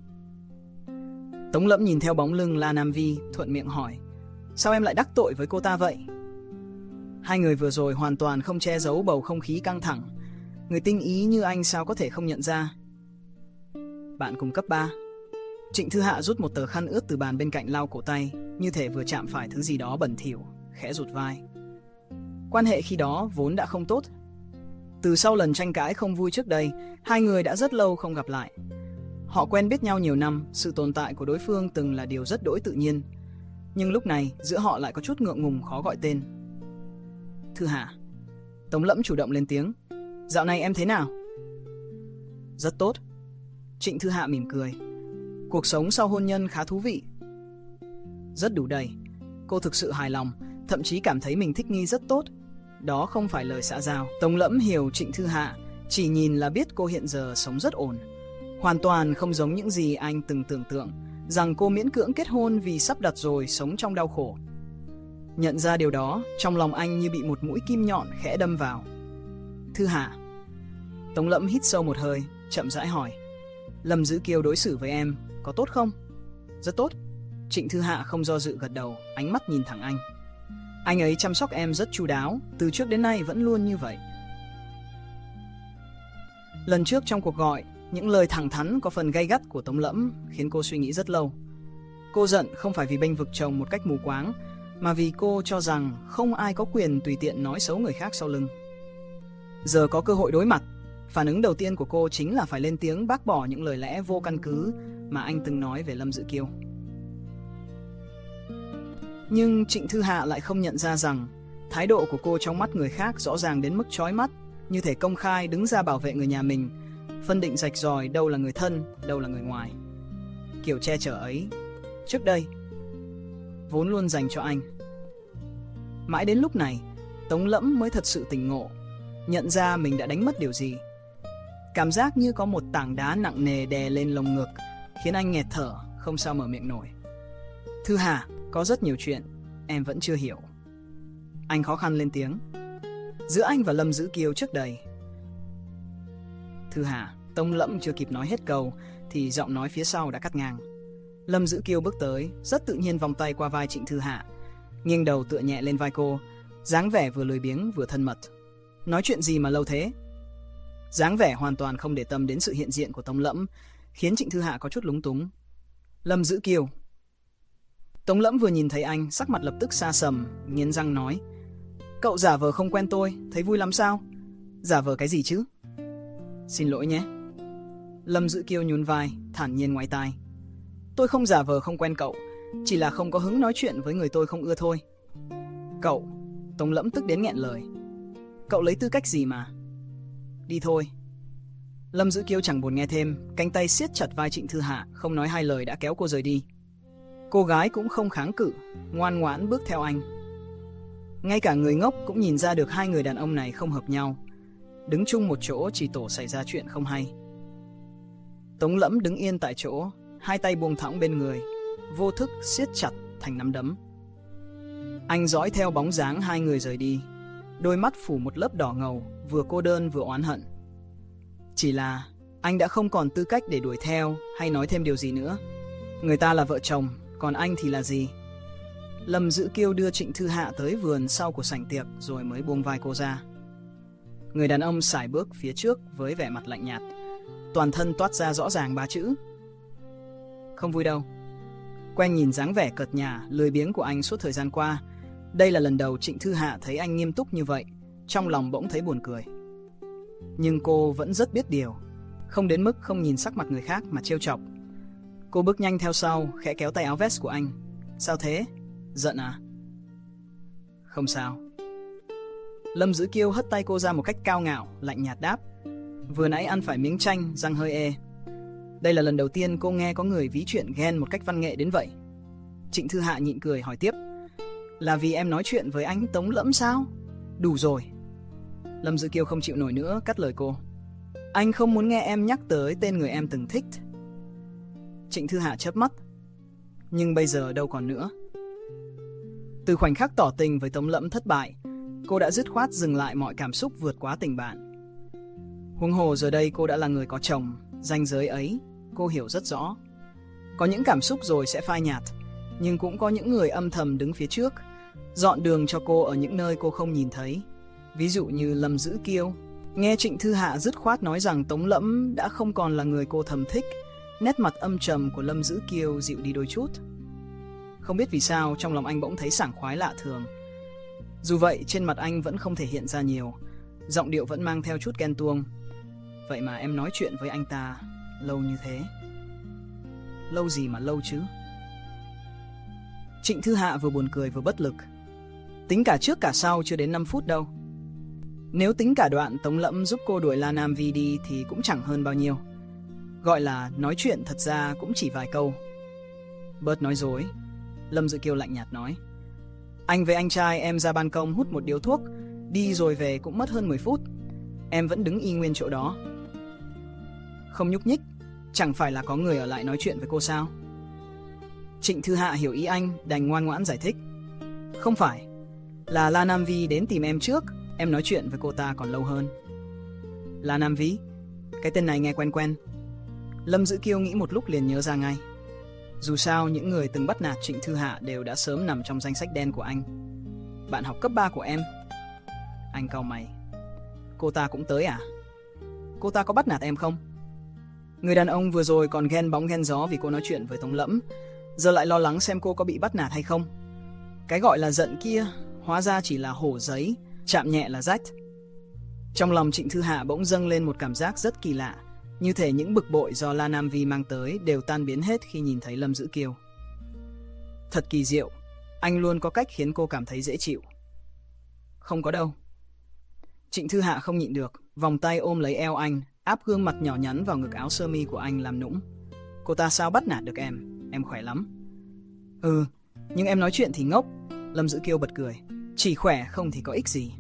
Tống Lẫm nhìn theo bóng lưng La Nam Vi, thuận miệng hỏi, sao em lại đắc tội với cô ta vậy? Hai người vừa rồi hoàn toàn không che giấu bầu không khí căng thẳng. Người tinh ý như anh sao có thể không nhận ra? Bạn cùng cấp ba. Trịnh Thư Hạ rút một tờ khăn ướt từ bàn bên cạnh lau cổ tay, như thể vừa chạm phải thứ gì đó bẩn thỉu, khẽ rụt vai. Quan hệ khi đó vốn đã không tốt. Từ sau lần tranh cãi không vui trước đây, hai người đã rất lâu không gặp lại. Họ quen biết nhau nhiều năm, sự tồn tại của đối phương từng là điều rất đỗi tự nhiên. Nhưng lúc này, giữa họ lại có chút ngượng ngùng khó gọi tên. Thư Hạ. Tống Lẫm chủ động lên tiếng. Dạo này em thế nào? Rất tốt. Trịnh Thư Hạ mỉm cười. Cuộc sống sau hôn nhân khá thú vị. Rất đủ đầy. Cô thực sự hài lòng, thậm chí cảm thấy mình thích nghi rất tốt. Đó không phải lời xã giao. Tống Lẫm hiểu Trịnh Thư Hạ, chỉ nhìn là biết cô hiện giờ sống rất ổn. Hoàn toàn không giống những gì anh từng tưởng tượng, rằng cô miễn cưỡng kết hôn vì sắp đặt rồi sống trong đau khổ. Nhận ra điều đó, trong lòng anh như bị một mũi kim nhọn khẽ đâm vào. Thư Hạ. Tống Lẫm hít sâu một hơi, chậm rãi hỏi. Lâm Dữ Kiêu đối xử với em có tốt không? Rất tốt. Trịnh Thư Hạ không do dự gật đầu, ánh mắt nhìn thẳng anh. Anh ấy chăm sóc em rất chu đáo, từ trước đến nay vẫn luôn như vậy. Lần trước trong cuộc gọi, những lời thẳng thắn có phần gay gắt của Tống Lẫm khiến cô suy nghĩ rất lâu. Cô giận không phải vì bênh vực chồng một cách mù quáng, mà vì cô cho rằng không ai có quyền tùy tiện nói xấu người khác sau lưng. Giờ có cơ hội đối mặt, phản ứng đầu tiên của cô chính là phải lên tiếng bác bỏ những lời lẽ vô căn cứ mà anh từng nói về Lâm Dữ Kiêu. Nhưng Trịnh Thư Hạ lại không nhận ra rằng thái độ của cô trong mắt người khác rõ ràng đến mức chói mắt, như thể công khai đứng ra bảo vệ người nhà mình, phân định rạch ròi đâu là người thân, đâu là người ngoài. Kiểu che chở ấy, trước đây, vốn luôn dành cho anh. Mãi đến lúc này, Tống Lẫm mới thật sự tỉnh ngộ, nhận ra mình đã đánh mất điều gì. Cảm giác như có một tảng đá nặng nề đè lên lồng ngực, khiến anh nghẹt thở, không sao mở miệng nổi. Thư Hạ, có rất nhiều chuyện em vẫn chưa hiểu. Anh khó khăn lên tiếng. Giữa anh và Lâm Dữ Kiêu trước đây. Thư Hạ. Tống Lẫm chưa kịp nói hết câu thì giọng nói phía sau đã cắt ngang. Lâm Dữ Kiêu bước tới, rất tự nhiên vòng tay qua vai Trịnh Thư Hạ, nghiêng đầu tựa nhẹ lên vai cô, dáng vẻ vừa lười biếng vừa thân mật. Nói chuyện gì mà lâu thế? Dáng vẻ hoàn toàn không để tâm đến sự hiện diện của Tống Lẫm, khiến Trịnh Thư Hạ có chút lúng túng. Lâm Dữ Kiêu. Tống Lẫm vừa nhìn thấy anh, sắc mặt lập tức xa sầm, nghiến răng nói. Cậu giả vờ không quen tôi, thấy vui lắm sao? Giả vờ cái gì chứ? Xin lỗi nhé. Lâm Dữ Kiêu nhún vai, thản nhiên ngoái tai. Tôi không giả vờ không quen cậu, chỉ là không có hứng nói chuyện với người tôi không ưa thôi. Cậu. Tống Lẫm tức đến nghẹn lời. Cậu lấy tư cách gì mà? Đi thôi. Lâm Dữ Kiêu chẳng buồn nghe thêm, cánh tay siết chặt vai Trịnh Thư Hạ, không nói hai lời đã kéo cô rời đi. Cô gái cũng không kháng cự, ngoan ngoãn bước theo anh. Ngay cả người ngốc cũng nhìn ra được hai người đàn ông này không hợp nhau. Đứng chung một chỗ chỉ tổ xảy ra chuyện không hay. Tống Lẫm đứng yên tại chỗ, hai tay buông thõng bên người, vô thức siết chặt thành nắm đấm. Anh dõi theo bóng dáng hai người rời đi, đôi mắt phủ một lớp đỏ ngầu, vừa cô đơn vừa oán hận. Chỉ là anh đã không còn tư cách để đuổi theo hay nói thêm điều gì nữa. Người ta là vợ chồng, còn anh thì là gì? Lâm Dữ Kiêu đưa Trịnh Thư Hạ tới vườn sau của sảnh tiệc rồi mới buông vai cô ra. Người đàn ông sải bước phía trước với vẻ mặt lạnh nhạt, toàn thân toát ra rõ ràng ba chữ: không vui đâu. Quen nhìn dáng vẻ cợt nhả, lười biếng của anh suốt thời gian qua, đây là lần đầu Trịnh Thư Hạ thấy anh nghiêm túc như vậy, trong lòng bỗng thấy buồn cười. Nhưng cô vẫn rất biết điều, không đến mức không nhìn sắc mặt người khác mà trêu chọc. Cô bước nhanh theo sau, khẽ kéo tay áo vest của anh. Sao thế? Giận à? Không. Không sao. Lâm Dữ Kiêu hất tay cô ra một cách cao ngạo, lạnh nhạt đáp. Vừa nãy ăn phải miếng chanh, răng hơi ê. Đây là lần đầu tiên cô nghe có người ví chuyện ghen một cách văn nghệ đến vậy. Trịnh Thư Hạ nhịn cười hỏi tiếp. Là vì em nói chuyện với anh Tống Lẫm sao? Đủ rồi. Lâm Dữ Kiêu không chịu nổi nữa, cắt lời cô. Anh không muốn nghe em nhắc tới tên người em từng thích. Trịnh Thư Hạ chớp mắt. Nhưng bây giờ đâu còn nữa. Từ khoảnh khắc tỏ tình với Tống Lẫm thất bại, cô đã dứt khoát dừng lại mọi cảm xúc vượt quá tình bạn. Huống hồ giờ đây cô đã là người có chồng, ranh giới ấy cô hiểu rất rõ. Có những cảm xúc rồi sẽ phai nhạt, nhưng cũng có những người âm thầm đứng phía trước, dọn đường cho cô ở những nơi cô không nhìn thấy. Ví dụ như Lâm Dữ Kiêu. Nghe Trịnh Thư Hạ dứt khoát nói rằng Tống Lẫm đã không còn là người cô thầm thích, nét mặt âm trầm của Lâm Dữ Kiêu dịu đi đôi chút. Không biết vì sao trong lòng anh bỗng thấy sảng khoái lạ thường. Dù vậy trên mặt anh vẫn không thể hiện ra nhiều, giọng điệu vẫn mang theo chút ghen tuông. Vậy mà em nói chuyện với anh ta lâu như thế. Lâu gì mà lâu chứ? Trịnh Thư Hạ vừa buồn cười vừa bất lực. Tính cả trước cả sau chưa đến năm phút đâu. Nếu tính cả đoạn Tống Lẫm giúp cô đuổi La Nam Vi đi thì cũng chẳng hơn bao nhiêu. Gọi là nói chuyện thật ra cũng chỉ vài câu. Bớt nói dối. Lâm Dữ Kiêu lạnh nhạt nói. Anh với anh trai em ra ban công hút một điếu thuốc, đi rồi về cũng mất hơn mười phút. Em vẫn đứng y nguyên chỗ đó, không nhúc nhích. Chẳng phải là có người ở lại nói chuyện với cô sao? Trịnh Thư Hạ hiểu ý anh, đành ngoan ngoãn giải thích. Không phải, là La Nam Vi đến tìm em trước. Em nói chuyện với cô ta còn lâu hơn. La Nam Vi? Cái tên này nghe quen quen. Lâm Dữ Kiêu nghĩ một lúc liền nhớ ra ngay. Dù sao những người từng bắt nạt Trịnh Thư Hạ đều đã sớm nằm trong danh sách đen của anh. Bạn học cấp ba của em. Anh cau mày. Cô ta cũng tới à? Cô ta có bắt nạt em không? Người đàn ông vừa rồi còn ghen bóng ghen gió vì cô nói chuyện với Tống Lẫm, giờ lại lo lắng xem cô có bị bắt nạt hay không. Cái gọi là giận kia hóa ra chỉ là hổ giấy, chạm nhẹ là rách. Trong lòng Trịnh Thư Hạ bỗng dâng lên một cảm giác rất kỳ lạ, như thể những bực bội do La Nam Vi mang tới đều tan biến hết khi nhìn thấy Lâm Dữ Kiêu. Thật kỳ diệu, anh luôn có cách khiến cô cảm thấy dễ chịu. Không có đâu. Trịnh Thư Hạ không nhịn được, vòng tay ôm lấy eo anh, áp gương mặt nhỏ nhắn vào ngực áo sơ mi của anh làm nũng. Cô ta sao bắt nạt được em, em khỏe lắm. Ừ, nhưng em nói chuyện thì ngốc. Lâm Dữ Kiêu bật cười. Chỉ khỏe không thì có ích gì.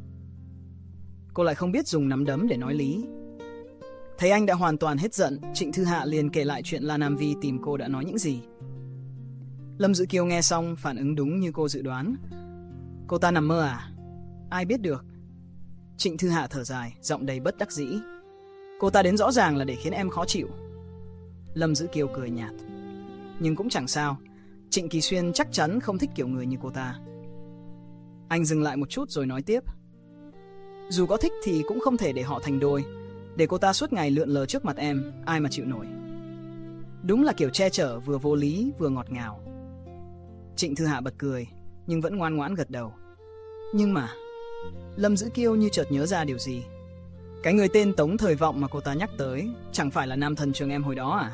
Cô lại không biết dùng nắm đấm để nói lý. Thấy anh đã hoàn toàn hết giận, Trịnh Thư Hạ liền kể lại chuyện La Nam Vi tìm cô đã nói những gì. Lâm Dữ Kiêu nghe xong phản ứng đúng như cô dự đoán. Cô ta nằm mơ à? Ai biết được. Trịnh Thư Hạ thở dài, giọng đầy bất đắc dĩ. Cô ta đến rõ ràng là để khiến em khó chịu. Lâm Dữ Kiêu cười nhạt. Nhưng cũng chẳng sao, Trịnh Kỳ Xuyên chắc chắn không thích kiểu người như cô ta. Anh dừng lại một chút rồi nói tiếp. Dù có thích thì cũng không thể để họ thành đôi. Để cô ta suốt ngày lượn lờ trước mặt em, ai mà chịu nổi. Đúng là kiểu che chở vừa vô lý vừa ngọt ngào. Trịnh Thư Hạ bật cười, nhưng vẫn ngoan ngoãn gật đầu. Nhưng mà Lâm Dữ Kiêu như chợt nhớ ra điều gì. Cái người tên Tống Thời Vọng mà cô ta nhắc tới chẳng phải là nam thần trường em hồi đó à?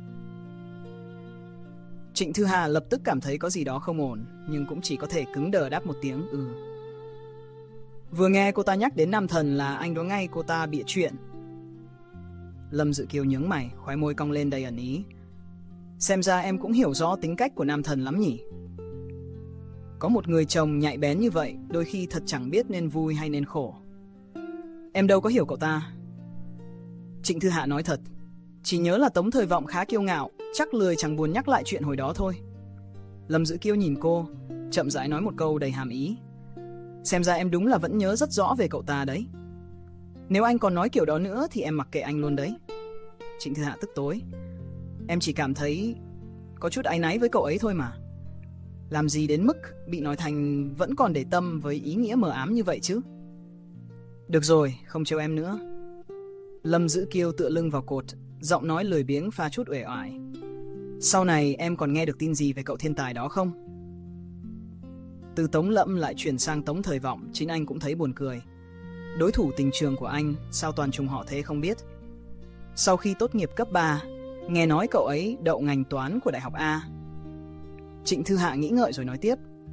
Trịnh Thư Hạ lập tức cảm thấy có gì đó không ổn, nhưng cũng chỉ có thể cứng đờ đáp một tiếng ừ. Vừa nghe cô ta nhắc đến nam thần là anh đoán ngay cô ta bịa chuyện. Lâm Dữ Kiêu nhướng mày, khóe môi cong lên đầy ẩn ý. Xem ra em cũng hiểu rõ tính cách của nam thần lắm nhỉ. Có một người chồng nhạy bén như vậy, đôi khi thật chẳng biết nên vui hay nên khổ. Em đâu có hiểu cậu ta. Trịnh Thư Hạ nói thật, chỉ nhớ là Tống Thời Vọng khá kiêu ngạo, chắc lười chẳng buồn nhắc lại chuyện hồi đó thôi. Lâm Dữ Kiêu nhìn cô, chậm rãi nói một câu đầy hàm ý. Xem ra em đúng là vẫn nhớ rất rõ về cậu ta đấy. Nếu anh còn nói kiểu đó nữa thì em mặc kệ anh luôn đấy. Trịnh Thư Hạ tức tối. Em chỉ cảm thấy có chút áy náy với cậu ấy thôi mà. Làm gì đến mức bị nói thành vẫn còn để tâm với ý nghĩa mờ ám như vậy chứ. Được rồi, không trêu em nữa. Lâm Dữ Kiêu tựa lưng vào cột, giọng nói lười biếng pha chút uể oải. Sau này em còn nghe được tin gì về cậu thiên tài đó không? Từ Tống Lẫm lại chuyển sang Tống Thời Vọng, chính anh cũng thấy buồn cười. Đối thủ tình trường của anh sao toàn trùng họ thế không biết. Sau khi tốt nghiệp cấp ba, nghe nói cậu ấy đậu ngành toán của Đại học A. Trịnh Thư Hạ nghĩ ngợi rồi nói tiếp.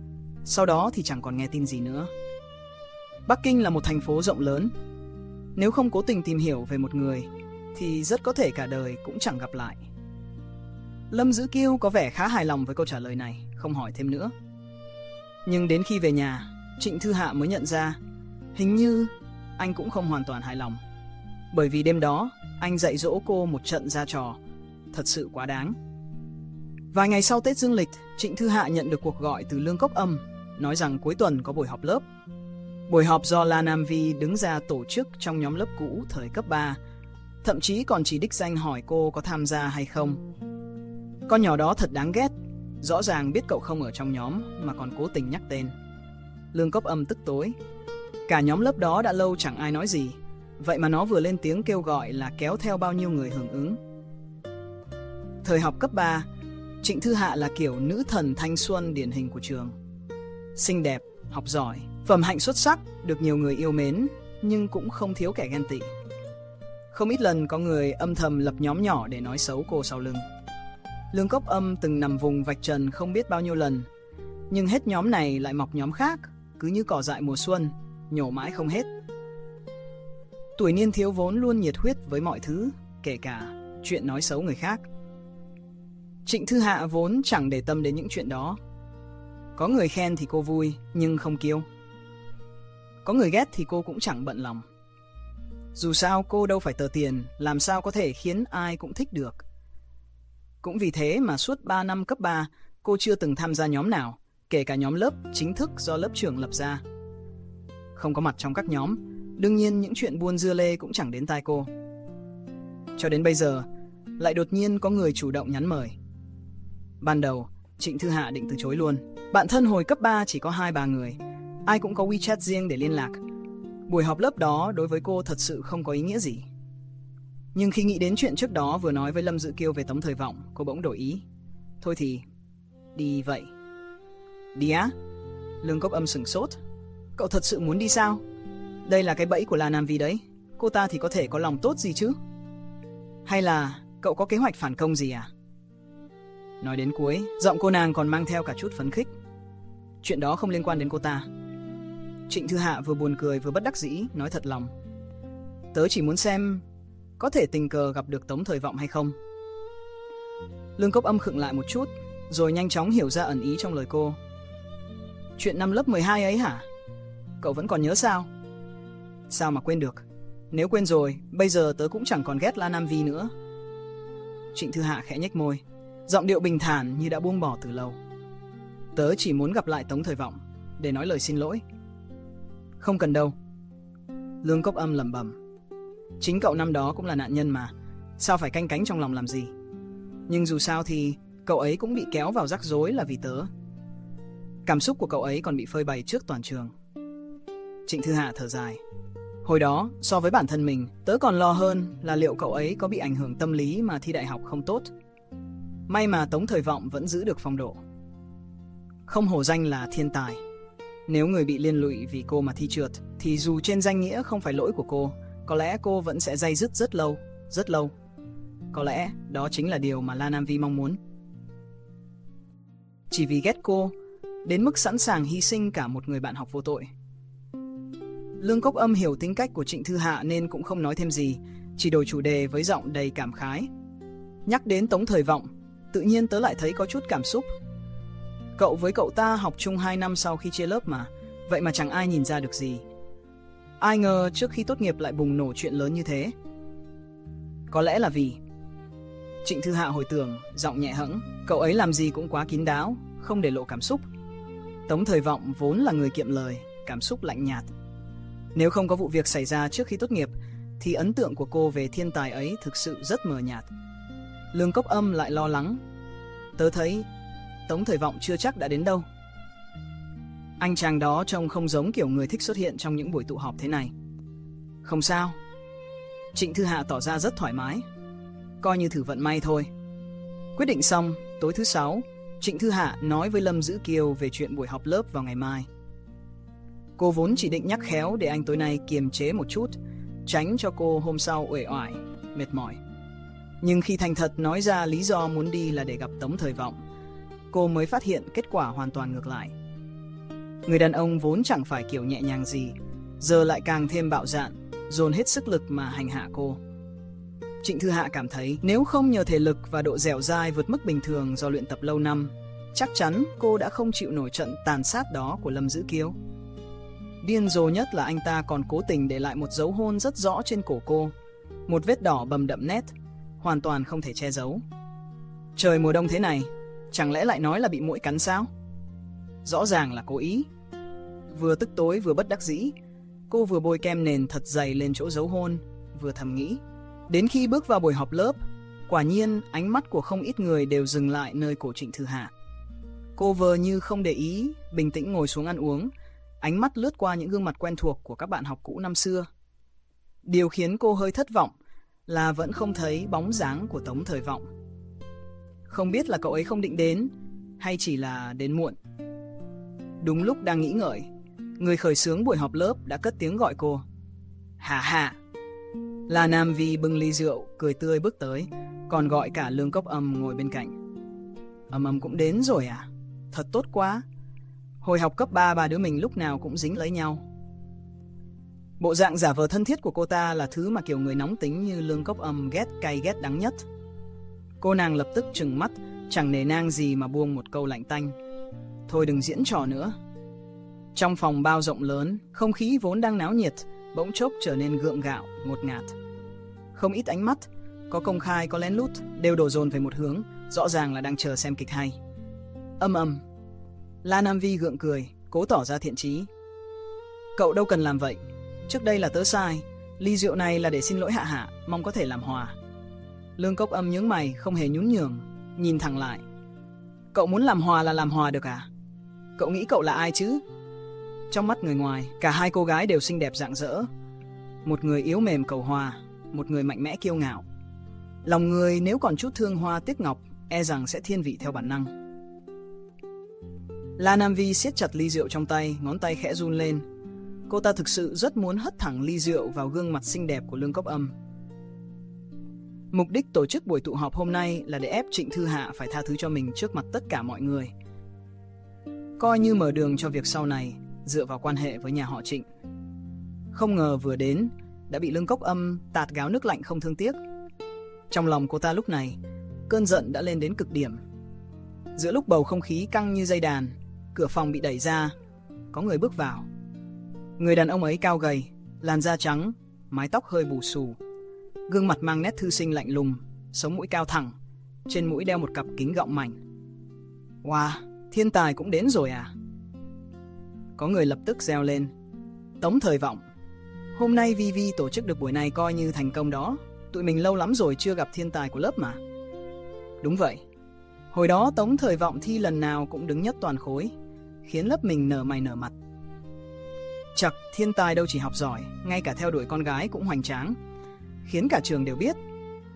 Sau đó thì chẳng còn nghe tin gì nữa. Bắc Kinh là một thành phố rộng lớn. Nếu không cố tình tìm hiểu về một người thì rất có thể cả đời cũng chẳng gặp lại. Lâm Dữ Kiêu có vẻ khá hài lòng với câu trả lời này, không hỏi thêm nữa. Nhưng đến khi về nhà, Trịnh Thư Hạ mới nhận ra hình như anh cũng không hoàn toàn hài lòng. Bởi vì đêm đó anh dạy dỗ cô một trận ra trò thật sự quá đáng. Vài ngày sau Tết Dương lịch, Trịnh Thư Hạ nhận được cuộc gọi từ Lương Cốc Âm nói rằng cuối tuần có buổi họp lớp. Buổi họp do La Nam Vi đứng ra tổ chức trong nhóm lớp cũ thời cấp ba, thậm chí còn chỉ đích danh hỏi cô có tham gia hay không. Con nhỏ đó thật đáng ghét, rõ ràng biết cậu không ở trong nhóm mà còn cố tình nhắc tên. Lương Cốc Âm tức tối. Cả nhóm lớp đó đã lâu chẳng ai nói gì, vậy mà nó vừa lên tiếng kêu gọi là kéo theo bao nhiêu người hưởng ứng. Thời học cấp ba, Trịnh Thư Hạ là kiểu nữ thần thanh xuân điển hình của trường. Xinh đẹp, học giỏi, phẩm hạnh xuất sắc, được nhiều người yêu mến, nhưng cũng không thiếu kẻ ghen tị. Không ít lần có người âm thầm lập nhóm nhỏ để nói xấu cô sau lưng. Lương Cốc Âm từng nằm vùng vạch trần không biết bao nhiêu lần, nhưng hết nhóm này lại mọc nhóm khác, cứ như cỏ dại mùa xuân, nhổ mãi không hết. Tuổi niên thiếu vốn luôn nhiệt huyết với mọi thứ, kể cả chuyện nói xấu người khác. Trịnh Thư Hạ vốn chẳng để tâm đến những chuyện đó. Có người khen thì cô vui, nhưng không kiêu. Có người ghét thì cô cũng chẳng bận lòng. Dù sao cô đâu phải tờ tiền, làm sao có thể khiến ai cũng thích được. Cũng vì thế mà suốt ba năm cấp ba, cô chưa từng tham gia nhóm nào, kể cả nhóm lớp chính thức do lớp trưởng lập ra. Không có mặt trong các nhóm, đương nhiên những chuyện buôn dưa lê cũng chẳng đến tai cô. Cho đến bây giờ, lại đột nhiên có người chủ động nhắn mời. Ban đầu, Trịnh Thư Hạ định từ chối luôn. Bạn thân hồi cấp ba chỉ có hai ba người, ai cũng có WeChat riêng để liên lạc. Buổi họp lớp đó đối với cô thật sự không có ý nghĩa gì. Nhưng khi nghĩ đến chuyện trước đó vừa nói với Lâm Dữ Kiêu về Tống Thời Vọng, cô bỗng đổi ý. Thôi thì, đi vậy. Đi á? Lương Cốc Âm sửng sốt. Cậu thật sự muốn đi sao? Đây là cái bẫy của La Nam Vi đấy. Cô ta thì có thể có lòng tốt gì chứ? Hay là cậu có kế hoạch phản công gì à? Nói đến cuối, giọng cô nàng còn mang theo cả chút phấn khích. Chuyện đó không liên quan đến cô ta. Trịnh Thư Hạ vừa buồn cười vừa bất đắc dĩ, nói thật lòng. Tớ chỉ muốn xem có thể tình cờ gặp được Tống Thời Vọng hay không. Lương Cốc Âm khựng lại một chút, rồi nhanh chóng hiểu ra ẩn ý trong lời cô. Chuyện năm lớp mười hai ấy hả? Cậu vẫn còn nhớ sao? Sao mà quên được? Nếu quên rồi, bây giờ tớ cũng chẳng còn ghét La Nam Vi nữa. Trịnh Thư Hạ khẽ nhếch môi, giọng điệu bình thản như đã buông bỏ từ lâu. Tớ chỉ muốn gặp lại Tống Thời Vọng để nói lời xin lỗi. Không cần đâu. Lương Cốc Âm lẩm bẩm. Chính cậu năm đó cũng là nạn nhân mà, sao phải canh cánh trong lòng làm gì? Nhưng dù sao thì cậu ấy cũng bị kéo vào rắc rối là vì tớ. Cảm xúc của cậu ấy còn bị phơi bày trước toàn trường. Trịnh Thư Hạ thở dài. Hồi đó, so với bản thân mình, tớ còn lo hơn là liệu cậu ấy có bị ảnh hưởng tâm lý mà thi đại học không tốt. May mà Tống Thời Vọng vẫn giữ được phong độ. Không hổ danh là thiên tài. Nếu người bị liên lụy vì cô mà thi trượt, thì dù trên danh nghĩa không phải lỗi của cô, có lẽ cô vẫn sẽ day dứt rất lâu, rất lâu. Có lẽ đó chính là điều mà La Nam Vi mong muốn. Chỉ vì ghét cô, đến mức sẵn sàng hy sinh cả một người bạn học vô tội. Lương Cốc Âm hiểu tính cách của Trịnh Thư Hạ nên cũng không nói thêm gì, chỉ đổi chủ đề với giọng đầy cảm khái. Nhắc đến Tống Thời Vọng, tự nhiên tớ lại thấy có chút cảm xúc. Cậu với cậu ta học chung hai năm sau khi chia lớp mà, vậy mà chẳng ai nhìn ra được gì. Ai ngờ trước khi tốt nghiệp lại bùng nổ chuyện lớn như thế. Có lẽ là vì... Trịnh Thư Hạ hồi tưởng, giọng nhẹ hẫng, cậu ấy làm gì cũng quá kín đáo, không để lộ cảm xúc. Tống Thời Vọng vốn là người kiệm lời, cảm xúc lạnh nhạt. Nếu không có vụ việc xảy ra trước khi tốt nghiệp, thì ấn tượng của cô về thiên tài ấy thực sự rất mờ nhạt. Lương Cốc Âm lại lo lắng. Tớ thấy Tống Thời Vọng chưa chắc đã đến đâu. Anh chàng đó trông không giống kiểu người thích xuất hiện trong những buổi tụ họp thế này. Không sao. Trịnh Thư Hạ tỏ ra rất thoải mái. Coi như thử vận may thôi. Quyết định xong, tối thứ sáu, Trịnh Thư Hạ nói với Lâm Dữ Kiêu về chuyện buổi họp lớp vào ngày mai. Cô vốn chỉ định nhắc khéo để anh tối nay kiềm chế một chút, tránh cho cô hôm sau uể oải, mệt mỏi. Nhưng khi thành thật nói ra lý do muốn đi là để gặp Tống Thời Vọng, cô mới phát hiện kết quả hoàn toàn ngược lại. Người đàn ông vốn chẳng phải kiểu nhẹ nhàng gì, giờ lại càng thêm bạo dạn, dồn hết sức lực mà hành hạ cô. Trịnh Thư Hạ cảm thấy nếu không nhờ thể lực và độ dẻo dai vượt mức bình thường do luyện tập lâu năm, chắc chắn cô đã không chịu nổi trận tàn sát đó của Lâm Dữ Kiêu. Điên rồ nhất là anh ta còn cố tình để lại một dấu hôn rất rõ trên cổ cô, một vết đỏ bầm đậm nét, hoàn toàn không thể che giấu. Trời mùa đông thế này, chẳng lẽ lại nói là bị muỗi cắn sao? Rõ ràng là cố ý. Vừa tức tối vừa bất đắc dĩ, cô vừa bôi kem nền thật dày lên chỗ dấu hôn, vừa thầm nghĩ. Đến khi bước vào buổi họp lớp, quả nhiên ánh mắt của không ít người đều dừng lại nơi cổ Trịnh Thư Hạ. Cô vờ như không để ý, bình tĩnh ngồi xuống ăn uống, ánh mắt lướt qua những gương mặt quen thuộc của các bạn học cũ năm xưa. Điều khiến cô hơi thất vọng là vẫn không thấy bóng dáng của Tống Thời Vọng. Không biết là cậu ấy không định đến, hay chỉ là đến muộn. Đúng lúc đang nghĩ ngợi, người khởi xướng buổi họp lớp đã cất tiếng gọi cô. Hà Hạ. Là Nam Vi bưng ly rượu, cười tươi bước tới, còn gọi cả Lương Cốc Âm ngồi bên cạnh. Âm Âm cũng đến rồi à? Thật tốt quá. Hồi học cấp ba ba đứa mình lúc nào cũng dính lấy nhau. Bộ dạng giả vờ thân thiết của cô ta là thứ mà kiểu người nóng tính như Lương Cốc Âm ghét cay ghét đắng nhất. Cô nàng lập tức trừng mắt, chẳng nể nang gì mà buông một câu lạnh tanh. Thôi đừng diễn trò nữa. Trong phòng bao rộng lớn, không khí vốn đang náo nhiệt, bỗng chốc trở nên gượng gạo, ngột ngạt. Không ít ánh mắt, có công khai có lén lút, đều đổ dồn về một hướng, rõ ràng là đang chờ xem kịch hay. Âm Âm. La Nam Vi gượng cười, cố tỏ ra thiện chí. Cậu đâu cần làm vậy. Trước đây là tớ sai, ly rượu này là để xin lỗi Hạ Hạ, mong có thể làm hòa. Lương Cốc Âm nhướng mày, không hề nhún nhường, nhìn thẳng lại. Cậu muốn làm hòa là làm hòa được à? Cậu nghĩ cậu là ai chứ? Trong mắt người ngoài, cả hai cô gái đều xinh đẹp rạng rỡ. Một người yếu mềm cầu hòa, một người mạnh mẽ kiêu ngạo. Lòng người nếu còn chút thương hoa tiếc ngọc, e rằng sẽ thiên vị theo bản năng. La Nam Vi siết chặt ly rượu trong tay, ngón tay khẽ run lên. Cô ta thực sự rất muốn hất thẳng ly rượu vào gương mặt xinh đẹp của Lương Cốc Âm. Mục đích tổ chức buổi tụ họp hôm nay là để ép Trịnh Thư Hạ phải tha thứ cho mình trước mặt tất cả mọi người. Coi như mở đường cho việc sau này, dựa vào quan hệ với nhà họ Trịnh. Không ngờ vừa đến, đã bị Lương Cốc Âm tạt gáo nước lạnh không thương tiếc. Trong lòng cô ta lúc này, cơn giận đã lên đến cực điểm. Giữa lúc bầu không khí căng như dây đàn, cửa phòng bị đẩy ra, có người bước vào. Người đàn ông ấy cao gầy, làn da trắng, mái tóc hơi bù xù, gương mặt mang nét thư sinh lạnh lùng, sống mũi cao thẳng, trên mũi đeo một cặp kính gọng mảnh. Wow, thiên tài cũng đến rồi à? Có người lập tức reo lên. Tống Thời Vọng, hôm nay Vi Vi tổ chức được buổi này coi như thành công đó. Tụi mình lâu lắm rồi chưa gặp thiên tài của lớp mà. Đúng vậy. Hồi đó Tống Thời Vọng thi lần nào cũng đứng nhất toàn khối, khiến lớp mình nở mày nở mặt. Chậc, thiên tài đâu chỉ học giỏi, ngay cả theo đuổi con gái cũng hoành tráng, khiến cả trường đều biết.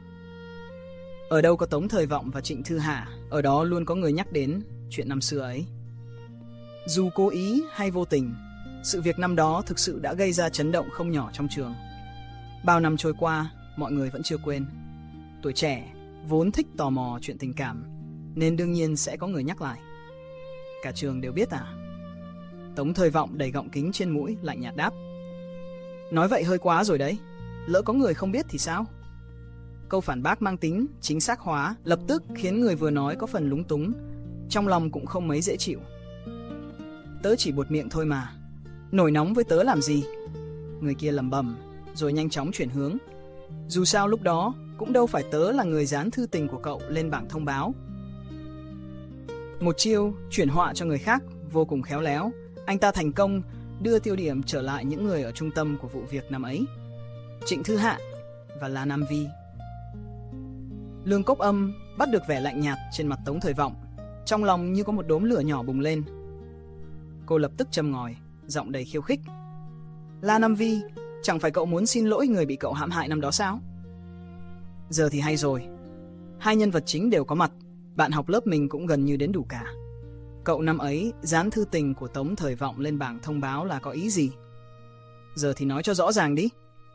Ở đâu có Tống Thời Vọng và Trịnh Thư Hạ, ở đó luôn có người nhắc đến chuyện năm xưa ấy. Dù cố ý hay vô tình, sự việc năm đó thực sự đã gây ra chấn động không nhỏ trong trường. Bao năm trôi qua, mọi người vẫn chưa quên. Tuổi trẻ, vốn thích tò mò chuyện tình cảm, nên đương nhiên sẽ có người nhắc lại. Cả trường đều biết à? Tống Thời Vọng đẩy gọng kính trên mũi, lạnh nhạt đáp. Nói vậy hơi quá rồi đấy, lỡ có người không biết thì sao? Câu phản bác mang tính chính xác hóa, lập tức khiến người vừa nói có phần lúng túng, trong lòng cũng không mấy dễ chịu. Tớ chỉ buột miệng thôi mà, nổi nóng với tớ làm gì? Người kia lẩm bẩm, rồi nhanh chóng chuyển hướng. Dù sao lúc đó cũng đâu phải tớ là người dán thư tình của cậu lên bảng thông báo. Một chiêu chuyển họa cho người khác vô cùng khéo léo, anh ta thành công đưa tiêu điểm trở lại những người ở trung tâm của vụ việc năm ấy, Trịnh Thư Hạ và La Nam Vi. Lương Cốc Âm bắt được vẻ lạnh nhạt trên mặt Tống Thời Vọng, trong lòng như có một đốm lửa nhỏ bùng lên. Cô lập tức châm ngòi, giọng đầy khiêu khích. La Nam Vi, chẳng phải cậu muốn xin lỗi người bị cậu hãm hại năm đó sao? Giờ thì hay rồi, hai nhân vật chính đều có mặt, bạn học lớp mình cũng gần như đến đủ cả. Cậu năm ấy dán thư tình của Tống Thời Vọng lên bảng thông báo là có ý gì? Giờ thì nói cho rõ ràng đi.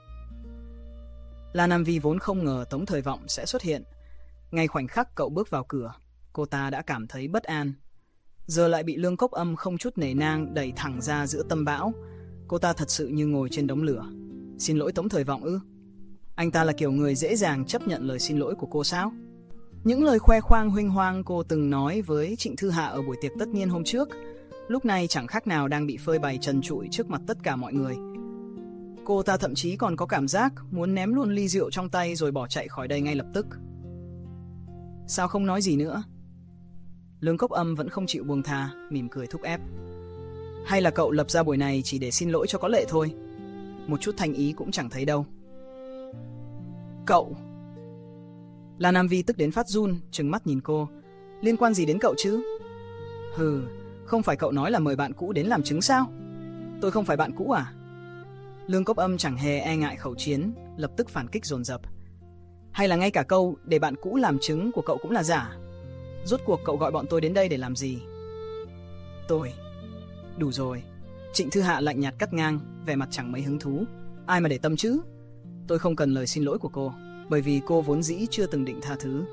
La Nam Vi vốn không ngờ Tống Thời Vọng sẽ xuất hiện. Ngay khoảnh khắc cậu bước vào cửa, cô ta đã cảm thấy bất an. giờ lại bị Lương Cốc Âm không chút nể nang đẩy thẳng ra giữa tâm bão. Cô ta thật sự như ngồi trên đống lửa. Xin lỗi Tống Thời Vọng ư? Anh ta là kiểu người dễ dàng chấp nhận lời xin lỗi của cô sao? Những lời khoe khoang huênh hoang cô từng nói với Trịnh Thư Hạ ở buổi tiệc tất niên hôm trước, lúc này chẳng khác nào đang bị phơi bày trần trụi trước mặt tất cả mọi người. Cô ta thậm chí còn có cảm giác muốn ném luôn ly rượu trong tay rồi bỏ chạy khỏi đây ngay lập tức. Sao không nói gì nữa? Lương Cốc Âm vẫn không chịu buông tha, mỉm cười thúc ép. Hay là cậu lập ra buổi này chỉ để xin lỗi cho có lệ thôi? Một chút thành ý cũng chẳng thấy đâu. Cậu! La Nam Vi tức đến phát run, trừng mắt nhìn cô. Liên quan gì đến cậu chứ? Hừ, không phải cậu nói là mời bạn cũ đến làm chứng sao? Tôi không phải bạn cũ à? Lương Cốc Âm chẳng hề e ngại khẩu chiến, lập tức phản kích dồn dập. Hay là ngay cả câu để bạn cũ làm chứng của cậu cũng là giả? Rốt cuộc cậu gọi bọn tôi đến đây để làm gì? Tôi... Đủ rồi. Trịnh Thư Hạ lạnh nhạt cắt ngang, vẻ mặt chẳng mấy hứng thú. Ai mà để tâm chứ? Tôi không cần lời xin lỗi của cô, bởi vì cô vốn dĩ chưa từng định tha thứ.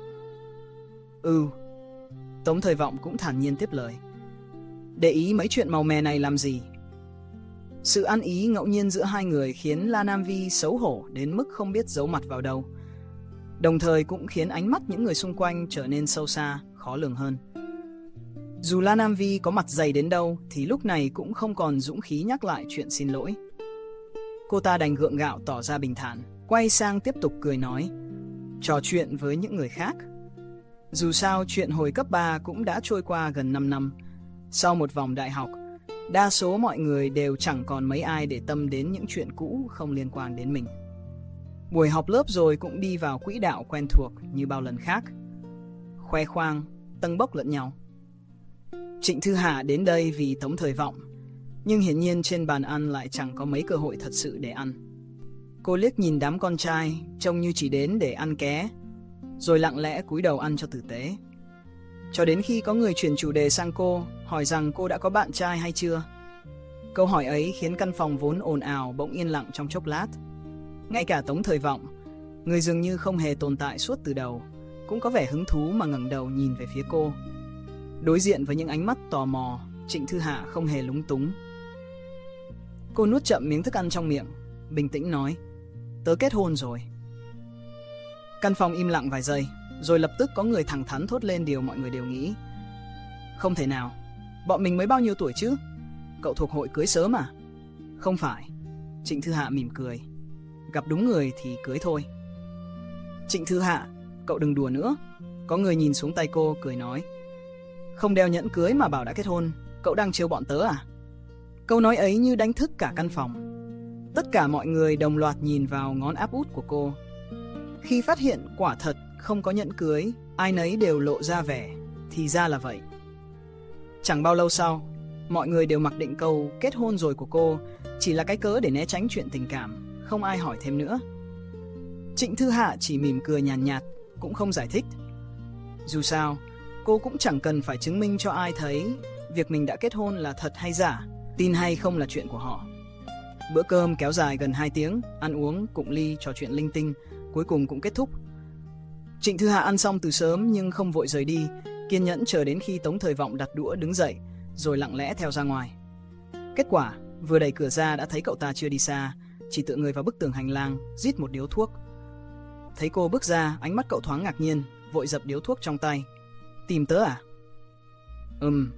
Ừ. Tống Thời Vọng cũng thản nhiên tiếp lời. Để ý mấy chuyện màu mè này làm gì? Sự ăn ý ngẫu nhiên giữa hai người khiến La Nam Vi xấu hổ đến mức không biết giấu mặt vào đâu, đồng thời cũng khiến ánh mắt những người xung quanh trở nên sâu xa, khó lường hơn. Dù La Nam Vi có mặt dày đến đâu thì lúc này cũng không còn dũng khí nhắc lại chuyện xin lỗi. Cô ta đành gượng gạo tỏ ra bình thản, quay sang tiếp tục cười nói, trò chuyện với những người khác. Dù sao chuyện hồi cấp ba cũng đã trôi qua gần năm năm. Sau một vòng đại học, đa số mọi người đều chẳng còn mấy ai để tâm đến những chuyện cũ không liên quan đến mình. Buổi học lớp rồi cũng đi vào quỹ đạo quen thuộc như bao lần khác. Khoe khoang, tâng bốc lẫn nhau. Trịnh Thư Hạ đến đây vì Tống Thời Vọng, nhưng hiển nhiên trên bàn ăn lại chẳng có mấy cơ hội thật sự để ăn. Cô liếc nhìn đám con trai, trông như chỉ đến để ăn ké, rồi lặng lẽ cúi đầu ăn cho tử tế. Cho đến khi có người chuyển chủ đề sang cô, hỏi rằng cô đã có bạn trai hay chưa. Câu hỏi ấy khiến căn phòng vốn ồn ào bỗng yên lặng trong chốc lát. Ngay cả Tống Thời Vọng, người dường như không hề tồn tại suốt từ đầu, cũng có vẻ hứng thú mà ngẩng đầu nhìn về phía cô. Đối diện với những ánh mắt tò mò, Trịnh Thư Hạ không hề lúng túng. Cô nuốt chậm miếng thức ăn trong miệng, bình tĩnh nói, tớ kết hôn rồi. Căn phòng im lặng vài giây, rồi lập tức có người thẳng thắn thốt lên điều mọi người đều nghĩ. Không thể nào, bọn mình mới bao nhiêu tuổi chứ? Cậu thuộc hội cưới sớm à? Không phải. Trịnh Thư Hạ mỉm cười. Gặp đúng người thì cưới thôi. Trịnh Thư Hạ, cậu đừng đùa nữa. Có người nhìn xuống tay cô cười nói, không đeo nhẫn cưới mà bảo đã kết hôn, cậu đang trêu bọn tớ à? Câu nói ấy như đánh thức cả căn phòng. Tất cả mọi người đồng loạt nhìn vào ngón áp út của cô. Khi phát hiện quả thật không có nhẫn cưới, ai nấy đều lộ ra vẻ thì ra là vậy. Chẳng bao lâu sau, mọi người đều mặc định câu kết hôn rồi của cô chỉ là cái cớ để né tránh chuyện tình cảm, không ai hỏi thêm nữa. Trịnh Thư Hạ chỉ mỉm cười nhàn nhạt, nhạt, cũng không giải thích. Dù sao, cô cũng chẳng cần phải chứng minh cho ai thấy việc mình đã kết hôn là thật hay giả, tin hay không là chuyện của họ. Bữa cơm kéo dài gần hai tiếng, ăn uống, cụng ly, trò chuyện linh tinh, cuối cùng cũng kết thúc. Trịnh Thư Hạ ăn xong từ sớm nhưng không vội rời đi, kiên nhẫn chờ đến khi Tống Thời Vọng đặt đũa đứng dậy, rồi lặng lẽ theo ra ngoài. Kết quả, vừa đẩy cửa ra đã thấy cậu ta chưa đi xa, chỉ tựa người vào bức tường hành lang, rít một điếu thuốc. Thấy cô bước ra, ánh mắt cậu thoáng ngạc nhiên, vội dập điếu thuốc trong tay. Tìm tớ à? Ừm.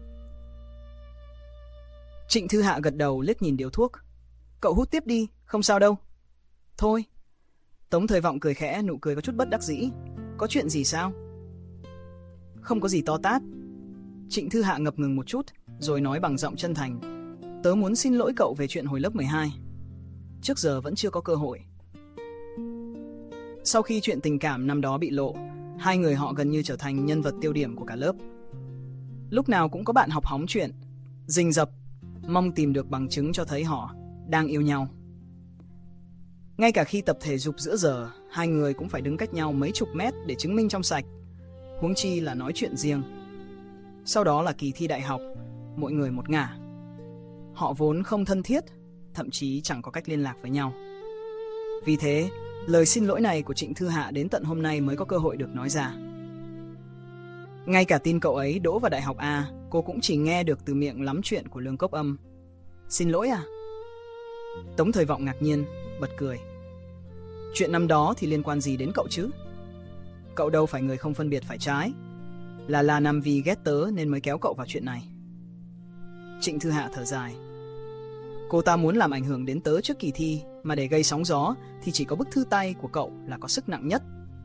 Trịnh Thư Hạ gật đầu liếc nhìn điếu thuốc. Cậu hút tiếp đi, không sao đâu. Thôi. Tống Thời Vọng cười khẽ, nụ cười có chút bất đắc dĩ. Có chuyện gì sao? Không có gì to tát. Trịnh Thư Hạ ngập ngừng một chút, rồi nói bằng giọng chân thành. Tớ muốn xin lỗi cậu về chuyện hồi lớp mười hai. Trước giờ vẫn chưa có cơ hội. Sau khi chuyện tình cảm năm đó bị lộ, hai người họ gần như trở thành nhân vật tiêu điểm của cả lớp. Lúc nào cũng có bạn học hóng chuyện, rình rập, mong tìm được bằng chứng cho thấy họ đang yêu nhau. Ngay cả khi tập thể dục giữa giờ, hai người cũng phải đứng cách nhau mấy chục mét để chứng minh trong sạch, huống chi là nói chuyện riêng. Sau đó là kỳ thi đại học, mỗi người một ngả. Họ vốn không thân thiết, thậm chí chẳng có cách liên lạc với nhau. Vì thế, lời xin lỗi này của Trịnh Thư Hạ đến tận hôm nay mới có cơ hội được nói ra. Ngay cả tin cậu ấy đỗ vào đại học A, cô cũng chỉ nghe được từ miệng lắm chuyện của Lương Cốc Âm. Xin lỗi à? Tống Thời Vọng ngạc nhiên, bật cười. Chuyện năm đó thì liên quan gì đến cậu chứ? Cậu đâu phải người không phân biệt phải trái. Là là Nam vì ghét tớ nên mới kéo cậu vào chuyện này. Trịnh Thư Hạ thở dài. Cô ta muốn làm ảnh hưởng đến tớ trước kỳ thi, mà để gây sóng gió thì chỉ có bức thư tay của cậu là có sức nặng nhất.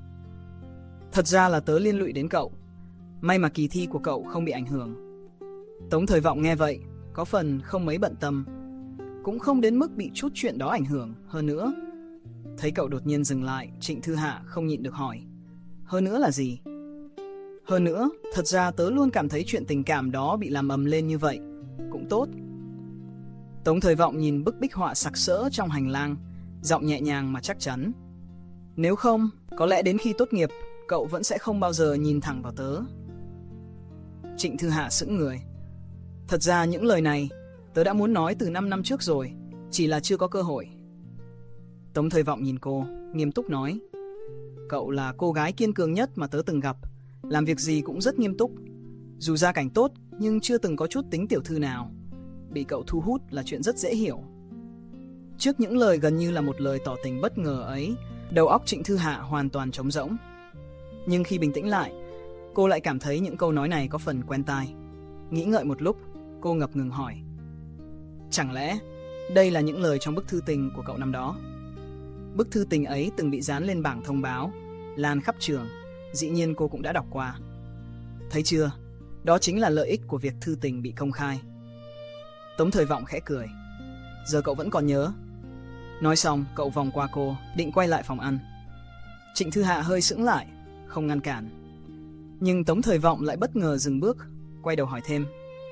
Thật ra là tớ liên lụy đến cậu. May mà kỳ thi của cậu không bị ảnh hưởng. Tống Thời Vọng nghe vậy, có phần không mấy bận tâm. Cũng không đến mức bị chút chuyện đó ảnh hưởng. Hơn nữa, thấy cậu đột nhiên dừng lại, Trịnh Thư Hạ không nhịn được hỏi. Hơn nữa là gì? Hơn nữa, thật ra tớ luôn cảm thấy chuyện tình cảm đó bị làm ầm lên như vậy cũng tốt. Tống Thời Vọng nhìn bức bích họa sặc sỡ trong hành lang, giọng nhẹ nhàng mà chắc chắn. Nếu không, có lẽ đến khi tốt nghiệp, cậu vẫn sẽ không bao giờ nhìn thẳng vào tớ. Trịnh Thư Hạ sững người. Thật ra những lời này tớ đã muốn nói từ năm năm trước rồi, chỉ là chưa có cơ hội. Tống Thời Vọng nhìn cô, nghiêm túc nói. Cậu là cô gái kiên cường nhất mà tớ từng gặp, làm việc gì cũng rất nghiêm túc. Dù gia cảnh tốt nhưng chưa từng có chút tính tiểu thư nào. Bị cậu thu hút là chuyện rất dễ hiểu. Trước những lời gần như là một lời tỏ tình bất ngờ ấy, đầu óc Trịnh Thư Hạ hoàn toàn trống rỗng. Nhưng khi bình tĩnh lại, cô lại cảm thấy những câu nói này có phần quen tai. Nghĩ ngợi một lúc, cô ngập ngừng hỏi. Chẳng lẽ đây là những lời trong bức thư tình của cậu năm đó? Bức thư tình ấy từng bị dán lên bảng thông báo, lan khắp trường. Dĩ nhiên cô cũng đã đọc qua. Thấy chưa, đó chính là lợi ích của việc thư tình bị công khai. Tống Thời Vọng khẽ cười. Giờ cậu vẫn còn nhớ. Nói xong, cậu vòng qua cô, định quay lại phòng ăn. Trịnh Thư Hạ hơi sững lại, không ngăn cản. Nhưng Tống Thời Vọng lại bất ngờ dừng bước, quay đầu hỏi thêm.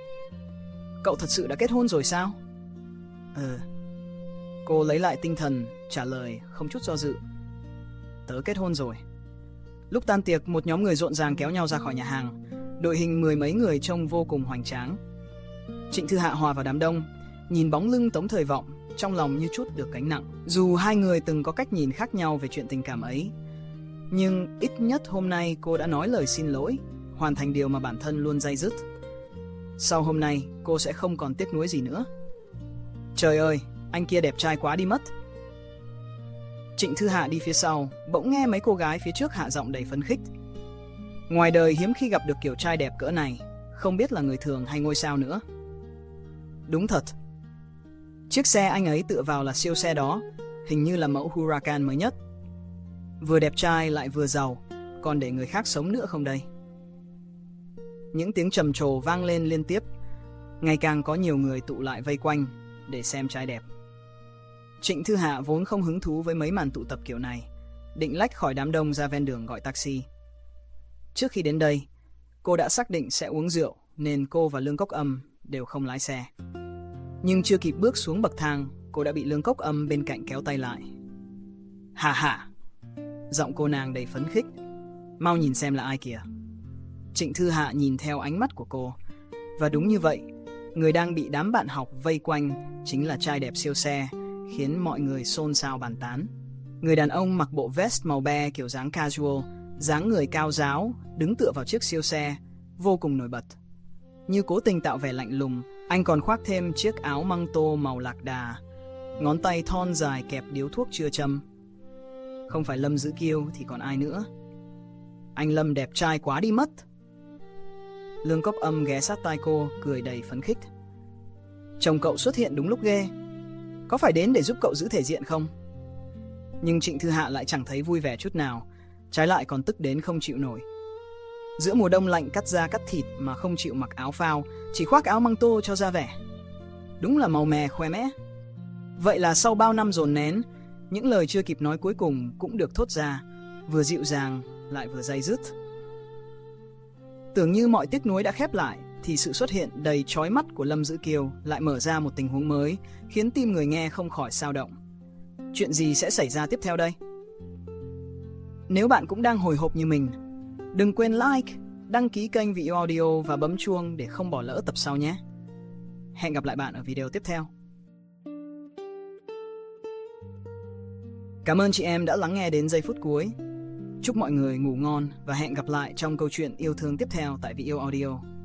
Cậu thật sự đã kết hôn rồi sao? Ừ. Cô lấy lại tinh thần, trả lời không chút do dự. Tớ kết hôn rồi. Lúc tan tiệc, một nhóm người rộn ràng kéo nhau ra khỏi nhà hàng. Đội hình mười mấy người trông vô cùng hoành tráng. Trịnh Thư Hạ hòa vào đám đông, nhìn bóng lưng Tống Thời Vọng, trong lòng như chút được gánh nặng. Dù hai người từng có cách nhìn khác nhau về chuyện tình cảm ấy, nhưng ít nhất hôm nay cô đã nói lời xin lỗi, hoàn thành điều mà bản thân luôn day dứt. Sau hôm nay, cô sẽ không còn tiếc nuối gì nữa. Trời ơi, anh kia đẹp trai quá đi mất. Trịnh Thư Hạ đi phía sau, bỗng nghe mấy cô gái phía trước hạ giọng đầy phấn khích. Ngoài đời hiếm khi gặp được kiểu trai đẹp cỡ này, không biết là người thường hay ngôi sao nữa. Đúng thật. Chiếc xe anh ấy tựa vào là siêu xe đó, hình như là mẫu Huracan mới nhất. Vừa đẹp trai lại vừa giàu, còn để người khác sống nữa không đây? Những tiếng trầm trồ vang lên liên tiếp, ngày càng có nhiều người tụ lại vây quanh để xem trai đẹp. Trịnh Thư Hạ vốn không hứng thú với mấy màn tụ tập kiểu này, định lách khỏi đám đông ra ven đường gọi taxi. Trước khi đến đây, cô đã xác định sẽ uống rượu nên cô và Lương Cốc Âm đều không lái xe. Nhưng chưa kịp bước xuống bậc thang, cô đã bị Lương Cốc Âm bên cạnh kéo tay lại. Hà hà! Giọng cô nàng đầy phấn khích. Mau nhìn xem là ai kìa. Trịnh Thư Hạ nhìn theo ánh mắt của cô. Và đúng như vậy, người đang bị đám bạn học vây quanh chính là trai đẹp siêu xe, khiến mọi người xôn xao bàn tán. Người đàn ông mặc bộ vest màu be kiểu dáng casual, dáng người cao ráo, đứng tựa vào chiếc siêu xe, vô cùng nổi bật. Như cố tình tạo vẻ lạnh lùng, anh còn khoác thêm chiếc áo măng tô màu lạc đà, ngón tay thon dài kẹp điếu thuốc chưa châm. Không phải Lâm Dữ Kiêu thì còn ai nữa. Anh Lâm đẹp trai quá đi mất. Lương Cốc Âm ghé sát tai cô, cười đầy phấn khích. Chồng cậu xuất hiện đúng lúc ghê. Có phải đến để giúp cậu giữ thể diện không? Nhưng Trịnh Thư Hạ lại chẳng thấy vui vẻ chút nào, trái lại còn tức đến không chịu nổi. Giữa mùa đông lạnh cắt da cắt thịt mà không chịu mặc áo phao, chỉ khoác áo măng tô cho ra vẻ. Đúng là màu mè khoe mẽ. Vậy là sau bao năm dồn nén, những lời chưa kịp nói cuối cùng cũng được thốt ra, vừa dịu dàng lại vừa day dứt. Tưởng như mọi tiếc nuối đã khép lại, thì sự xuất hiện đầy chói mắt của Lâm Dữ Kiêu lại mở ra một tình huống mới, khiến tim người nghe không khỏi xao động. Chuyện gì sẽ xảy ra tiếp theo đây? Nếu bạn cũng đang hồi hộp như mình, đừng quên like, đăng ký kênh Vị Yêu Audio và bấm chuông để không bỏ lỡ tập sau nhé. Hẹn gặp lại bạn ở video tiếp theo. Cảm ơn chị em đã lắng nghe đến giây phút cuối. Chúc mọi người ngủ ngon và hẹn gặp lại trong câu chuyện yêu thương tiếp theo tại Vị Yêu Audio.